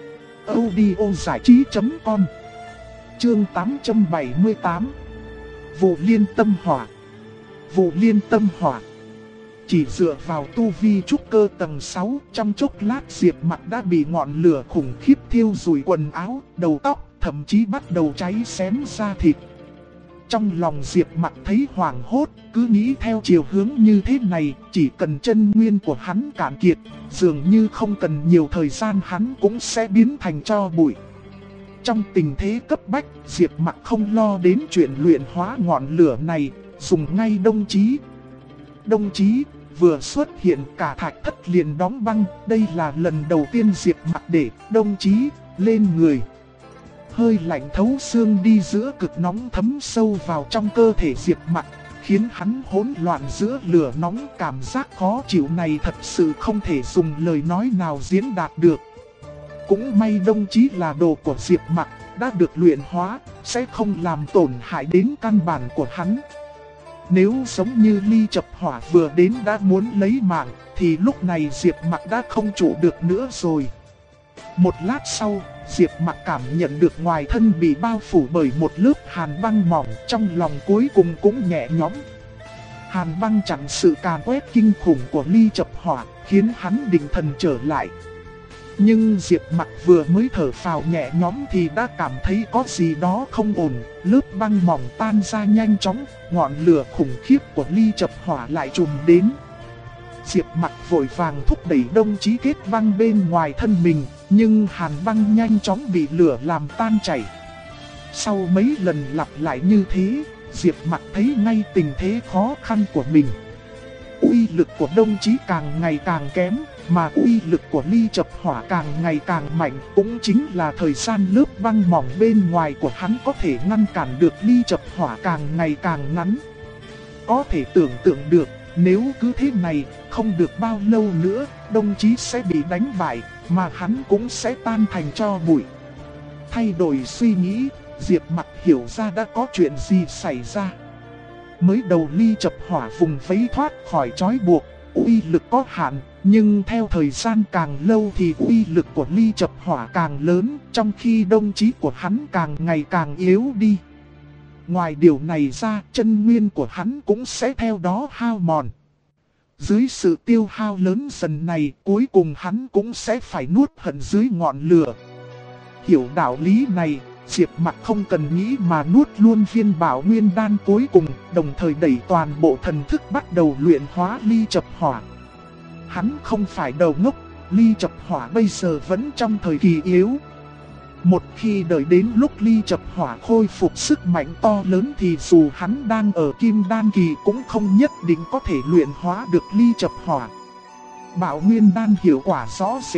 audiozảichí.com. Chương 878. Vụ liên tâm hỏa. Vụ liên tâm hỏa. Chỉ dựa vào tu vi trúc cơ tầng 6, trong chốc lát Diệp Mặc đã bị ngọn lửa khủng khiếp thiêu rụi quần áo, đầu tóc, thậm chí bắt đầu cháy xém da thịt. Trong lòng Diệp Mặc thấy hoảng hốt, cứ nghĩ theo chiều hướng như thế này, chỉ cần chân nguyên của hắn cạn kiệt, dường như không cần nhiều thời gian hắn cũng sẽ biến thành tro bụi. Trong tình thế cấp bách, Diệp Mặc không lo đến chuyện luyện hóa ngọn lửa này, dùng ngay đông chí. Đông chí vừa xuất hiện cả thạch thất liền đóng băng, đây là lần đầu tiên Diệp Mặc để đông chí lên người. Hơi lạnh thấu xương đi giữa cực nóng thấm sâu vào trong cơ thể Diệp Mặc, khiến hắn hỗn loạn giữa lửa nóng, cảm giác khó chịu này thật sự không thể dùng lời nói nào diễn đạt được. Cũng may đông chí là đồ của Diệp Mặc, đã được luyện hóa, sẽ không làm tổn hại đến căn bản của hắn. Nếu giống như Ly Chập Hỏa vừa đến đã muốn lấy mạng, thì lúc này Diệp Mặc đã không trụ được nữa rồi. Một lát sau, Diệp Mặc cảm nhận được ngoài thân bị bao phủ bởi một lớp hàn băng mỏng, trong lòng cuối cùng cũng nhẹ nhõm. Hàn băng chặn sự càn quét kinh khủng của Ly Chập Hỏa, khiến hắn định thần trở lại. Nhưng Diệp Mặc vừa mới thở phào nhẹ nhõm thì đã cảm thấy có gì đó không ổn, lớp băng mỏng tan ra nhanh chóng, ngọn lửa khủng khiếp của Ly Chập Hỏa lại trùm đến. Diệp Mặc vội vàng thúc đẩy đông chí kết băng bên ngoài thân mình, nhưng hàn băng nhanh chóng bị lửa làm tan chảy. Sau mấy lần lặp lại như thế, Diệp Mặc thấy ngay tình thế khó khăn của mình. Uy lực của đông chí càng ngày càng kém, mà uy lực của Ly Chập Hỏa càng ngày càng mạnh, cũng chính là thời gian lớp băng mỏng bên ngoài của hắn có thể ngăn cản được Ly Chập Hỏa càng ngày càng ngắn. Có thể tưởng tượng được, nếu cứ thế này, không được bao lâu nữa, đông chí sẽ bị đánh bại, mà hắn cũng sẽ tan thành tro bụi. Thay đổi suy nghĩ, Diệp Mặc hiểu ra đã có chuyện gì xảy ra. Mới đầu Ly Chập Hỏa vùng vẫy thoát khỏi trói buộc, uy lực có hạn, nhưng theo thời gian càng lâu thì uy lực của Ly Chập Hỏa càng lớn, trong khi đông chí của hắn càng ngày càng yếu đi. Ngoài điều này ra, chân nguyên của hắn cũng sẽ theo đó hao mòn. Dưới sự tiêu hao lớn dần này, cuối cùng hắn cũng sẽ phải nuốt hận dưới ngọn lửa. Hiểu đạo lý này, Diệp Mặc không cần nghĩ mà nuốt luôn viên bảo nguyên đan cuối cùng, đồng thời đẩy toàn bộ thần thức bắt đầu luyện hóa Ly Chập Hỏa. Hắn không phải đầu ngốc, Ly Chập Hỏa bây giờ vẫn trong thời kỳ yếu. Một khi đợi đến lúc Ly Chập Hỏa khôi phục sức mạnh to lớn thì dù hắn đang ở Kim Đan kỳ cũng không nhất định có thể luyện hóa được Ly Chập Hỏa. Bảo nguyên đan hiệu quả rõ rệt,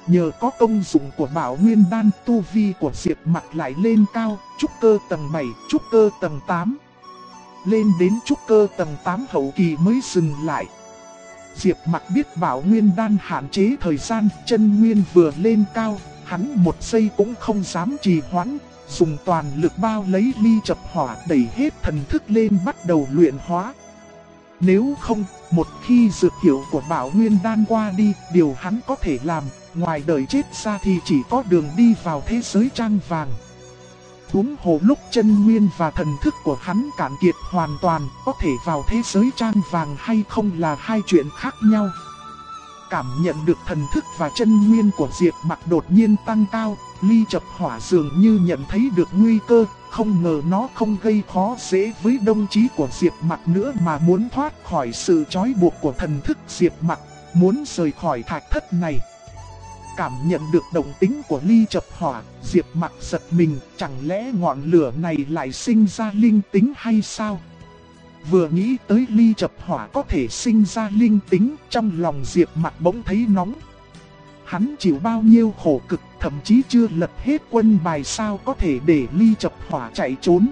Nhờ có công dụng của Bảo Nguyên Đan, tu vi của Diệp Mặc lại lên cao, trúc cơ tầng 7, trúc cơ tầng 8. Lên đến trúc cơ tầng 8 hậu kỳ mới dừng lại. Diệp Mặc biết Bảo Nguyên Đan hạn chế thời gian, chân nguyên vừa lên cao, hắn một giây cũng không dám trì hoãn, dùng toàn lực bao lấy ly chập hỏa, đẩy hết thần thức lên bắt đầu luyện hóa. Nếu không, một khi dược hiệu của Bảo Nguyên Đan qua đi, điều hắn có thể làm, ngoài đời chết ra thì chỉ có đường đi vào thế giới trang vàng. Huống hồ lúc chân nguyên và thần thức của hắn cạn kiệt hoàn toàn, có thể vào thế giới trang vàng hay không là hai chuyện khác nhau. Cảm nhận được thần thức và chân nguyên của Diệp Mặc đột nhiên tăng cao, ly chập hỏa dường như nhận thấy được nguy cơ, không ngờ nó không gây khó dễ với đồng chí của Diệp Mặc nữa mà muốn thoát khỏi sự trói buộc của thần thức Diệp Mặc, muốn rời khỏi thạch thất này. Cảm nhận được động tính của ly chập hỏa, Diệp Mặc giật mình, chẳng lẽ ngọn lửa này lại sinh ra linh tính hay sao? Vừa nghĩ tới ly chập hỏa có thể sinh ra linh tính, trong lòng Diệp Mặc bỗng thấy nóng. Hắn chịu bao nhiêu khổ cực, thậm chí chưa lật hết quân bài sao có thể để ly chập hỏa chạy trốn.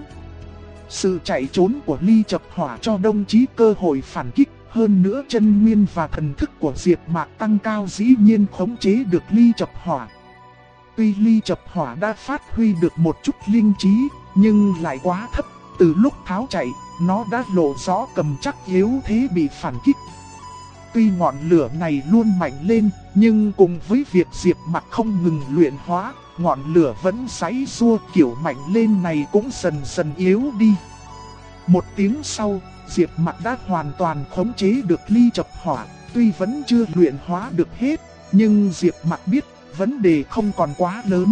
Sự chạy trốn của ly chập hỏa cho đồng chí cơ hội phản kích, hơn nữa chân nguyên và thần thức của Diệp Mặc tăng cao dĩ nhiên khống chế được ly chập hỏa. Tuy ly chập hỏa đã phát huy được một chút linh trí, nhưng lại quá thấp, từ lúc tháo chạy, nó đã lộ rõ cầm chắc yếu thế bị phản kích. Tuy ngọn lửa này luôn mạnh lên, nhưng cùng với việc Diệp Mặc không ngừng luyện hóa, ngọn lửa vẫn giãy giụa, kiểu mạnh lên này cũng dần dần yếu đi. Một tiếng sau, Diệp Mặc đã hoàn toàn khống chế được ly chập hỏa, tuy vẫn chưa luyện hóa được hết, nhưng Diệp Mặc biết vấn đề không còn quá lớn.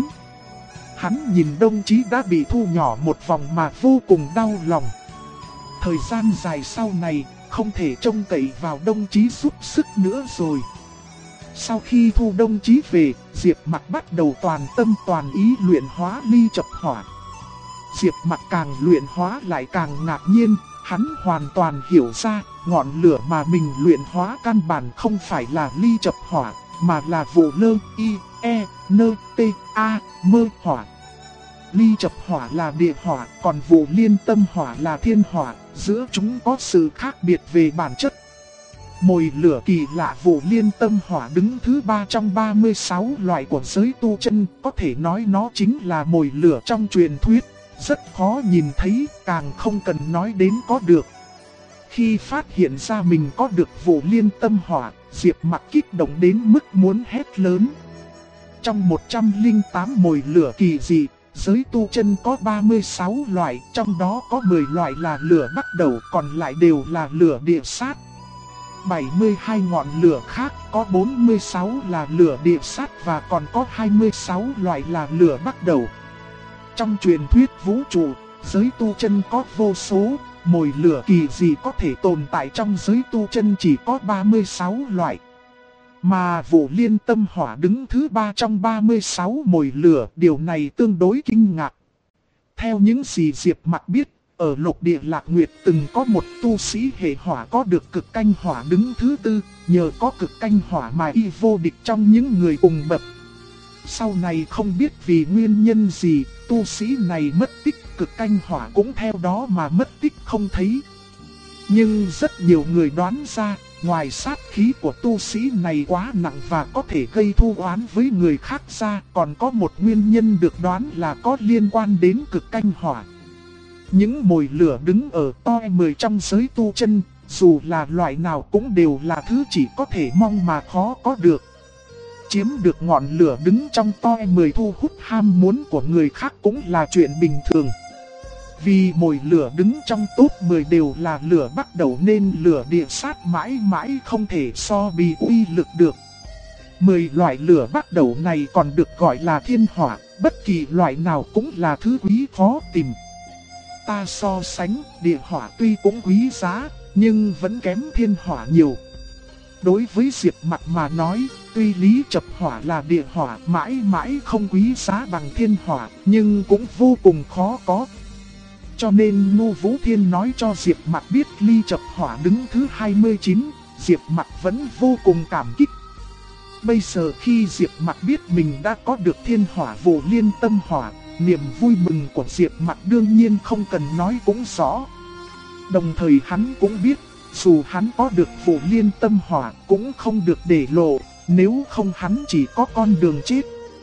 Hắn nhìn đồng chí đã bị thu nhỏ một vòng mà vô cùng đau lòng. Thời gian dài sau này, không thể trông cậy vào đồng chí giúp sức nữa rồi. Sau khi thu đồng chí về, Diệp Mặc bắt đầu toàn tâm toàn ý luyện hóa ly chập hỏa. Diệp Mặc càng luyện hóa lại càng ngạc nhiên, hắn hoàn toàn hiểu ra, ngọn lửa mà mình luyện hóa căn bản không phải là ly chập hỏa, mà là vụ lơ, y, e, nơ, t, a, mơ hỏa. Ly chập hỏa là địa hỏa, còn vụ liên tâm hỏa là thiên hỏa, giữa chúng có sự khác biệt về bản chất. Mồi lửa kỳ lạ vụ liên tâm hỏa đứng thứ 3 trong 36 loại của giới tu chân, có thể nói nó chính là mồi lửa trong truyền thuyết, rất khó nhìn thấy, càng không cần nói đến có được. Khi phát hiện ra mình có được vụ liên tâm hỏa, Diệp Mặc kích động đến mức muốn hét lớn. Trong 108 mồi lửa kỳ dị, giới tu chân có 36 loại, trong đó có 10 loại là lửa bắt đầu, còn lại đều là lửa địa sát. 72 ngọn lửa khác có 46 là lửa địa sát và còn có 26 loại là lửa bắt đầu. Trong truyền thuyết vũ trụ, giới tu chân có vô số, mồi lửa kỳ dị có thể tồn tại trong giới tu chân chỉ có 36 loại. Mà vụ liên tâm hỏa đứng thứ 3 trong 36 mồi lửa, điều này tương đối kinh ngạc. Theo những gì Diệp Mặc biết, ở lục địa Lạc Nguyệt từng có một tu sĩ hệ hỏa có được cực canh hỏa đứng thứ 4, nhờ có cực canh hỏa mà y vô địch trong những người cùng bậc. Sau này không biết vì nguyên nhân gì, tu sĩ này mất tích, cực canh hỏa cũng theo đó mà mất tích không thấy. Nhưng rất nhiều người đoán ra, ngoài sát khí của tu sĩ này quá nặng và có thể gây thù oán với người khác ra, còn có một nguyên nhân được đoán là có liên quan đến cực canh hỏa. Những mồi lửa đứng ở top 10 trong giới tu chân, dù là loại nào cũng đều là thứ chỉ có thể mong mà khó có được. Chiếm được ngọn lửa đứng trong top 10 thu hút ham muốn của người khác cũng là chuyện bình thường. Vì mồi lửa đứng trong top 10 đều là lửa bắt đầu nên lửa địa sát mãi mãi không thể so bì uy lực được. 10 loại lửa bắt đầu này còn được gọi là thiên hỏa, bất kỳ loại nào cũng là thứ quý khó tìm. Ta so sánh, địa hỏa tuy cũng quý giá, nhưng vẫn kém thiên hỏa nhiều. Đối với Diệp Mặc mà nói, tuy lý chập hỏa là địa hỏa mãi mãi không quý giá bằng thiên hỏa, nhưng cũng vô cùng khó có. Cho nên Ngô Vũ Thiên nói cho Diệp Mặc biết ly chập hỏa đứng thứ 29, Diệp Mặc vẫn vô cùng cảm kích. Bây giờ khi Diệp Mặc biết mình đã có được thiên hỏa Vụ Liên Tâm Hỏa, niềm vui mừng của Diệp Mặc đương nhiên không cần nói cũng rõ. Đồng thời hắn cũng biết, dù hắn có được Vụ Liên Tâm Hỏa cũng không được để lộ, nếu không hắn chỉ có con đường chết.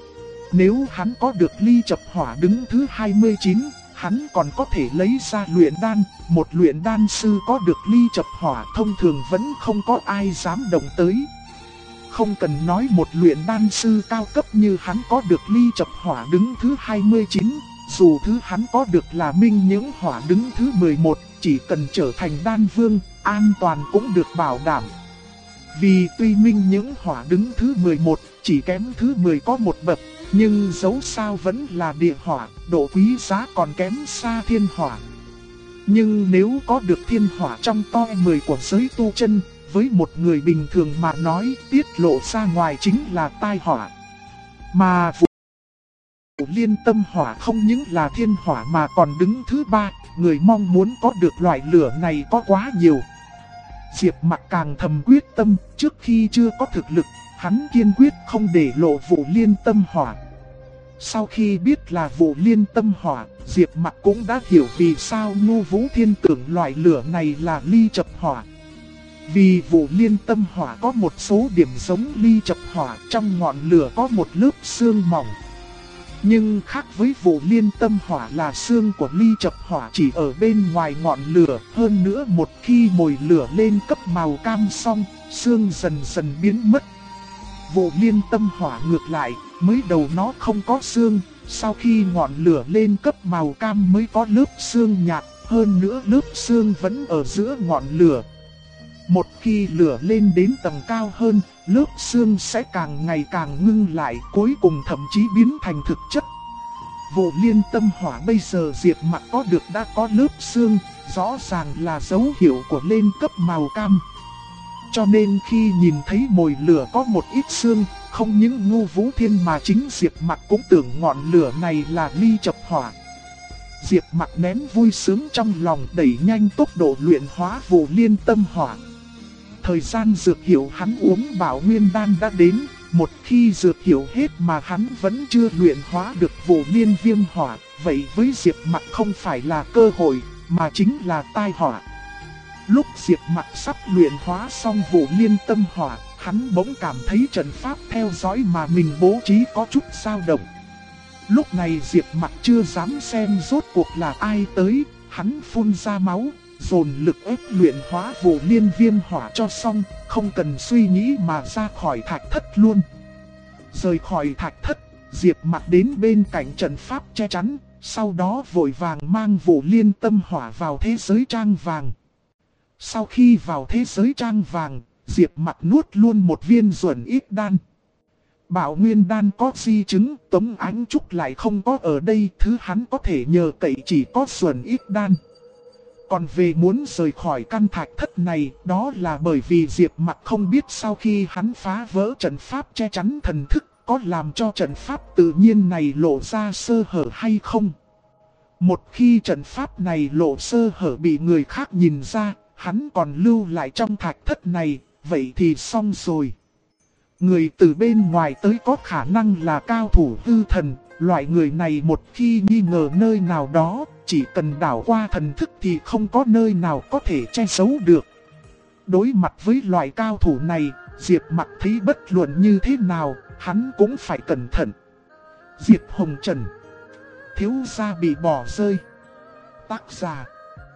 Nếu hắn có được ly chập hỏa đứng thứ 29, hắn còn có thể lấy ra luyện đan. Một luyện đan sư có được ly chập hỏa thông thường vẫn không có ai dám động tới. Không cần nói một luyện đan sư cao cấp như hắn có được ly chập hỏa đứng thứ 29, dù thứ hắn có được là minh những hỏa đứng thứ 11, chỉ cần trở thành đan vương, an toàn cũng được bảo đảm. Vì tuy minh những hỏa đứng thứ 11, chỉ kém thứ 10 có một bậc, nhưng dẫu sao vẫn là địa hỏa, độ quý giá còn kém xa thiên hỏa. Nhưng nếu có được thiên hỏa trong top 10 của giới tu chân, với một người bình thường mà nói, tiết lộ ra ngoài chính là tai họa. Mà Vụ Liên Tâm Hỏa không những là thiên hỏa mà còn đứng thứ 3, người mong muốn có được loại lửa này có quá nhiều. Diệp Mặc càng thầm quyết tâm, trước khi chưa có thực lực, hắn kiên quyết không để lộ Vụ Liên Tâm Hỏa. Sau khi biết là Vụ Liên Tâm Hỏa, Diệp Mặc cũng đã hiểu vì sao Ngô Vũ Thiên tưởng loại lửa này là ly chập hỏa. Vì Vụ Liên Tâm Hỏa có một số điểm giống ly chập hỏa, trong ngọn lửa có một lớp xương mỏng. Nhưng khác với Vụ Liên Tâm Hỏa là xương của ly chập hỏa chỉ ở bên ngoài ngọn lửa. Hơn nữa một khi mồi lửa lên cấp màu cam xong, xương dần dần biến mất. Vụ Liên Tâm Hỏa ngược lại, mới đầu nó không có xương, sau khi ngọn lửa lên cấp màu cam mới có lớp xương nhạt. Hơn nữa lớp xương vẫn ở giữa ngọn lửa. Một khi lửa lên đến tầng cao hơn, lớp xương sẽ càng ngày càng ngưng lại, cuối cùng thậm chí biến thành thực chất. Vụ Liên Tâm Hỏa bây giờ Diệp Mặc có được đã có lớp xương, rõ ràng là dấu hiệu của lên cấp màu cam. Cho nên khi nhìn thấy mồi lửa có một ít xương, không những Ngô Vũ Thiên mà chính Diệp Mặc cũng tưởng ngọn lửa này là ly chập hỏa. Diệp Mặc nén vui sướng trong lòng, đẩy nhanh tốc độ luyện hóa Vụ Liên Tâm Hỏa. Thời gian dược hiệu hắn uống Bảo Nguyên Đan đã đến, một khi dược hiệu hết mà hắn vẫn chưa luyện hóa được Vụ Liên Viêm Hỏa, vậy với Diệp Mặc không phải là cơ hội, mà chính là tai họa. Lúc Diệp Mặc sắp luyện hóa xong Vụ Liên Tâm Hỏa, hắn bỗng cảm thấy trận pháp theo dõi mà mình bố trí có chút dao động. Lúc này Diệp Mặc chưa dám xem rốt cuộc là ai tới, hắn phun ra máu, dồn lực ép luyện hóa Vụ Liên Viêm Hỏa cho xong, không cần suy nghĩ mà ra khỏi thạch thất luôn. Rời khỏi thạch thất, Diệp Mặc đến bên cạnh trận pháp che chắn, sau đó vội vàng mang Vụ Liên Tâm Hỏa vào thế giới trang vàng. Sau khi vào thế giới trang vàng, Diệp Mặc nuốt luôn một viên Duẩn Ít Đan. Bảo Nguyên Đan có di chứng, Tống Ánh Trúc lại không có ở đây, thứ hắn có thể nhờ cậy chỉ có Duẩn Ít Đan. Còn về muốn rời khỏi căn thạch thất này, đó là bởi vì Diệp Mặc không biết sau khi hắn phá vỡ trận pháp che chắn thần thức, có làm cho trận pháp tự nhiên này lộ ra sơ hở hay không. Một khi trận pháp này lộ sơ hở bị người khác nhìn ra, hắn còn lưu lại trong thạch thất này, vậy thì xong rồi. Người từ bên ngoài tới có khả năng là cao thủ hư thần, loại người này một khi nghi ngờ nơi nào đó, chỉ cần đảo qua thần thức thì không có nơi nào có thể che giấu được. Đối mặt với loại cao thủ này, Diệp Mặc thấy bất luận như thế nào, hắn cũng phải cẩn thận. Diệp Hồng Trần, thiếu gia bị bỏ rơi. Tác giả: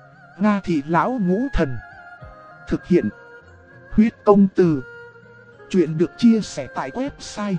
Nga Thị Lão Ngũ Thần. Thực hiện: Huyết Công Từ. Chuyện được chia sẻ tại website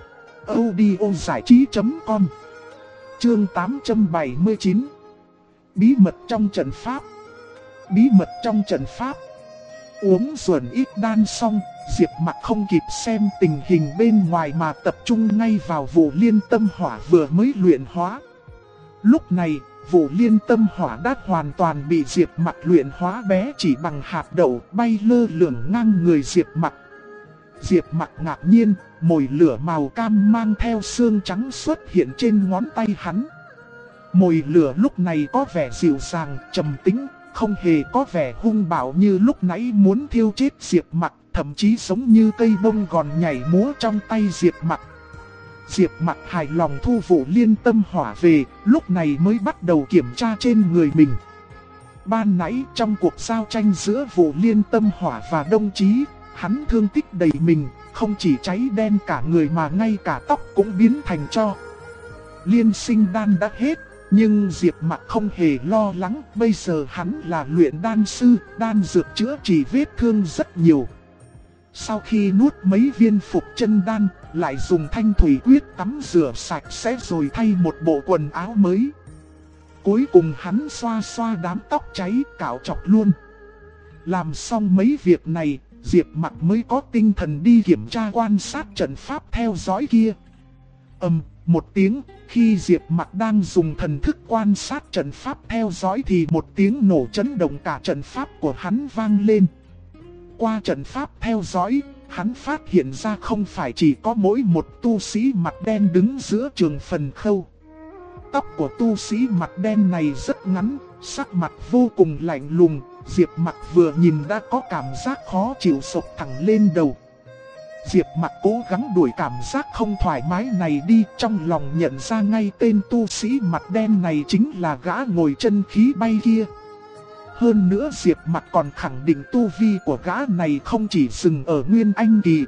audiozảichí.com. Chương 879. Bí mật trong trận pháp. Bí mật trong trận pháp. Uống Duẩn Ít Đan xong, Diệp Mặc không kịp xem tình hình bên ngoài mà tập trung ngay vào Vụ Liên Tâm Hỏa vừa mới luyện hóa. Lúc này, Vụ Liên Tâm Hỏa đã hoàn toàn bị Diệp Mặc luyện hóa bé chỉ bằng hạt đậu, bay lơ lửng ngang người Diệp Mặc. Diệp Mặc ngạc nhiên, mồi lửa màu cam mang theo xương trắng xuất hiện trên ngón tay hắn. Mồi lửa lúc này có vẻ dịu dàng, trầm tĩnh, không hề có vẻ hung bạo như lúc nãy muốn thiêu chết Diệp Mặc, thậm chí giống như cây bông gòn nhảy múa trong tay Diệp Mặc. Diệp Mặc hài lòng thu vụ liên tâm hỏa về, lúc này mới bắt đầu kiểm tra trên người mình. Ban nãy trong cuộc giao tranh giữa vụ liên tâm hỏa và Đông Chí, hắn thương tích đầy mình, không chỉ cháy đen cả người mà ngay cả tóc cũng biến thành tro. Liên sinh đan đã hết, nhưng Diệp Mặc không hề lo lắng, bây giờ hắn là luyện đan sư, đan dược chữa trị vết thương rất nhiều. Sau khi nuốt mấy viên phục chân đan, lại dùng thanh thủy quyết tắm rửa sạch sẽ rồi thay một bộ quần áo mới. Cuối cùng hắn xoa xoa đám tóc cháy cạo chọc luôn. Làm xong mấy việc này, Diệp Mặc mới có tinh thần đi kiểm tra quan sát trận pháp theo dõi kia. Một tiếng, khi Diệp Mặc đang dùng thần thức quan sát trận pháp theo dõi thì một tiếng nổ chấn động cả trận pháp của hắn vang lên. Qua trận pháp theo dõi, hắn phát hiện ra không phải chỉ có mỗi một tu sĩ mặt đen đứng giữa trường phần khâu. Tóc của tu sĩ mặt đen này rất ngắn, sắc mặt vô cùng lạnh lùng, Diệp Mặc vừa nhìn đã có cảm giác khó chịu sộc thẳng lên đầu. Diệp Mặc cố gắng đuổi cảm giác không thoải mái này đi, trong lòng nhận ra ngay tên tu sĩ mặt đen này chính là gã ngồi chân khí bay kia. Hơn nữa Diệp Mặc còn khẳng định tu vi của gã này không chỉ dừng ở Nguyên Anh kỳ.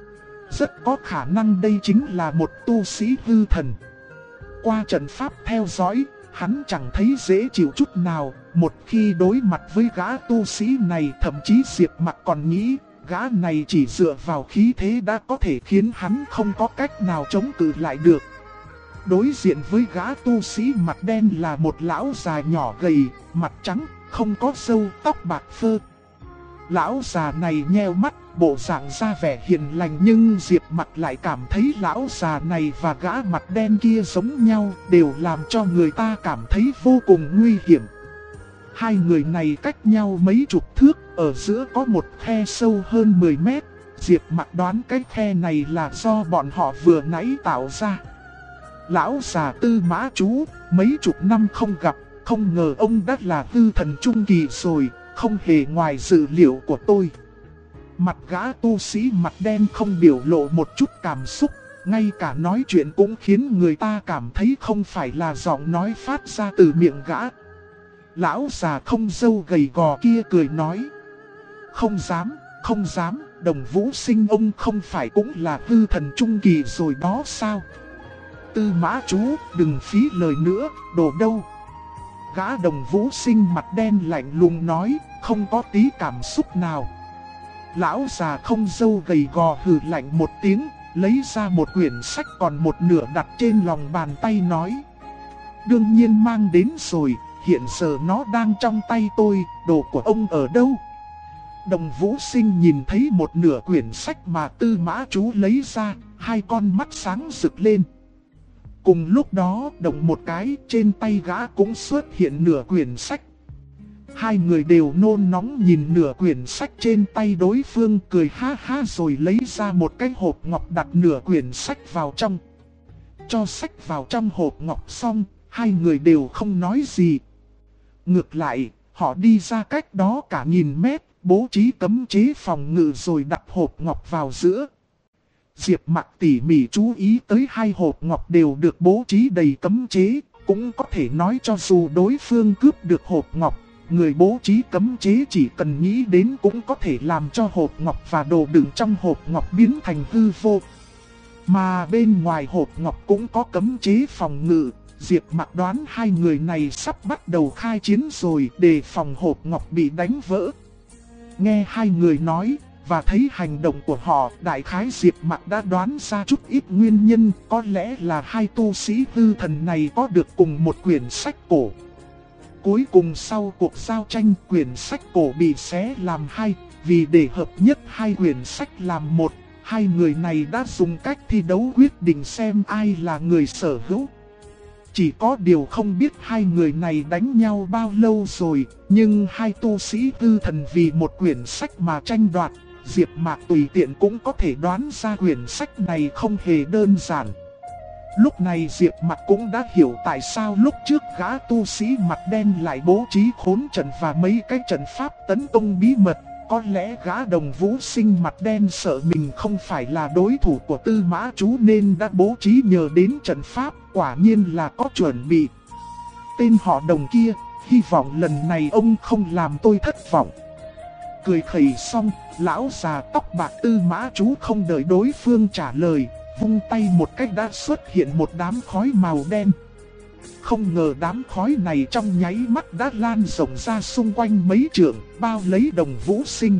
Rất có khả năng đây chính là một tu sĩ hư thần. Qua trận pháp theo dõi, hắn chẳng thấy dễ chịu chút nào. Một khi đối mặt với gã tu sĩ này, thậm chí Diệp Mặc còn nghĩ gã này chỉ dựa vào khí thế đã có thể khiến hắn không có cách nào chống cự lại được. Đối diện với gã tu sĩ mặt đen là một lão già nhỏ gầy, mặt trắng, không có râu, tóc bạc phơ. Lão già này nheo mắt, bộ dạng ra vẻ hiền lành, nhưng Diệp Mặc lại cảm thấy lão già này và gã mặt đen kia giống nhau, đều làm cho người ta cảm thấy vô cùng nguy hiểm. Hai người này cách nhau mấy chục thước, ở giữa có một khe sâu hơn 10 mét. Diệp Mặc đoán cái khe này là do bọn họ vừa nãy tạo ra. Lão già Tư Mã Chú, mấy chục năm không gặp, không ngờ ông đã là hư thần trung kỳ rồi, không hề ngoài dự liệu của tôi. Mặt gã tu sĩ mặt đen không biểu lộ một chút cảm xúc, ngay cả nói chuyện cũng khiến người ta cảm thấy không phải là giọng nói phát ra từ miệng gã. Lão già không râu gầy gò kia cười nói: không dám, Đồng Vũ Sinh ông không phải cũng là hư thần trung kỳ rồi đó sao? Tư Mã Chú, đừng phí lời nữa, đồ đâu. Gã Đồng Vũ Sinh mặt đen lạnh lùng nói, không có tí cảm xúc nào. Lão già không râu gầy gò hừ lạnh một tiếng, lấy ra một quyển sách còn một nửa đặt trên lòng bàn tay nói: đương nhiên mang đến rồi, hiện giờ nó đang trong tay tôi, đồ của ông ở đâu? Đồng Vũ Sinh nhìn thấy một nửa quyển sách mà Tư Mã Chú lấy ra, hai con mắt sáng rực lên. Cùng lúc đó, động một cái, trên tay gã cũng xuất hiện nửa quyển sách. Hai người đều nôn nóng nhìn nửa quyển sách trên tay đối phương, cười ha ha rồi lấy ra một cái hộp ngọc đặt nửa quyển sách vào trong. Cho sách vào trong hộp ngọc xong, hai người đều không nói gì. Ngược lại, họ đi ra cách đó cả 1000 mét, bố trí cấm chế phòng ngự rồi đặt hộp ngọc vào giữa. Diệp Mặc tỉ mỉ chú ý tới hai hộp ngọc đều được bố trí đầy cấm chế, cũng có thể nói cho dù đối phương cướp được hộp ngọc, người bố trí cấm chế chỉ cần nghĩ đến cũng có thể làm cho hộp ngọc và đồ đựng trong hộp ngọc biến thành hư vô. Mà bên ngoài hộp ngọc cũng có cấm chế phòng ngự. Diệp Mặc đoán hai người này sắp bắt đầu khai chiến rồi, để phòng hộp ngọc bị đánh vỡ. Nghe hai người nói và thấy hành động của họ, đại khái Diệp Mặc đã đoán ra chút ít nguyên nhân, có lẽ là hai tu sĩ hư thần này có được cùng một quyển sách cổ. Cuối cùng sau cuộc giao tranh, quyển sách cổ bị xé làm hai, vì để hợp nhất hai quyển sách làm một, hai người này đã dùng cách thi đấu quyết định xem ai là người sở hữu. Chỉ có điều không biết hai người này đánh nhau bao lâu rồi, nhưng hai tu sĩ hư thần vì một quyển sách mà tranh đoạt, Diệp Mặc tùy tiện cũng có thể đoán ra quyển sách này không hề đơn giản. Lúc này Diệp Mặc cũng đã hiểu tại sao lúc trước gã tu sĩ mặt đen lại bố trí khốn trận và mấy cái trận pháp tấn công bí mật, có lẽ gã Đồng Vũ Sinh mặt đen sợ mình không phải là đối thủ của Tư Mã Chú nên đã bố trí nhờ đến trận pháp, quả nhiên là có chuẩn bị. Tên họ Đồng kia, hy vọng lần này ông không làm tôi thất vọng. Cười khẩy xong, lão già tóc bạc Tư Mã Chú không đợi đối phương trả lời, vung tay một cách đã xuất hiện một đám khói màu đen. Không ngờ đám khói này trong nháy mắt đã lan rộng ra xung quanh mấy trượng, bao lấy Đồng Vũ Sinh.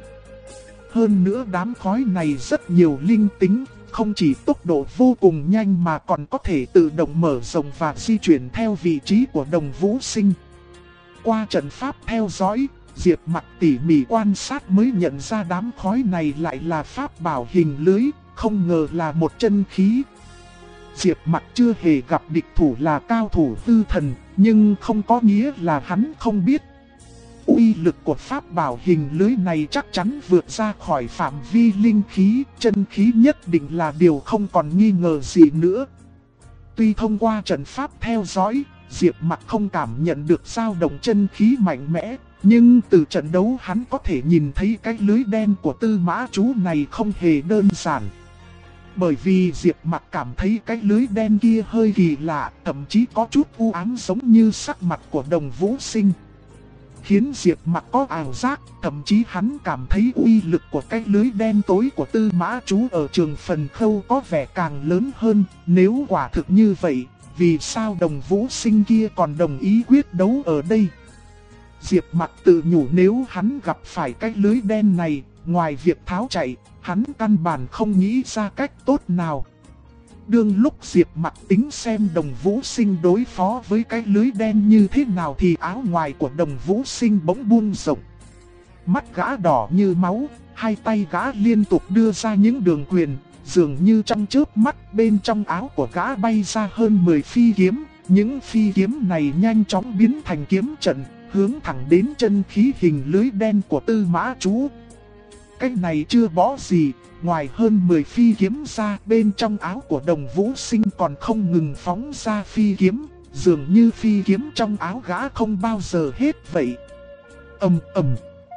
Hơn nữa đám khói này rất nhiều linh tính, không chỉ tốc độ vô cùng nhanh mà còn có thể tự động mở rộng và di chuyển theo vị trí của Đồng Vũ Sinh. Qua trận pháp theo dõi, Diệp Mặc tỉ mỉ quan sát mới nhận ra đám khói này lại là pháp bảo hình lưới, không ngờ là một chân khí. Diệp Mặc chưa hề gặp địch thủ là cao thủ hư thần, nhưng không có nghĩa là hắn không biết. Uy lực của pháp bảo hình lưới này chắc chắn vượt ra khỏi phạm vi linh khí, chân khí nhất định là điều không còn nghi ngờ gì nữa. Tuy thông qua trận pháp theo dõi, Diệp Mặc không cảm nhận được dao động chân khí mạnh mẽ, nhưng từ trận đấu hắn có thể nhìn thấy cái lưới đen của Tư Mã Chú này không hề đơn giản. Bởi vì Diệp Mặc cảm thấy cái lưới đen kia hơi kỳ lạ, thậm chí có chút u ám giống như sắc mặt của Đồng Vũ Sinh. Khiến Diệp Mặc có ảo giác, thậm chí hắn cảm thấy uy lực của cái lưới đen tối của Tư Mã Chú ở Trường Phần Khâu có vẻ càng lớn hơn. Nếu quả thực như vậy, vì sao Đồng Vũ Sinh kia còn đồng ý quyết đấu ở đây? Diệp Mặc tự nhủ nếu hắn gặp phải cái lưới đen này, ngoài việc tháo chạy, hắn căn bản không nghĩ ra cách tốt nào. Đương lúc Diệp Mặc tính xem Đồng Vũ Sinh đối phó với cái lưới đen như thế nào thì áo ngoài của Đồng Vũ Sinh bỗng buông rộng. Mắt gã đỏ như máu, hai tay gã liên tục đưa ra những đường quyền, dường như trong chớp mắt bên trong áo của gã bay ra hơn 10 phi kiếm. Những phi kiếm này nhanh chóng biến thành kiếm trận, hướng thẳng đến chân khí hình lưới đen của Tư Mã Chú. Cái này chưa bỏ gì, ngoài hơn 10 phi kiếm ra, bên trong áo của Đồng Vũ Sinh còn không ngừng phóng ra phi kiếm, dường như phi kiếm trong áo gã không bao giờ hết vậy. Ầm ầm.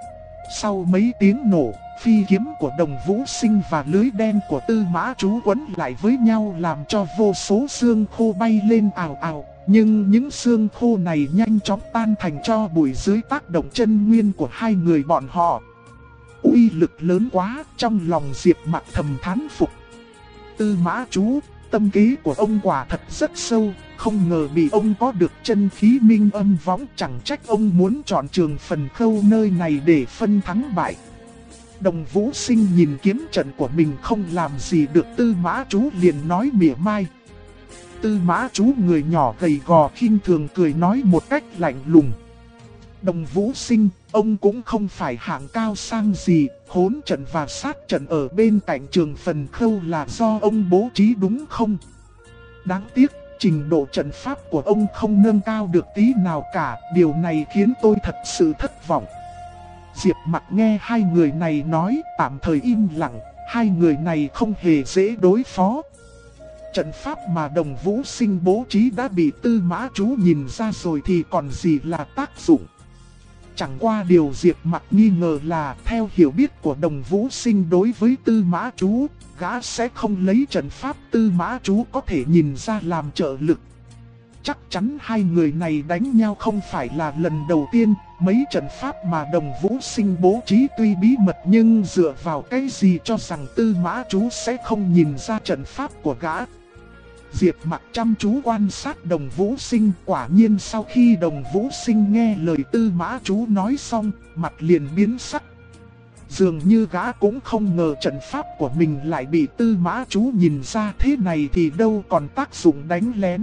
Sau mấy tiếng nổ, phi kiếm của Đồng Vũ Sinh và lưới đen của Tư Mã Chú quấn lại với nhau làm cho vô số xương khô bay lên ào ào. Nhưng những xương khô này nhanh chóng tan thành tro bụi dưới tác động chân nguyên của hai người bọn họ. Uy lực lớn quá, trong lòng Diệp Mặc thầm thán phục. Tư Mã Chú, tâm kế của ông quả thật rất sâu, không ngờ bị ông có được chân khí minh âm võng, chẳng trách ông muốn chọn Trường Phần Khâu nơi này để phân thắng bại. Đồng Vũ Sinh nhìn kiếm trận của mình không làm gì được Tư Mã Chú liền nói mỉa mai. Tư Mã Chú người nhỏ gầy gò khinh thường cười nói một cách lạnh lùng. Đồng Vũ Sinh, ông cũng không phải hạng cao sang gì, hỗn trận và sát trận ở bên cạnh Trường Phần Khâu là do ông bố trí đúng không? Đáng tiếc, trình độ trận pháp của ông không nâng cao được tí nào cả, điều này khiến tôi thật sự thất vọng. Diệp Mặc nghe hai người này nói, tạm thời im lặng, hai người này không hề dễ đối phó. Trận pháp mà Đồng Vũ Sinh bố trí đã bị Tư Mã Chú nhìn ra rồi thì còn gì là tác dụng. Chẳng qua điều Diệp Mặc nghi ngờ là theo hiểu biết của Đồng Vũ Sinh đối với Tư Mã Chú, gã sẽ không lấy trận pháp Tư Mã Chú có thể nhìn ra làm trợ lực. Chắc chắn hai người này đánh nhau không phải là lần đầu tiên, mấy trận pháp mà Đồng Vũ Sinh bố trí tuy bí mật nhưng dựa vào cái gì cho rằng Tư Mã Chú sẽ không nhìn ra trận pháp của gã. Diệp Mặc chăm chú quan sát Đồng Vũ Sinh, quả nhiên sau khi Đồng Vũ Sinh nghe lời Tư Mã Chú nói xong, mặt liền biến sắc. Dường như gã cũng không ngờ trận pháp của mình lại bị Tư Mã Chú nhìn ra, thế này thì đâu còn tác dụng đánh lén.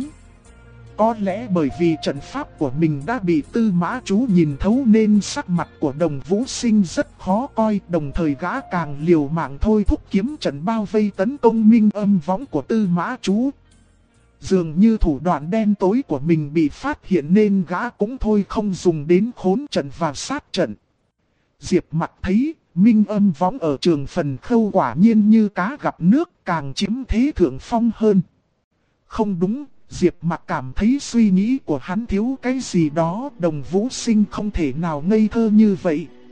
Có lẽ bởi vì trận pháp của mình đã bị Tư Mã Chú nhìn thấu nên sắc mặt của Đồng Vũ Sinh rất khó coi, đồng thời gã càng liều mạng thôi thúc kiếm trận bao vây tấn công minh âm võng của Tư Mã Chú. Dường như thủ đoạn đen tối của mình bị phát hiện nên gã cũng thôi không dùng đến khốn trận và sát trận. Diệp Mặc thấy minh âm võng ở Trường Phần Khâu quả nhiên như cá gặp nước, càng chiếm thế thượng phong hơn. Không đúng, Diệp Mặc cảm thấy suy nghĩ của hắn thiếu cái gì đó, Đồng Vũ Sinh không thể nào ngây thơ như vậy,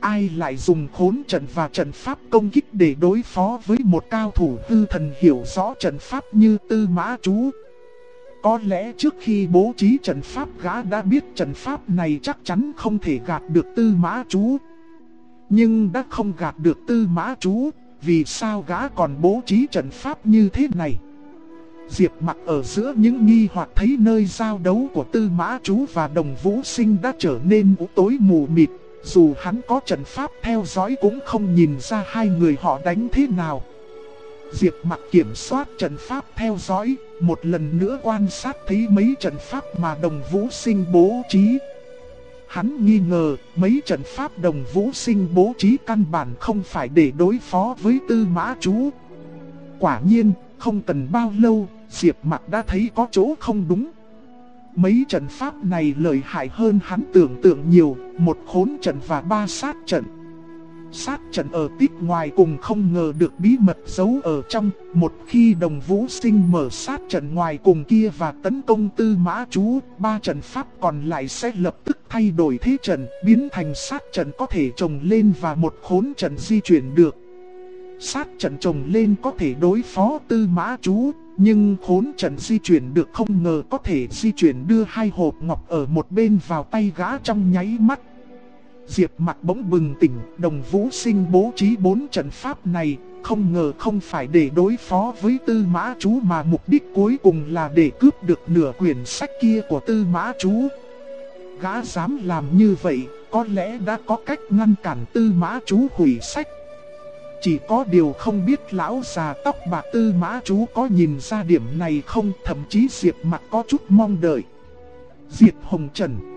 ai lại dùng khốn trận và trận pháp công kích để đối phó với một cao thủ hư thần hiểu rõ trận pháp như Tư Mã Chú. Có lẽ trước khi bố trí trận pháp gã đã biết trận pháp này chắc chắn không thể gạt được Tư Mã Chú. Nhưng đã không gạt được Tư Mã Chú, vì sao gã còn bố trí trận pháp như thế này? Diệp Mặc ở giữa những nghi hoặc thấy nơi giao đấu của Tư Mã Chú và Đồng Vũ Sinh đã trở nên u tối mù mịt. Dù hắn có trận pháp theo dõi cũng không nhìn ra hai người họ đánh thế nào. Diệp Mặc kiểm soát trận pháp theo dõi, một lần nữa quan sát thấy mấy trận pháp mà Đồng Vũ Sinh bố trí. Hắn nghi ngờ mấy trận pháp Đồng Vũ Sinh bố trí căn bản không phải để đối phó với Tư Mã Chú. Quả nhiên, không cần bao lâu, Diệp Mặc đã thấy có chỗ không đúng. Mấy trận pháp này lợi hại hơn hắn tưởng tượng nhiều, một khốn trận và 3 sát trận. Sát trận ở tít ngoài cùng không ngờ được bí mật giấu ở trong. Một khi Đồng Vũ Sinh mở sát trận ngoài cùng kia và tấn công Tư Mã Chú, 3 trận pháp còn lại sẽ lập tức thay đổi thế trận, biến thành sát trận có thể chồng lên và một khốn trận di chuyển được. Sát trận chồng lên có thể đối phó Tư Mã Chú, nhưng khốn trận di chuyển được không ngờ có thể di chuyển đưa 2 hộp ngọc ở một bên vào tay gã trong nháy mắt. Diệp Mặc bỗng bừng tỉnh, Đồng Vũ Sinh bố trí 4 trận pháp này, không ngờ không phải để đối phó với Tư Mã Chú mà mục đích cuối cùng là để cướp được nửa quyển sách kia của Tư Mã Chú. Gã dám làm như vậy, có lẽ đã có cách ngăn cản Tư Mã Chú hủy sách. Chỉ có điều không biết lão già tóc bạc Tư Mã Chú có nhìn ra điểm này không, thậm chí Diệp Mặc có chút mong đợi. Diệt Hồng Trần.